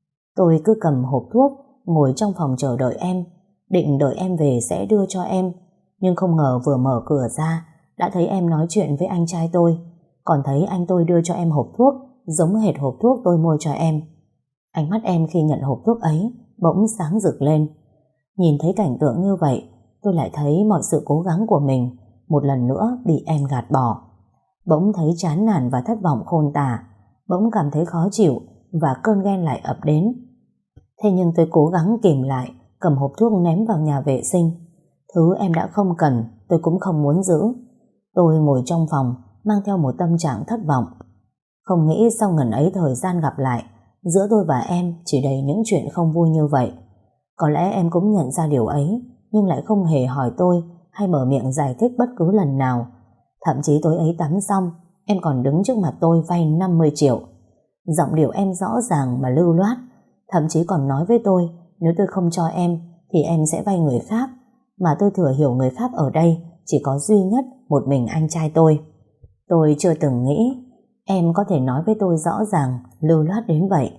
Tôi cứ cầm hộp thuốc, ngồi trong phòng chờ đợi em, định đợi em về sẽ đưa cho em. Nhưng không ngờ vừa mở cửa ra, đã thấy em nói chuyện với anh trai tôi, còn thấy anh tôi đưa cho em hộp thuốc giống hệt hộp thuốc tôi mua cho em. Ánh mắt em khi nhận hộp thuốc ấy bỗng sáng rực lên. Nhìn thấy cảnh tượng như vậy, tôi lại thấy mọi sự cố gắng của mình một lần nữa bị em gạt bỏ. Bỗng thấy chán nản và thất vọng khôn tả, bỗng cảm thấy khó chịu và cơn ghen lại ập đến. Thế nhưng tôi cố gắng kìm lại, cầm hộp thuốc ném vào nhà vệ sinh. Thứ em đã không cần, tôi cũng không muốn giữ. Tôi ngồi trong phòng, mang theo một tâm trạng thất vọng. Không nghĩ sau ngần ấy thời gian gặp lại, giữa tôi và em chỉ đầy những chuyện không vui như vậy. Có lẽ em cũng nhận ra điều ấy, nhưng lại không hề hỏi tôi hay mở miệng giải thích bất cứ lần nào. Thậm chí tối ấy tắm xong, em còn đứng trước mặt tôi vay năm mươi triệu. Giọng điệu em rõ ràng mà lưu loát, thậm chí còn nói với tôi nếu tôi không cho em thì em sẽ vay người khác, mà tôi thừa hiểu người khác ở đây chỉ có duy nhất một mình anh trai tôi. Tôi chưa từng nghĩ em có thể nói với tôi rõ ràng, lưu loát đến vậy.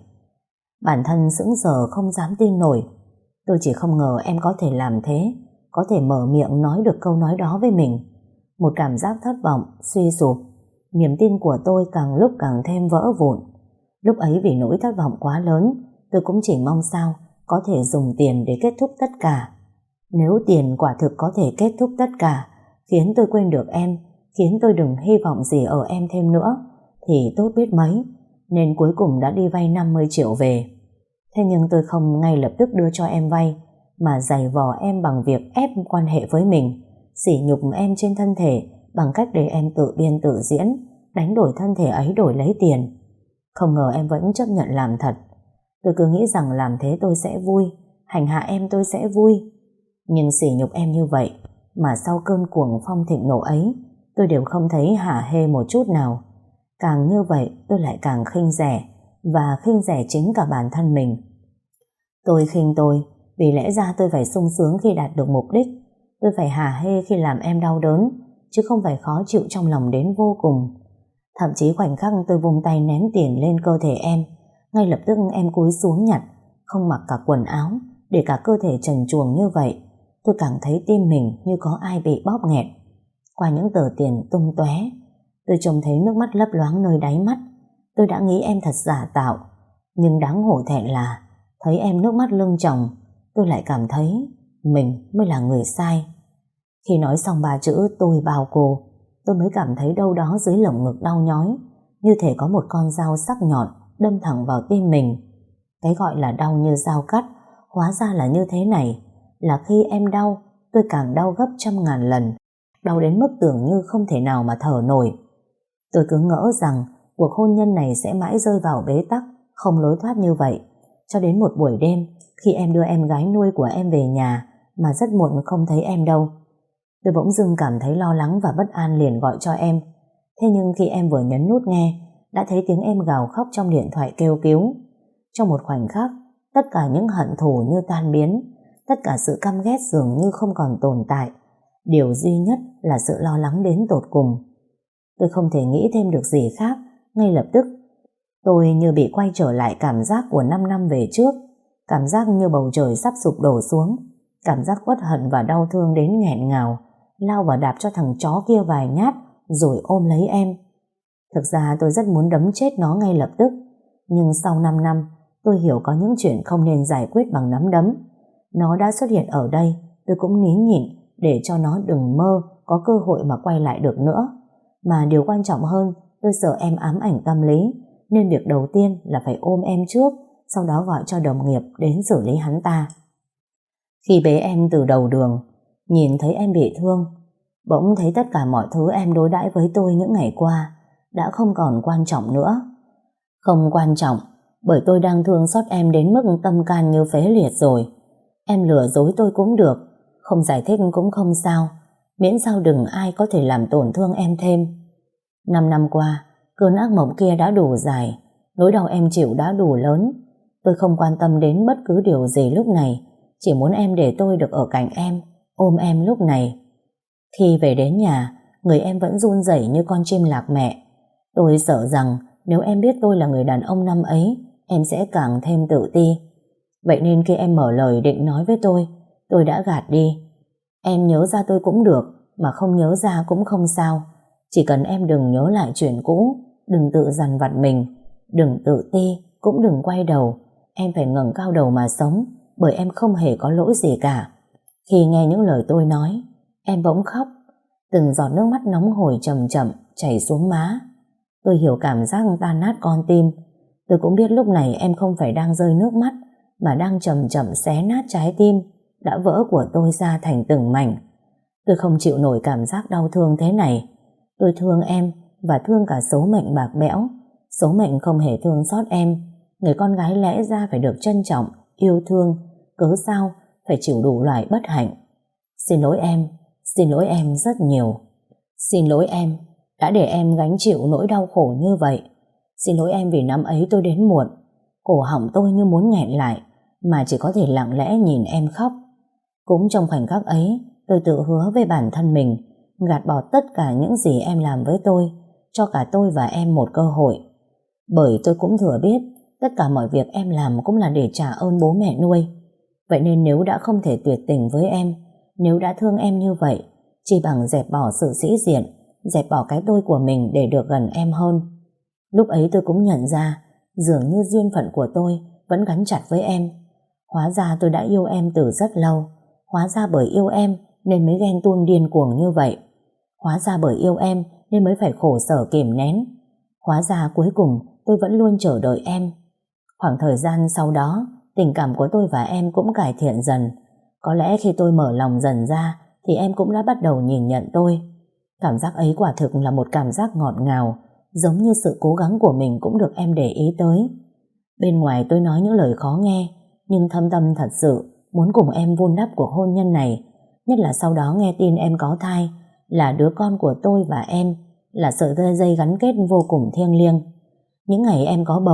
Bản thân sững sờ không dám tin nổi. Tôi chỉ không ngờ em có thể làm thế, có thể mở miệng nói được câu nói đó với mình. Một cảm giác thất vọng, suy sụp. Niềm tin của tôi càng lúc càng thêm vỡ vụn. Lúc ấy vì nỗi thất vọng quá lớn, tôi cũng chỉ mong sao có thể dùng tiền để kết thúc tất cả. Nếu tiền quả thực có thể kết thúc tất cả, khiến tôi quên được em, khiến tôi đừng hy vọng gì ở em thêm nữa, thì tốt biết mấy, nên cuối cùng đã đi vay năm mươi triệu về. Thế nhưng tôi không ngay lập tức đưa cho em vay, mà giày vò em bằng việc ép quan hệ với mình, sỉ nhục em trên thân thể bằng cách để em tự biên tự diễn, đánh đổi thân thể ấy đổi lấy tiền. Không ngờ em vẫn chấp nhận làm thật. Tôi cứ nghĩ rằng làm thế tôi sẽ vui, hành hạ em tôi sẽ vui. Nhưng sỉ nhục em như vậy, mà sau cơn cuồng phong thịnh nộ ấy, tôi đều không thấy hả hê một chút nào. Càng như vậy tôi lại càng khinh rẻ, và khinh rẻ chính cả bản thân mình. Tôi khinh tôi vì lẽ ra tôi phải sung sướng khi đạt được mục đích. Tôi phải hả hê khi làm em đau đớn, chứ không phải khó chịu trong lòng đến vô cùng. Thậm chí khoảnh khắc tôi vung tay ném tiền lên cơ thể em, ngay lập tức em cúi xuống nhặt, không mặc cả quần áo, để cả cơ thể trần truồng như vậy. Tôi càng thấy tim mình như có ai bị bóp nghẹt. Qua những tờ tiền tung tóe, tôi trông thấy nước mắt lấp loáng nơi đáy mắt. Tôi đã nghĩ em thật giả tạo, nhưng đáng hổ thẹn là thấy em nước mắt lưng tròng, tôi lại cảm thấy mình mới là người sai. Khi nói xong ba chữ tôi bao cô, tôi mới cảm thấy đâu đó dưới lồng ngực đau nhói, như thể có một con dao sắc nhọn đâm thẳng vào tim mình. Cái gọi là đau như dao cắt, hóa ra là như thế này, là khi em đau, tôi càng đau gấp trăm ngàn lần, đau đến mức tưởng như không thể nào mà thở nổi. Tôi cứ ngỡ rằng cuộc hôn nhân này sẽ mãi rơi vào bế tắc, không lối thoát như vậy, cho đến một buổi đêm, khi em đưa em gái nuôi của em về nhà, mà rất muộn không thấy em đâu. Tôi bỗng dưng cảm thấy lo lắng và bất an, liền gọi cho em. Thế nhưng khi em vừa nhấn nút nghe, đã thấy tiếng em gào khóc trong điện thoại kêu cứu. Trong một khoảnh khắc, tất cả những hận thù như tan biến, tất cả sự căm ghét dường như không còn tồn tại. Điều duy nhất là sự lo lắng đến tột cùng. Tôi không thể nghĩ thêm được gì khác. Ngay lập tức, tôi như bị quay trở lại cảm giác của năm năm về trước. Cảm giác như bầu trời sắp sụp đổ xuống. Cảm giác uất hận và đau thương đến nghẹn ngào, lao vào đạp cho thằng chó kia vài nhát, rồi ôm lấy em. Thực ra tôi rất muốn đấm chết nó ngay lập tức. Nhưng sau năm năm, tôi hiểu có những chuyện không nên giải quyết bằng nắm đấm. Nó đã xuất hiện ở đây, tôi cũng nín nhịn để cho nó đừng mơ có cơ hội mà quay lại được nữa. Mà điều quan trọng hơn, tôi sợ em ám ảnh tâm lý, nên việc đầu tiên là phải ôm em trước, sau đó gọi cho đồng nghiệp đến xử lý hắn ta. Khi bế em từ đầu đường, nhìn thấy em bị thương, bỗng thấy tất cả mọi thứ em đối đãi với tôi những ngày qua đã không còn quan trọng nữa. Không quan trọng bởi tôi đang thương xót em đến mức tâm can như phế liệt rồi. Em lừa dối tôi cũng được, không giải thích cũng không sao, miễn sao đừng ai có thể làm tổn thương em thêm. Năm năm qua, cơn ác mộng kia đã đủ dài, nỗi đau em chịu đã đủ lớn. Tôi không quan tâm đến bất cứ điều gì lúc này, chỉ muốn em để tôi được ở cạnh em, ôm em lúc này. Khi về đến nhà, người em vẫn run rẩy như con chim lạc mẹ. Tôi sợ rằng nếu em biết tôi là người đàn ông năm ấy, em sẽ càng thêm tự ti. Vậy nên khi em mở lời định nói với tôi, tôi đã gạt đi. Em nhớ ra tôi cũng được, mà không nhớ ra cũng không sao. Chỉ cần em đừng nhớ lại chuyện cũ, đừng tự dằn vặt mình, đừng tự ti, cũng đừng quay đầu. Em phải ngẩng cao đầu mà sống, bởi em không hề có lỗi gì cả. Khi nghe những lời tôi nói, em bỗng khóc. Từng giọt nước mắt nóng hổi chậm chậm chảy xuống má. Tôi hiểu cảm giác tan nát con tim. Tôi cũng biết lúc này em không phải đang rơi nước mắt, mà đang chậm chậm xé nát trái tim đã vỡ của tôi ra thành từng mảnh. Tôi không chịu nổi cảm giác đau thương thế này. Tôi thương em và thương cả số mệnh bạc bẽo. Số mệnh không hề thương xót em. Người con gái lẽ ra phải được trân trọng, yêu thương, cớ sao phải chịu đủ loại bất hạnh. Xin lỗi em, xin lỗi em rất nhiều. Xin lỗi em đã để em gánh chịu nỗi đau khổ như vậy. Xin lỗi em vì năm ấy tôi đến muộn. Cổ họng tôi như muốn nghẹn lại, mà chỉ có thể lặng lẽ nhìn em khóc. Cũng trong khoảnh khắc ấy, tôi tự hứa với bản thân mình gạt bỏ tất cả những gì em làm với tôi, cho cả tôi và em một cơ hội. Bởi tôi cũng thừa biết tất cả mọi việc em làm cũng là để trả ơn bố mẹ nuôi. Vậy nên nếu đã không thể tuyệt tình với em, nếu đã thương em như vậy, chỉ bằng dẹp bỏ sự sĩ diện, dẹp bỏ cái tôi của mình để được gần em hơn. Lúc ấy tôi cũng nhận ra dường như duyên phận của tôi vẫn gắn chặt với em. Hóa ra tôi đã yêu em từ rất lâu. Hóa ra bởi yêu em nên mới ghen tuông điên cuồng như vậy. Hóa ra bởi yêu em nên mới phải khổ sở kìm nén. Hóa ra cuối cùng tôi vẫn luôn chờ đợi em. Khoảng thời gian sau đó, tình cảm của tôi và em cũng cải thiện dần. Có lẽ khi tôi mở lòng dần ra thì em cũng đã bắt đầu nhìn nhận tôi. Cảm giác ấy quả thực là một cảm giác ngọt ngào, giống như sự cố gắng của mình cũng được em để ý tới. Bên ngoài tôi nói những lời khó nghe, nhưng thâm tâm thật sự muốn cùng em vun đắp cuộc hôn nhân này. Nhất là sau đó nghe tin em có thai, là đứa con của tôi và em, là sợi dây gắn kết vô cùng thiêng liêng. Những ngày em có bầu,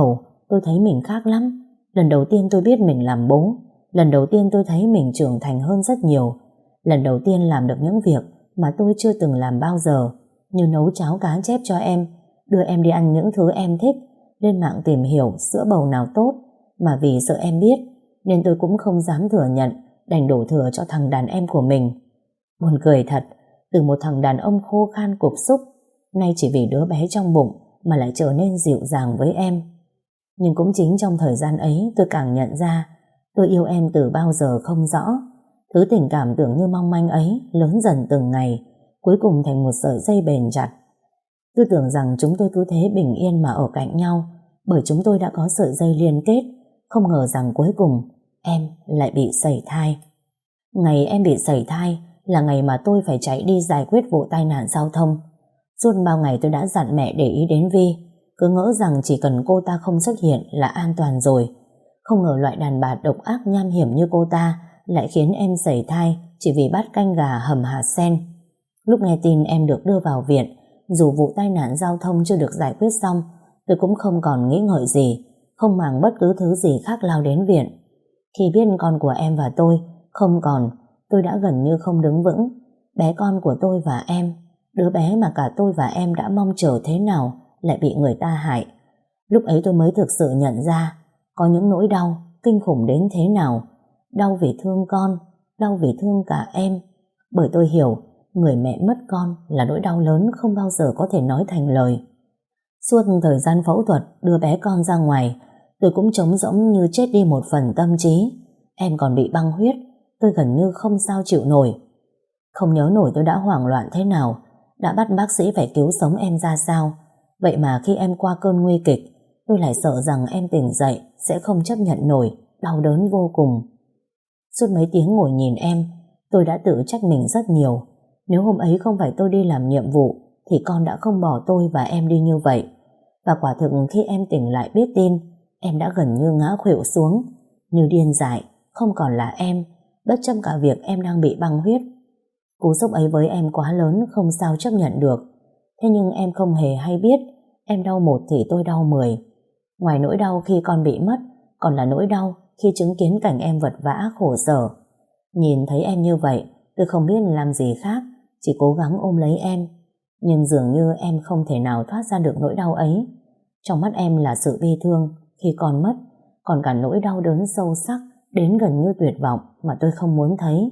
tôi thấy mình khác lắm. Lần đầu tiên tôi biết mình làm bố. Lần đầu tiên tôi thấy mình trưởng thành hơn rất nhiều. Lần đầu tiên làm được những việc mà tôi chưa từng làm bao giờ, như nấu cháo cá chép cho em, đưa em đi ăn những thứ em thích, lên mạng tìm hiểu sữa bầu nào tốt, mà vì sợ em biết nên tôi cũng không dám thừa nhận, đành đổ thừa cho thằng đàn em của mình. Buồn cười thật, từ một thằng đàn ông khô khan cục xúc, nay chỉ vì đứa bé trong bụng mà lại trở nên dịu dàng với em. Nhưng cũng chính trong thời gian ấy tôi càng nhận ra tôi yêu em từ bao giờ không rõ. Thứ tình cảm tưởng như mong manh ấy lớn dần từng ngày, cuối cùng thành một sợi dây bền chặt. Tôi tưởng rằng chúng tôi cứ thế bình yên mà ở cạnh nhau, bởi chúng tôi đã có sợi dây liên kết. Không ngờ rằng cuối cùng em lại bị sẩy thai. Ngày em bị sẩy thai là ngày mà tôi phải chạy đi giải quyết vụ tai nạn giao thông. Suốt bao ngày tôi đã dặn mẹ để ý đến Vi, cứ ngỡ rằng chỉ cần cô ta không xuất hiện là an toàn rồi. Không ngờ loại đàn bà độc ác nham hiểm như cô ta lại khiến em sẩy thai chỉ vì bát canh gà hầm hạt sen. Lúc nghe tin em được đưa vào viện, dù vụ tai nạn giao thông chưa được giải quyết xong, tôi cũng không còn nghĩ ngợi gì, không màng bất cứ thứ gì khác lao đến viện. Khi biết con của em và tôi không còn, tôi đã gần như không đứng vững. Bé con của tôi và em, đứa bé mà cả tôi và em đã mong chờ thế nào, lại bị người ta hại. Lúc ấy tôi mới thực sự nhận ra có những nỗi đau kinh khủng đến thế nào. Đau vì thương con, đau vì thương cả em. Bởi tôi hiểu người mẹ mất con là nỗi đau lớn không bao giờ có thể nói thành lời. Suốt thời gian phẫu thuật đưa bé con ra ngoài, tôi cũng trống rỗng như chết đi một phần tâm trí. Em còn bị băng huyết, tôi gần như không sao chịu nổi. Không nhớ nổi tôi đã hoảng loạn thế nào, đã bắt bác sĩ phải cứu sống em ra sao. Vậy mà khi em qua cơn nguy kịch, tôi lại sợ rằng em tỉnh dậy sẽ không chấp nhận nổi, đau đớn vô cùng. Suốt mấy tiếng ngồi nhìn em, tôi đã tự trách mình rất nhiều. Nếu hôm ấy không phải tôi đi làm nhiệm vụ thì con đã không bỏ tôi và em đi như vậy. Và quả thực khi em tỉnh lại biết tin, em đã gần như ngã khuỵu xuống, như điên dại, không còn là em, bất chấp cả việc em đang bị băng huyết. Cú sốc ấy với em quá lớn, không sao chấp nhận được. Thế nhưng em không hề hay biết, em đau một thì tôi đau mười. Ngoài nỗi đau khi con bị mất, còn là nỗi đau khi chứng kiến cảnh em vật vã khổ sở. Nhìn thấy em như vậy, tôi không biết làm gì khác, chỉ cố gắng ôm lấy em. Nhưng dường như em không thể nào thoát ra được nỗi đau ấy. Trong mắt em là sự bi thương khi con mất, còn cả nỗi đau đớn sâu sắc đến gần như tuyệt vọng mà tôi không muốn thấy.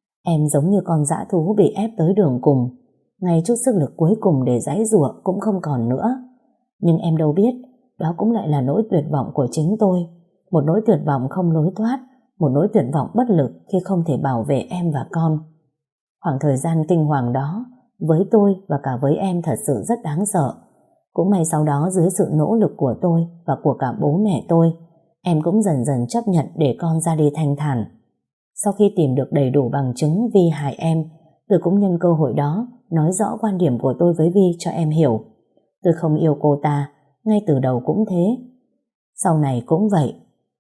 Em giống như con dã thú bị ép tới đường cùng, ngay chút sức lực cuối cùng để giãy giụa cũng không còn nữa. Nhưng em đâu biết, đó cũng lại là nỗi tuyệt vọng của chính tôi, một nỗi tuyệt vọng không lối thoát, một nỗi tuyệt vọng bất lực khi không thể bảo vệ em và con. Khoảng thời gian kinh hoàng đó, với tôi và cả với em thật sự rất đáng sợ. Cũng may sau đó dưới sự nỗ lực của tôi và của cả bố mẹ tôi, em cũng dần dần chấp nhận để con ra đi thanh thản. Sau khi tìm được đầy đủ bằng chứng Vi hại em, tôi cũng nhân cơ hội đó nói rõ quan điểm của tôi với Vi cho em hiểu. Tôi không yêu cô ta, ngay từ đầu cũng thế. Sau này cũng vậy.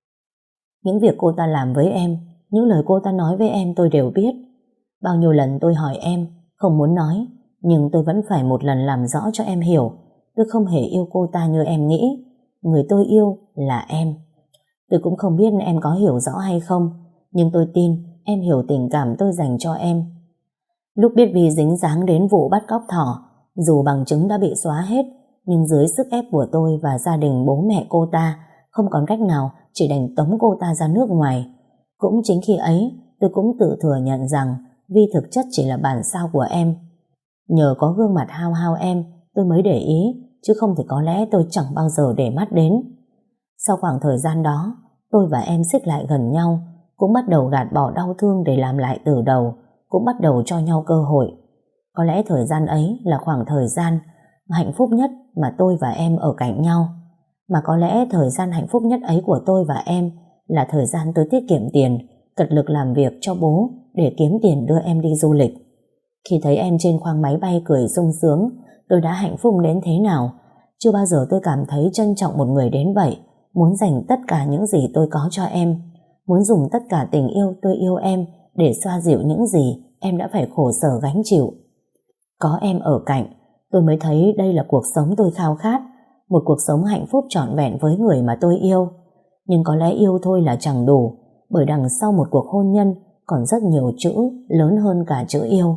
Những việc cô ta làm với em, những lời cô ta nói với em tôi đều biết. Bao nhiêu lần tôi hỏi em, không muốn nói, nhưng tôi vẫn phải một lần làm rõ cho em hiểu. Tôi không hề yêu cô ta như em nghĩ. Người tôi yêu là em. Tôi cũng không biết em có hiểu rõ hay không, nhưng tôi tin em hiểu tình cảm tôi dành cho em. Lúc biết Vi dính dáng đến vụ bắt cóc thỏ, dù bằng chứng đã bị xóa hết, nhưng dưới sức ép của tôi và gia đình bố mẹ cô ta, không còn cách nào, chỉ đành tống cô ta ra nước ngoài. Cũng chính khi ấy, tôi cũng tự thừa nhận rằng Vi thực chất chỉ là bản sao của em. Nhờ có gương mặt hao hao em, tôi mới để ý, chứ không thì có lẽ tôi chẳng bao giờ để mắt đến. Sau khoảng thời gian đó, tôi và em xích lại gần nhau, cũng bắt đầu gạt bỏ đau thương để làm lại từ đầu, cũng bắt đầu cho nhau cơ hội. Có lẽ thời gian ấy là khoảng thời gian hạnh phúc nhất mà tôi và em ở cạnh nhau. Mà có lẽ thời gian hạnh phúc nhất ấy của tôi và em là thời gian tôi tiết kiệm tiền, cật lực làm việc cho bố để kiếm tiền đưa em đi du lịch. Khi thấy em trên khoang máy bay cười sung sướng, tôi đã hạnh phúc đến thế nào. Chưa bao giờ tôi cảm thấy trân trọng một người đến vậy, muốn dành tất cả những gì tôi có cho em, muốn dùng tất cả tình yêu tôi yêu em để xoa dịu những gì em đã phải khổ sở gánh chịu. Có em ở cạnh, tôi mới thấy đây là cuộc sống tôi khao khát, một cuộc sống hạnh phúc trọn vẹn với người mà tôi yêu. Nhưng có lẽ yêu thôi là chẳng đủ, bởi đằng sau một cuộc hôn nhân còn rất nhiều chữ lớn hơn cả chữ yêu.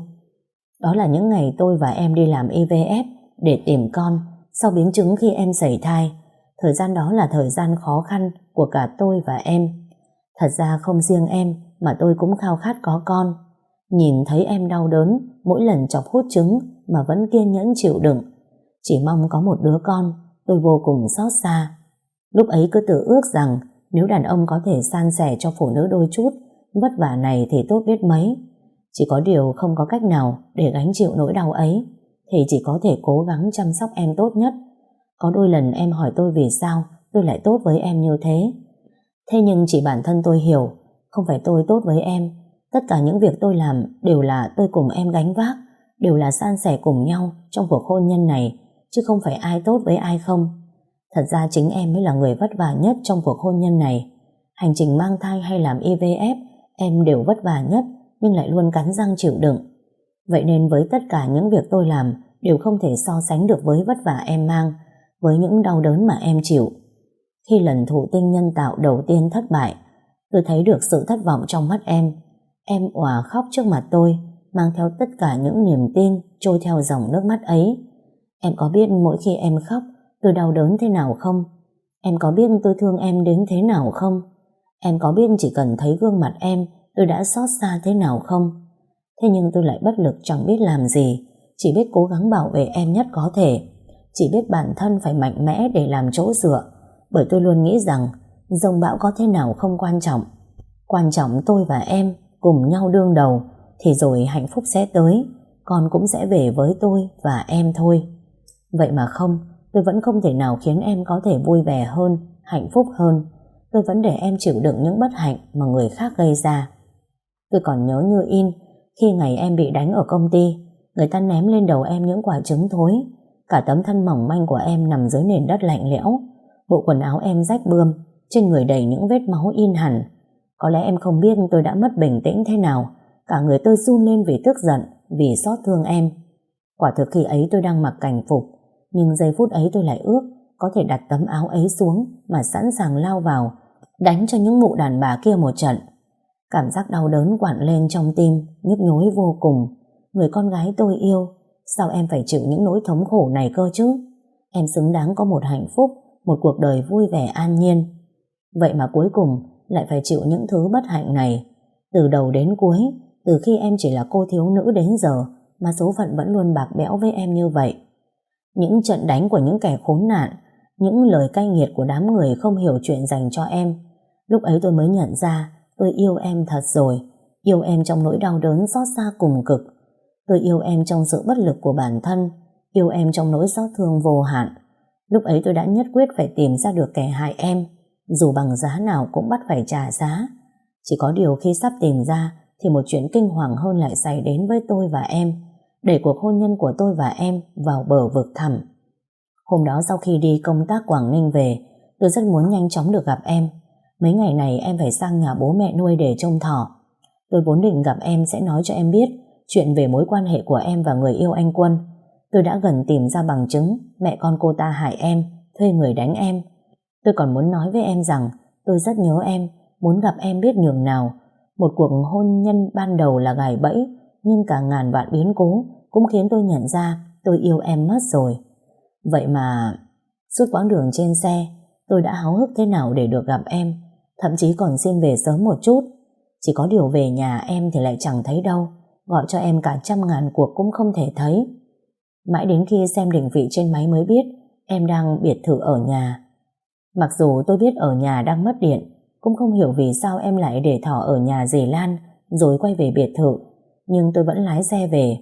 Đó là những ngày tôi và em đi làm i vê ép để tìm con sau biến chứng khi em sẩy thai. Thời gian đó là thời gian khó khăn của cả tôi và em. Thật ra không riêng em mà tôi cũng khao khát có con. Nhìn thấy em đau đớn mỗi lần chọc hút trứng mà vẫn kiên nhẫn chịu đựng, chỉ mong có một đứa con, tôi vô cùng xót xa. Lúc ấy cứ tự ước rằng nếu đàn ông có thể san sẻ cho phụ nữ đôi chút vất vả này thì tốt biết mấy. Chỉ có điều không có cách nào để gánh chịu nỗi đau ấy, thì chỉ có thể cố gắng chăm sóc em tốt nhất. Có đôi lần em hỏi tôi vì sao tôi lại tốt với em như thế. Thế nhưng chỉ bản thân tôi hiểu, không phải tôi tốt với em. Tất cả những việc tôi làm đều là tôi cùng em gánh vác, đều là san sẻ cùng nhau trong cuộc hôn nhân này, chứ không phải ai tốt với ai không. Thật ra chính em mới là người vất vả nhất trong cuộc hôn nhân này. Hành trình mang thai hay làm i vê ép, em đều vất vả nhất, nhưng lại luôn cắn răng chịu đựng. Vậy nên với tất cả những việc tôi làm đều không thể so sánh được với vất vả em mang, với những đau đớn mà em chịu. Khi lần thụ tinh nhân tạo đầu tiên thất bại, tôi thấy được sự thất vọng trong mắt em. Em òa khóc trước mặt tôi, mang theo tất cả những niềm tin trôi theo dòng nước mắt ấy. Em có biết mỗi khi em khóc tôi đau đớn thế nào không? Em có biết tôi thương em đến thế nào không? Em có biết chỉ cần thấy gương mặt em tôi đã xót xa thế nào không? Thế nhưng tôi lại bất lực chẳng biết làm gì, chỉ biết cố gắng bảo vệ em nhất có thể, chỉ biết bản thân phải mạnh mẽ để làm chỗ dựa, bởi tôi luôn nghĩ rằng dông bão có thế nào không quan trọng. Quan trọng tôi và em cùng nhau đương đầu, thì rồi hạnh phúc sẽ tới, con cũng sẽ về với tôi và em thôi. Vậy mà không, tôi vẫn không thể nào khiến em có thể vui vẻ hơn, hạnh phúc hơn. Tôi vẫn để em chịu đựng những bất hạnh mà người khác gây ra. Tôi còn nhớ như in khi ngày em bị đánh ở công ty, người ta ném lên đầu em những quả trứng thối. Cả tấm thân mỏng manh của em nằm dưới nền đất lạnh lẽo, bộ quần áo em rách bươm, trên người đầy những vết máu in hẳn. Có lẽ em không biết tôi đã mất bình tĩnh thế nào, cả người tôi run lên vì tức giận, vì xót thương em. Quả thực khi ấy tôi đang mặc cảnh phục, nhưng giây phút ấy tôi lại ước có thể đặt tấm áo ấy xuống mà sẵn sàng lao vào, đánh cho những mụ đàn bà kia một trận. Cảm giác đau đớn quặn lên trong tim, nhức nhối vô cùng. Người con gái tôi yêu, sao em phải chịu những nỗi thống khổ này cơ chứ? Em xứng đáng có một hạnh phúc, một cuộc đời vui vẻ an nhiên. Vậy mà cuối cùng lại phải chịu những thứ bất hạnh này. Từ đầu đến cuối, từ khi em chỉ là cô thiếu nữ đến giờ, mà số phận vẫn luôn bạc bẽo với em như vậy. Những trận đánh của những kẻ khốn nạn, những lời cay nghiệt của đám người không hiểu chuyện dành cho em. Lúc ấy tôi mới nhận ra tôi yêu em thật rồi, yêu em trong nỗi đau đớn xót xa cùng cực. Tôi yêu em trong sự bất lực của bản thân, yêu em trong nỗi xót thương vô hạn. Lúc ấy tôi đã nhất quyết phải tìm ra được kẻ hại em, dù bằng giá nào cũng bắt phải trả giá. Chỉ có điều khi sắp tìm ra thì một chuyện kinh hoàng hơn lại xảy đến với tôi và em, đẩy cuộc hôn nhân của tôi và em vào bờ vực thẳm. Hôm đó sau khi đi công tác Quảng Ninh về, tôi rất muốn nhanh chóng được gặp em. Mấy ngày này em phải sang nhà bố mẹ nuôi để trông thỏ. Tôi vốn định gặp em sẽ nói cho em biết chuyện về mối quan hệ của em và người yêu anh Quân. Tôi đã gần tìm ra bằng chứng mẹ con cô ta hại em, thuê người đánh em. Tôi còn muốn nói với em rằng tôi rất nhớ em, muốn gặp em biết nhường nào. Một cuộc hôn nhân ban đầu là gài bẫy, nhưng cả ngàn vạn biến cố cũng khiến tôi nhận ra tôi yêu em mất rồi. Vậy mà suốt quãng đường trên xe, tôi đã háo hức thế nào để được gặp em, thậm chí còn xin về sớm một chút. Chỉ có điều về nhà em thì lại chẳng thấy đâu, gọi cho em cả trăm ngàn cuộc cũng không thể thấy. Mãi đến khi xem định vị trên máy mới biết em đang biệt thự ở nhà. Mặc dù tôi biết ở nhà đang mất điện, cũng không hiểu vì sao em lại để thỏ ở nhà dì Lan rồi quay về biệt thự, nhưng tôi vẫn lái xe về.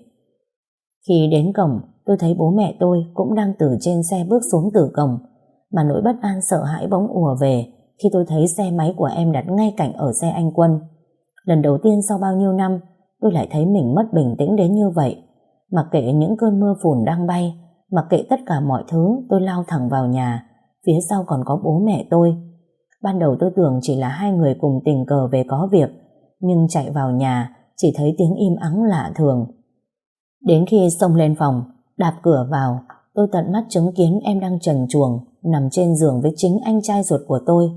Khi đến cổng, tôi thấy bố mẹ tôi cũng đang từ trên xe bước xuống từ cổng, mà nỗi bất an sợ hãi bỗng ùa về khi tôi thấy xe máy của em đặt ngay cạnh ở xe anh Quân. Lần đầu tiên sau bao nhiêu năm, tôi lại thấy mình mất bình tĩnh đến như vậy. Mặc kệ những cơn mưa phùn đang bay, mặc kệ tất cả mọi thứ, tôi lao thẳng vào nhà. Phía sau còn có bố mẹ tôi. Ban đầu tôi tưởng chỉ là hai người cùng tình cờ về có việc, nhưng chạy vào nhà chỉ thấy tiếng im ắng lạ thường. Đến khi xông lên phòng, đạp cửa vào, Tôi tận mắt chứng kiến em đang trần truồng nằm trên giường với chính anh trai ruột của tôi.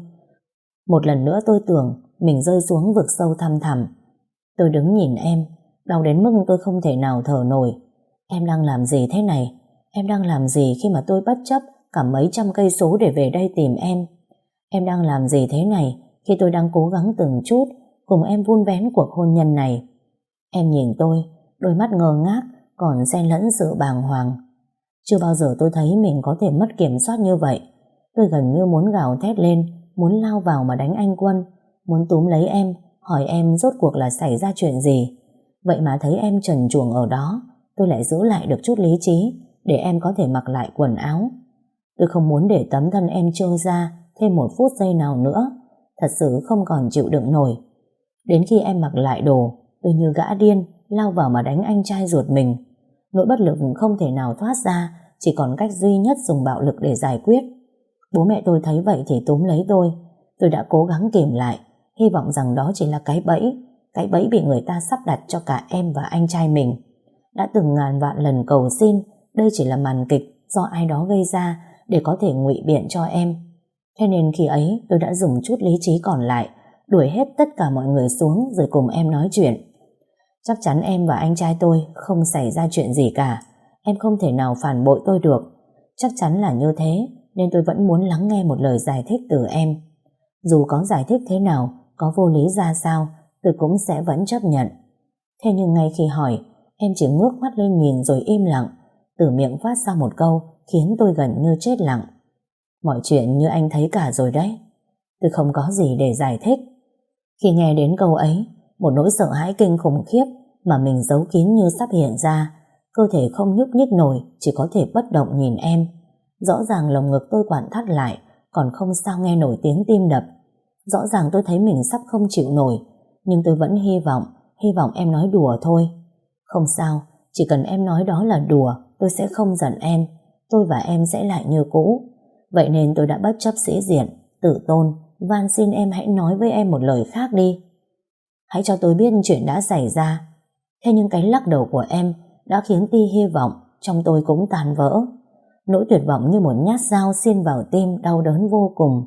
Một lần nữa tôi tưởng mình rơi xuống vực sâu thăm thẳm. Tôi đứng nhìn em, đau đến mức tôi không thể nào thở nổi. Em đang làm gì thế này? Em đang làm gì khi mà tôi bất chấp cả mấy trăm cây số để về đây tìm em? Em đang làm gì thế này khi tôi đang cố gắng từng chút cùng em vun vén cuộc hôn nhân này? Em nhìn tôi, đôi mắt ngơ ngác còn xen lẫn sự bàng hoàng. Chưa bao giờ tôi thấy mình có thể mất kiểm soát như vậy. Tôi gần như muốn gào thét lên, muốn lao vào mà đánh anh Quân, muốn túm lấy em, hỏi em rốt cuộc là xảy ra chuyện gì. Vậy mà thấy em trần truồng ở đó, tôi lại giữ lại được chút lý trí để em có thể mặc lại quần áo. Tôi không muốn để tấm thân em trơ ra thêm một phút giây nào nữa. Thật sự không còn chịu đựng nổi. Đến khi em mặc lại đồ, tôi như gã điên lao vào mà đánh anh trai ruột mình. Nỗi bất lực không thể nào thoát ra, chỉ còn cách duy nhất dùng bạo lực để giải quyết. Bố mẹ tôi thấy vậy thì túm lấy tôi. Tôi đã cố gắng kìm lại, hy vọng rằng đó chỉ là cái bẫy, cái bẫy bị người ta sắp đặt cho cả em và anh trai mình. Đã từng ngàn vạn lần cầu xin đây chỉ là màn kịch do ai đó gây ra để có thể ngụy biện cho em. Thế nên khi ấy tôi đã dùng chút lý trí còn lại, đuổi hết tất cả mọi người xuống rồi cùng em nói chuyện. Chắc chắn em và anh trai tôi không xảy ra chuyện gì cả. Em không thể nào phản bội tôi được. Chắc chắn là như thế, nên tôi vẫn muốn lắng nghe một lời giải thích từ em. Dù có giải thích thế nào, có vô lý ra sao, tôi cũng sẽ vẫn chấp nhận. Thế nhưng ngay khi hỏi, em chỉ ngước mắt lên nhìn rồi im lặng. Từ miệng phát ra một câu khiến tôi gần như chết lặng. Mọi chuyện như anh thấy cả rồi đấy. Tôi không có gì để giải thích. Khi nghe đến câu ấy, một nỗi sợ hãi kinh khủng khiếp mà mình giấu kín như sắp hiện ra. Cơ thể không nhúc nhích nổi, chỉ có thể bất động nhìn em. Rõ ràng lồng ngực tôi quặn thắt lại, còn không sao nghe nổi tiếng tim đập. Rõ ràng tôi thấy mình sắp không chịu nổi, nhưng tôi vẫn hy vọng, hy vọng em nói đùa thôi. Không sao, chỉ cần em nói đó là đùa, tôi sẽ không giận em. Tôi và em sẽ lại như cũ. Vậy nên tôi đã bất chấp sĩ diện, tự tôn, van xin em hãy nói với em một lời khác đi. Hãy cho tôi biết chuyện đã xảy ra. Thế nhưng cái lắc đầu của em đã khiến tia hy vọng trong tôi cũng tan vỡ. Nỗi tuyệt vọng như một nhát dao xiên vào tim, đau đớn vô cùng.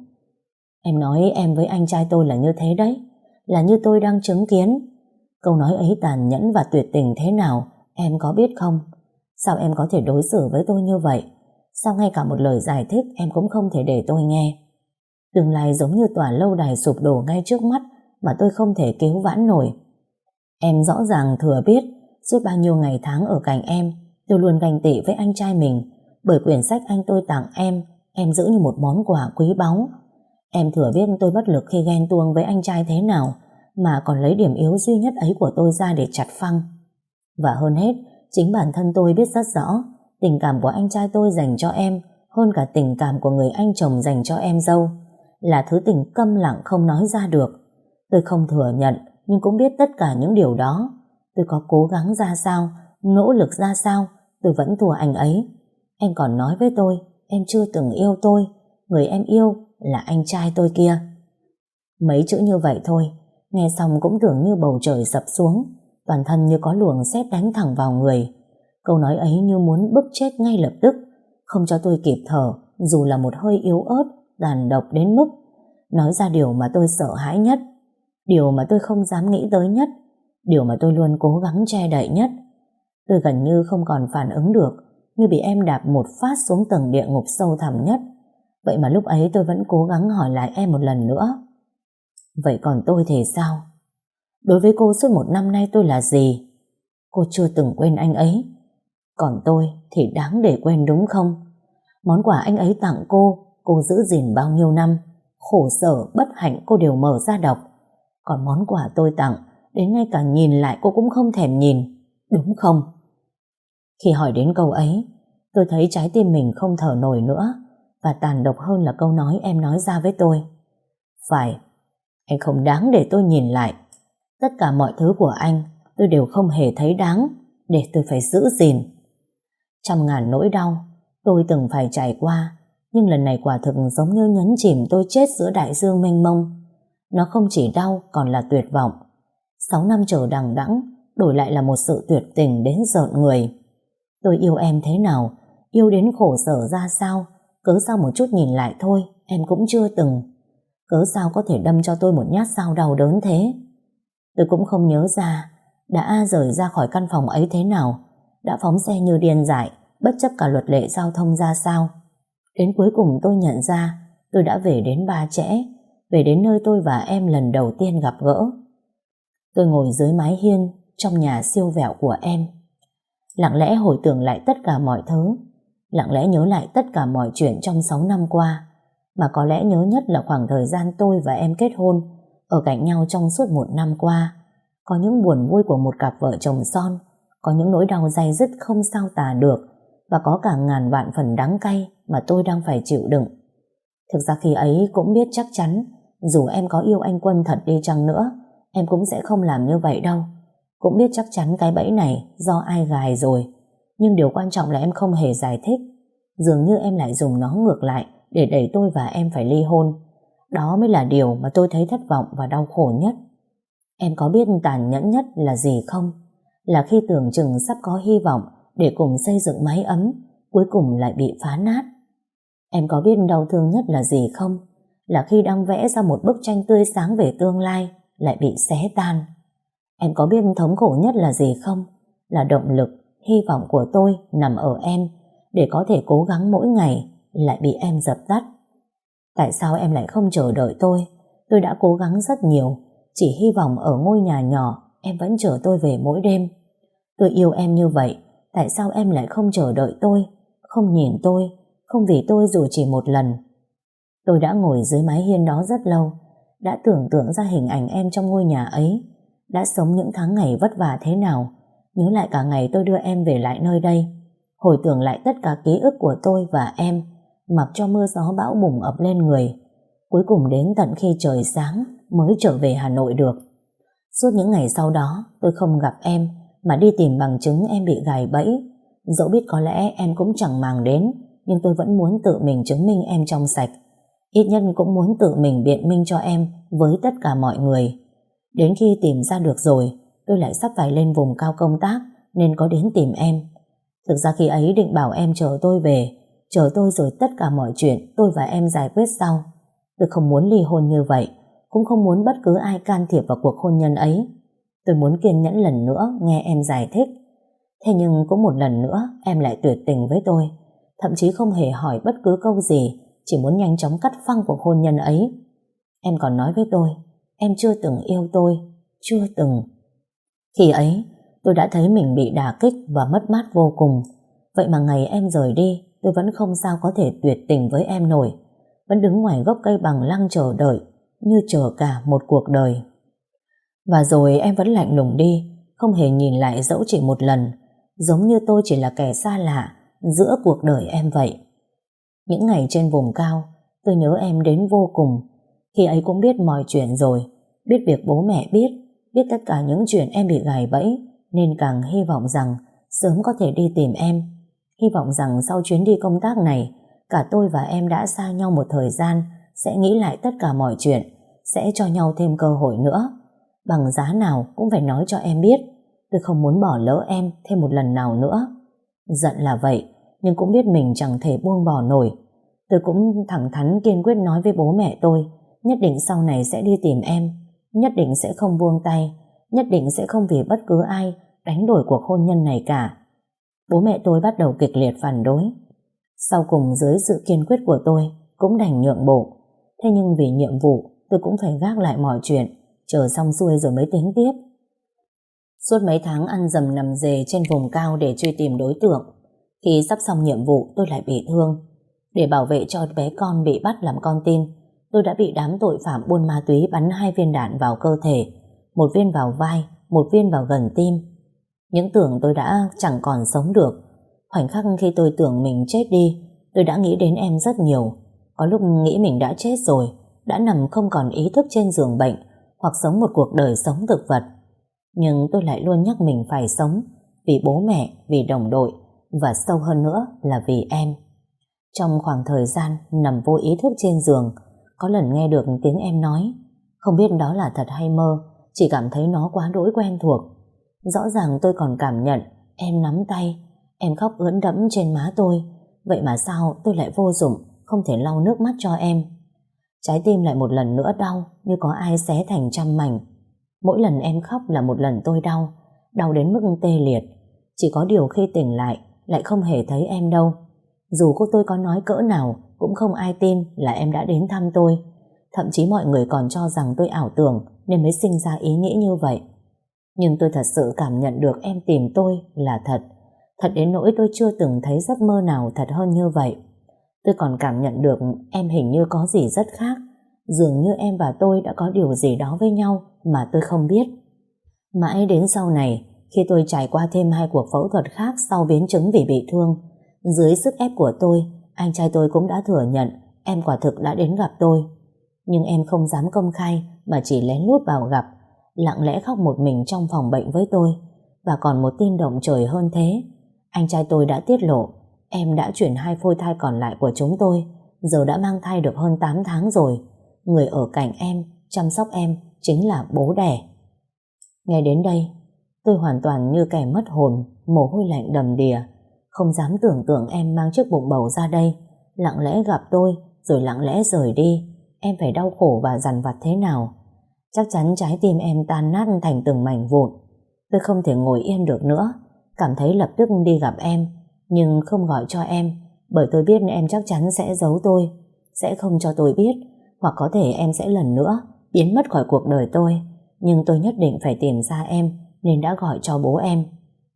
Em nói em với anh trai tôi là như thế đấy, là như tôi đang chứng kiến. Câu nói ấy tàn nhẫn và tuyệt tình thế nào, em có biết không? Sao em có thể đối xử với tôi như vậy? Sao ngay cả một lời giải thích em cũng không thể để tôi nghe? Tương lai giống như tòa lâu đài sụp đổ ngay trước mắt mà tôi không thể cứu vãn nổi. Em rõ ràng thừa biết suốt bao nhiêu ngày tháng ở cạnh em, tôi luôn ganh tị với anh trai mình bởi quyển sách anh tôi tặng em, em giữ như một món quà quý báu. Em thừa biết tôi bất lực khi ghen tuông với anh trai thế nào mà còn lấy điểm yếu duy nhất ấy của tôi ra để chặt phăng. Và hơn hết, chính bản thân tôi biết rất rõ tình cảm của anh trai tôi dành cho em hơn cả tình cảm của người anh chồng dành cho em dâu, là thứ tình câm lặng không nói ra được. Tôi không thừa nhận, nhưng cũng biết tất cả những điều đó. Tôi có cố gắng ra sao, nỗ lực ra sao, tôi vẫn thua anh ấy. Em còn nói với tôi em chưa từng yêu tôi, người em yêu là anh trai tôi kia. Mấy chữ như vậy thôi, nghe xong cũng tưởng như bầu trời sập xuống, toàn thân như có luồng sét đánh thẳng vào người. Câu nói ấy như muốn bức chết ngay lập tức, không cho tôi kịp thở, dù là một hơi yếu ớt, tàn độc đến mức nói ra điều mà tôi sợ hãi nhất, điều mà tôi không dám nghĩ tới nhất, điều mà tôi luôn cố gắng che đậy nhất. Tôi gần như không còn phản ứng được, như bị em đạp một phát xuống tầng địa ngục sâu thẳm nhất. Vậy mà lúc ấy tôi vẫn cố gắng hỏi lại em một lần nữa. Vậy còn tôi thì sao? Đối với cô suốt một năm nay tôi là gì? Cô chưa từng quên anh ấy. Còn tôi thì đáng để quên đúng không? Món quà anh ấy tặng cô, cô giữ gìn bao nhiêu năm, khổ sở, bất hạnh cô đều mở ra đọc. Còn món quà tôi tặng, đến ngay cả nhìn lại cô cũng không thèm nhìn, đúng không? Khi hỏi đến câu ấy, tôi thấy trái tim mình không thở nổi nữa, và tàn độc hơn là câu nói em nói ra với tôi. Phải, anh không đáng để tôi nhìn lại. Tất cả mọi thứ của anh tôi đều không hề thấy đáng để tôi phải giữ gìn. Trăm ngàn nỗi đau tôi từng phải trải qua, nhưng lần này quả thực giống như nhấn chìm tôi chết giữa đại dương mênh mông. Nó không chỉ đau còn là tuyệt vọng. Sáu năm chờ đằng đẵng đổi lại là một sự tuyệt tình đến rợn người. Tôi yêu em thế nào, Yêu đến khổ sở ra sao, cớ sao một chút nhìn lại thôi em cũng chưa từng. Cớ sao có thể đâm cho tôi một nhát dao đau đớn thế. Tôi cũng không nhớ ra đã rời ra khỏi căn phòng ấy thế nào, đã phóng xe như điên dại, bất chấp cả luật lệ giao thông ra sao. Đến cuối cùng tôi nhận ra tôi đã về đến Ba Chẽ, về đến nơi tôi và em lần đầu tiên gặp gỡ. Tôi ngồi dưới mái hiên trong nhà siêu vẹo của em, lặng lẽ hồi tưởng lại tất cả mọi thứ, lặng lẽ nhớ lại tất cả mọi chuyện trong sáu năm qua, mà có lẽ nhớ nhất là khoảng thời gian tôi và em kết hôn, ở cạnh nhau trong suốt một năm qua. Có những buồn vui của một cặp vợ chồng son, có những nỗi đau day dứt không sao tả được, và có cả ngàn vạn phần đắng cay mà tôi đang phải chịu đựng. Thực ra khi ấy cũng biết chắc chắn dù em có yêu anh Quân thật đi chăng nữa, em cũng sẽ không làm như vậy đâu. Cũng biết chắc chắn cái bẫy này do ai gài rồi, nhưng điều quan trọng là em không hề giải thích. Dường như em lại dùng nó ngược lại để đẩy tôi và em phải ly hôn. Đó mới là điều mà tôi thấy thất vọng và đau khổ nhất. Em có biết tàn nhẫn nhất là gì không? Là khi tưởng chừng sắp có hy vọng để cùng xây dựng mái ấm, cuối cùng lại bị phá nát. Em có biết đau thương nhất là gì không? Là khi đang vẽ ra một bức tranh tươi sáng về tương lai, lại bị xé tan. Em có biết thống khổ nhất là gì không? Là động lực, hy vọng của tôi nằm ở em, để có thể cố gắng mỗi ngày, lại bị em dập tắt. Tại sao em lại không chờ đợi tôi? Tôi đã cố gắng rất nhiều, chỉ hy vọng ở ngôi nhà nhỏ em vẫn chờ tôi về mỗi đêm. Tôi yêu em như vậy, tại sao em lại không chờ đợi tôi, không nhìn tôi, không vì tôi dù chỉ một lần? Tôi đã ngồi dưới mái hiên đó rất lâu, đã tưởng tượng ra hình ảnh em trong ngôi nhà ấy, đã sống những tháng ngày vất vả thế nào, nhớ lại cả ngày tôi đưa em về lại nơi đây, hồi tưởng lại tất cả ký ức của tôi và em, mặc cho mưa gió bão bùng ập lên người. Cuối cùng đến tận khi trời sáng mới trở về Hà Nội được. Suốt những ngày sau đó tôi không gặp em, mà đi tìm bằng chứng em bị gài bẫy. Dẫu biết có lẽ em cũng chẳng màng đến, nhưng tôi vẫn muốn tự mình chứng minh em trong sạch. Ít nhất cũng muốn tự mình biện minh cho em với tất cả mọi người. Đến khi tìm ra được rồi, tôi lại sắp phải lên vùng cao công tác, nên có đến tìm em. Thực ra khi ấy định bảo em chờ tôi về, chờ tôi rồi tất cả mọi chuyện tôi và em giải quyết sau. Tôi không muốn ly hôn như vậy, cũng không muốn bất cứ ai can thiệp vào cuộc hôn nhân ấy. Tôi muốn kiên nhẫn lần nữa nghe em giải thích. Thế nhưng cũng một lần nữa em lại tuyệt tình với tôi, thậm chí không hề hỏi bất cứ câu gì, chỉ muốn nhanh chóng cắt phăng cuộc hôn nhân ấy. Em còn nói với tôi em chưa từng yêu tôi, chưa từng. Khi ấy tôi đã thấy mình bị đả kích và mất mát vô cùng. Vậy mà ngày em rời đi, tôi vẫn không sao có thể tuyệt tình với em nổi, vẫn đứng ngoài gốc cây bằng lăng chờ đợi, như chờ cả một cuộc đời. Và rồi em vẫn lạnh lùng đi, không hề nhìn lại dẫu chỉ một lần, giống như tôi chỉ là kẻ xa lạ giữa cuộc đời em vậy. Những ngày trên vùng cao, tôi nhớ em đến vô cùng. Khi ấy cũng biết mọi chuyện rồi, biết việc bố mẹ biết, biết tất cả những chuyện em bị gài bẫy, nên càng hy vọng rằng sớm có thể đi tìm em. Hy vọng rằng sau chuyến đi công tác này, cả tôi và em đã xa nhau một thời gian, sẽ nghĩ lại tất cả mọi chuyện, sẽ cho nhau thêm cơ hội nữa. Bằng giá nào cũng phải nói cho em biết, tôi không muốn bỏ lỡ em thêm một lần nào nữa. Giận là vậy, nhưng cũng biết mình chẳng thể buông bỏ nổi. Tôi cũng thẳng thắn kiên quyết nói với bố mẹ tôi, nhất định sau này sẽ đi tìm em, nhất định sẽ không buông tay, nhất định sẽ không vì bất cứ ai đánh đổi cuộc hôn nhân này cả. Bố mẹ tôi bắt đầu kịch liệt phản đối. Sau cùng dưới sự kiên quyết của tôi cũng đành nhượng bộ. Thế nhưng vì nhiệm vụ, tôi cũng phải gác lại mọi chuyện, chờ xong xuôi rồi mới tính tiếp. Suốt mấy tháng ăn dầm nằm dề trên vùng cao để truy tìm đối tượng, khi sắp xong nhiệm vụ tôi lại bị thương. Để bảo vệ cho bé con bị bắt làm con tin, tôi đã bị đám tội phạm buôn ma túy bắn hai viên đạn vào cơ thể, một viên vào vai, một viên vào gần tim. Những tưởng tôi đã chẳng còn sống được. Khoảnh khắc khi tôi tưởng mình chết đi, tôi đã nghĩ đến em rất nhiều. Có lúc nghĩ mình đã chết rồi, đã nằm không còn ý thức trên giường bệnh, hoặc sống một cuộc đời sống thực vật. Nhưng tôi lại luôn nhắc mình phải sống, vì bố mẹ, vì đồng đội, và sâu hơn nữa là vì em. Trong khoảng thời gian nằm vô ý thức trên giường, có lần nghe được tiếng em nói. Không biết đó là thật hay mơ, chỉ cảm thấy nó quá đỗi quen thuộc. Rõ ràng tôi còn cảm nhận em nắm tay, em khóc ướt đẫm trên má tôi, vậy mà sao tôi lại vô dụng, không thể lau nước mắt cho em. Trái tim lại một lần nữa đau, như có ai xé thành trăm mảnh. Mỗi lần em khóc là một lần tôi đau, đau đến mức tê liệt. Chỉ có điều khi tỉnh lại, lại không hề thấy em đâu. Dù cô tôi có nói cỡ nào, cũng không ai tin là em đã đến thăm tôi. Thậm chí mọi người còn cho rằng tôi ảo tưởng nên mới sinh ra ý nghĩ như vậy. Nhưng tôi thật sự cảm nhận được em tìm tôi là thật. Thật đến nỗi tôi chưa từng thấy giấc mơ nào thật hơn như vậy. Tôi còn cảm nhận được em hình như có gì rất khác. Dường như em và tôi đã có điều gì đó với nhau mà tôi không biết. Mãi đến sau này, khi tôi trải qua thêm hai cuộc phẫu thuật khác sau biến chứng vì bị thương, dưới sức ép của tôi, anh trai tôi cũng đã thừa nhận em quả thực đã đến gặp tôi. Nhưng em không dám công khai mà chỉ lén lút vào gặp, lặng lẽ khóc một mình trong phòng bệnh với tôi. Và còn một tin động trời hơn thế, anh trai tôi đã tiết lộ em đã chuyển hai phôi thai còn lại của chúng tôi, giờ đã mang thai được hơn tám tháng rồi. Người ở cạnh em, chăm sóc em chính là bố đẻ. Nghe đến đây, tôi hoàn toàn như kẻ mất hồn, mồ hôi lạnh đầm đìa. Không dám tưởng tượng em mang chiếc bụng bầu ra đây, lặng lẽ gặp tôi, rồi lặng lẽ rời đi. Em phải đau khổ và dằn vặt thế nào. Chắc chắn trái tim em tan nát thành từng mảnh vụn. Tôi không thể ngồi yên được nữa, cảm thấy lập tức đi gặp em, nhưng không gọi cho em, bởi tôi biết em chắc chắn sẽ giấu tôi, sẽ không cho tôi biết, hoặc có thể em sẽ lần nữa biến mất khỏi cuộc đời tôi. Nhưng tôi nhất định phải tìm ra em, nên đã gọi cho bố em.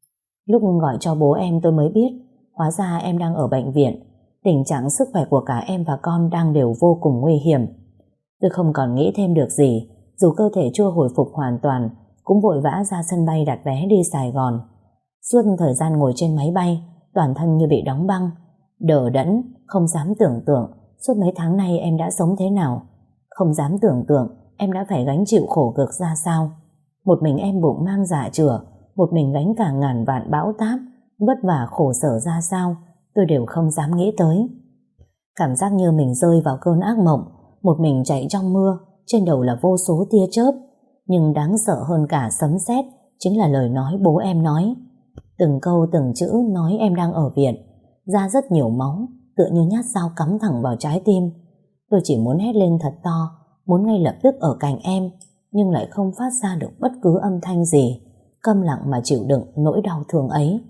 Lúc gọi cho bố em tôi mới biết, hóa ra em đang ở bệnh viện. Tình trạng sức khỏe của cả em và con đang đều vô cùng nguy hiểm. Tôi không còn nghĩ thêm được gì, dù cơ thể chưa hồi phục hoàn toàn, cũng vội vã ra sân bay đặt vé đi Sài Gòn. Suốt thời gian ngồi trên máy bay, toàn thân như bị đóng băng, đờ đẫn, không dám tưởng tượng suốt mấy tháng nay em đã sống thế nào. Không dám tưởng tượng em đã phải gánh chịu khổ cực ra sao. Một mình em bụng mang dạ chửa, một mình gánh cả ngàn vạn bão táp, vất vả khổ sở ra sao, tôi đều không dám nghĩ tới. Cảm giác như mình rơi vào cơn ác mộng, một mình chạy trong mưa, trên đầu là vô số tia chớp. Nhưng đáng sợ hơn cả sấm sét chính là lời nói bố em nói. Từng câu từng chữ nói em đang ở viện, ra rất nhiều máu, tựa như nhát dao cắm thẳng vào trái tim. Tôi chỉ muốn hét lên thật to, muốn ngay lập tức ở cạnh em, nhưng lại không phát ra được bất cứ âm thanh gì, câm lặng mà chịu đựng nỗi đau thương ấy.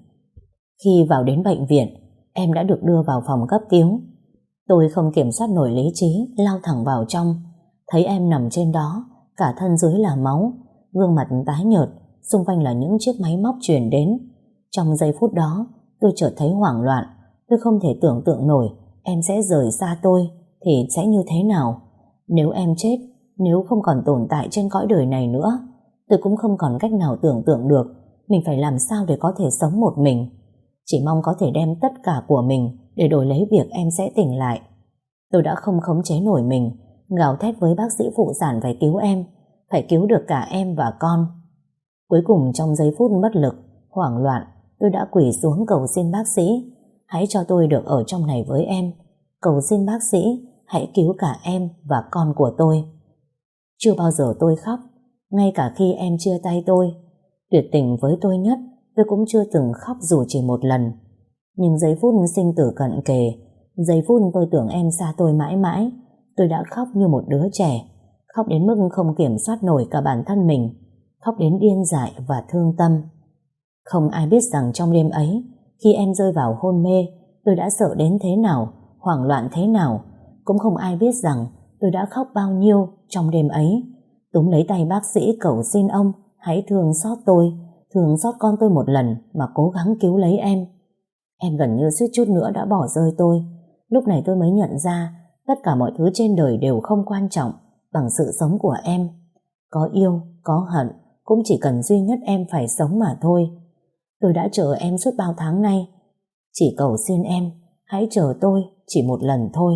Khi vào đến bệnh viện, em đã được đưa vào phòng cấp cứu. Tôi không kiểm soát nổi lý trí, lao thẳng vào trong. Thấy em nằm trên đó, cả thân dưới là máu, gương mặt tái nhợt, xung quanh là những chiếc máy móc truyền đến. Trong giây phút đó, tôi chợt thấy hoảng loạn. Tôi không thể tưởng tượng nổi em sẽ rời xa tôi thì sẽ như thế nào. Nếu em chết, nếu không còn tồn tại trên cõi đời này nữa, tôi cũng không còn cách nào tưởng tượng được mình phải làm sao để có thể sống một mình. Chỉ mong có thể đem tất cả của mình để đổi lấy việc em sẽ tỉnh lại. Tôi đã không khống chế nổi mình, gào thét với bác sĩ phụ sản phải cứu em, phải cứu được cả em và con. Cuối cùng trong giây phút bất lực, hoảng loạn, tôi đã quỳ xuống cầu xin bác sĩ, hãy cho tôi được ở trong này với em. Cầu xin bác sĩ, hãy cứu cả em và con của tôi. Chưa bao giờ tôi khóc, ngay cả khi em chia tay tôi. Tuyệt tình với tôi nhất, tôi cũng chưa từng khóc dù chỉ một lần. Nhưng giây phút sinh tử cận kề, giây phút tôi tưởng em xa tôi mãi mãi, tôi đã khóc như một đứa trẻ, khóc đến mức không kiểm soát nổi cả bản thân mình, khóc đến điên dại và thương tâm. Không ai biết rằng trong đêm ấy, khi em rơi vào hôn mê, tôi đã sợ đến thế nào, hoảng loạn thế nào. Cũng không ai biết rằng tôi đã khóc bao nhiêu trong đêm ấy, túm lấy tay bác sĩ cầu xin ông hãy thương xót tôi, thương xót con tôi một lần mà cố gắng cứu lấy em. Em gần như suýt chút nữa đã bỏ rơi tôi. Lúc này tôi mới nhận ra tất cả mọi thứ trên đời đều không quan trọng bằng sự sống của em. Có yêu, có hận, cũng chỉ cần duy nhất em phải sống mà thôi. Tôi đã chờ em suốt bao tháng nay, chỉ cầu xin em hãy chờ tôi chỉ một lần thôi.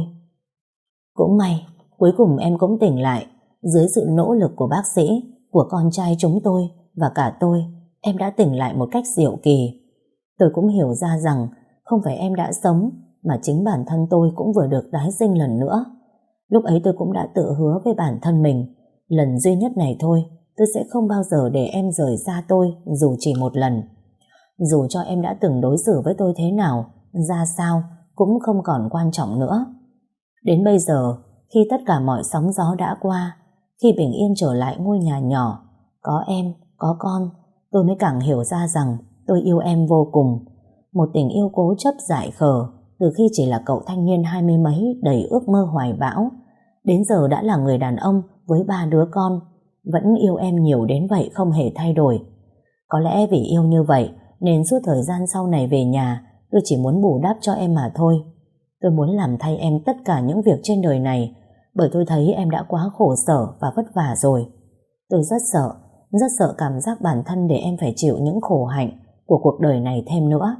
Cũng may, cuối cùng em cũng tỉnh lại. Dưới sự nỗ lực của bác sĩ, của con trai chúng tôi và cả tôi, em đã tỉnh lại một cách diệu kỳ. Tôi cũng hiểu ra rằng không phải em đã sống, mà chính bản thân tôi cũng vừa được tái sinh lần nữa. Lúc ấy tôi cũng đã tự hứa với bản thân mình, lần duy nhất này thôi, tôi sẽ không bao giờ để em rời xa tôi dù chỉ một lần. Dù cho em đã từng đối xử với tôi thế nào, ra sao, cũng không còn quan trọng nữa. Đến bây giờ, khi tất cả mọi sóng gió đã qua, khi bình yên trở lại ngôi nhà nhỏ, có em, có con, tôi mới càng hiểu ra rằng tôi yêu em vô cùng. Một tình yêu cố chấp dại khờ, từ khi chỉ là cậu thanh niên hai mươi mấy đầy ước mơ hoài bão, đến giờ đã là người đàn ông với ba đứa con, vẫn yêu em nhiều đến vậy không hề thay đổi. Có lẽ vì yêu như vậy nên suốt thời gian sau này về nhà, tôi chỉ muốn bù đắp cho em mà thôi. Tôi muốn làm thay em tất cả những việc trên đời này, bởi tôi thấy em đã quá khổ sở và vất vả rồi. Tôi rất sợ, rất sợ cảm giác bản thân để em phải chịu những khổ hạnh của cuộc đời này thêm nữa.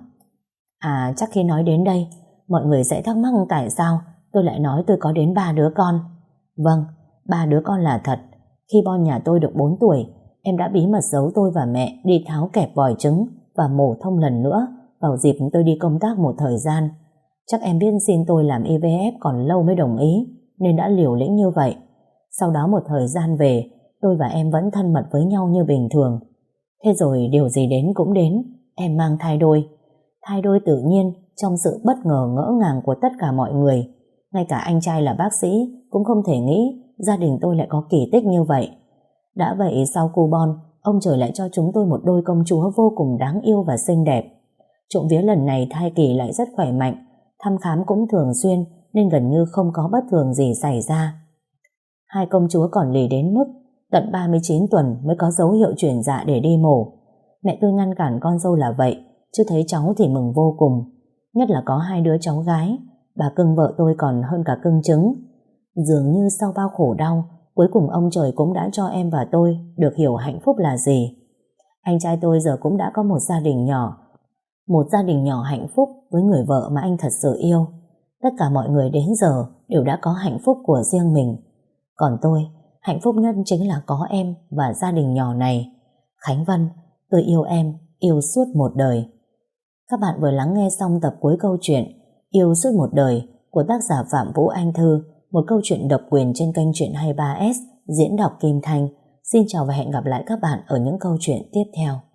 À, chắc khi nói đến đây, mọi người sẽ thắc mắc tại sao tôi lại nói tôi có đến ba đứa con. Vâng, ba đứa con là thật. Khi Bon nhà tôi được bốn tuổi, em đã bí mật giấu tôi và mẹ đi tháo kẹp vòi trứng và mổ thông lần nữa vào dịp tôi đi công tác một thời gian. Chắc em biết xin tôi làm i vê ép còn lâu mới đồng ý, nên đã liều lĩnh như vậy. Sau đó một thời gian về, tôi và em vẫn thân mật với nhau như bình thường. Thế rồi điều gì đến cũng đến, em mang thai đôi. Thai đôi tự nhiên, trong sự bất ngờ ngỡ ngàng của tất cả mọi người. Ngay cả anh trai là bác sĩ cũng không thể nghĩ gia đình tôi lại có kỳ tích như vậy. Đã vậy sau cu Bon, ông trời lại cho chúng tôi một đôi công chúa vô cùng đáng yêu và xinh đẹp. Trộm vía lần này thai kỳ lại rất khỏe mạnh, thăm khám cũng thường xuyên nên gần như không có bất thường gì xảy ra. Hai công chúa còn lì đến mức tận ba mươi chín tuần mới có dấu hiệu chuyển dạ để đi mổ. Mẹ tôi ngăn cản con dâu là vậy, chứ thấy cháu thì mừng vô cùng. Nhất là có hai đứa cháu gái, bà cưng vợ tôi còn hơn cả cưng trứng. Dường như sau bao khổ đau, cuối cùng ông trời cũng đã cho em và tôi được hiểu hạnh phúc là gì. Anh trai tôi giờ cũng đã có một gia đình nhỏ, một gia đình nhỏ hạnh phúc với người vợ mà anh thật sự yêu. Tất cả mọi người đến giờ đều đã có hạnh phúc của riêng mình. Còn tôi, hạnh phúc nhất chính là có em và gia đình nhỏ này. Khánh Vân, tôi yêu em, yêu suốt một đời. Các bạn vừa lắng nghe xong tập cuối câu chuyện Yêu suốt một đời của tác giả Phạm Vũ Anh Thư, một câu chuyện độc quyền trên kênh Chuyện hai mươi ba ét, diễn đọc Kim Thanh. Xin chào và hẹn gặp lại các bạn ở những câu chuyện tiếp theo.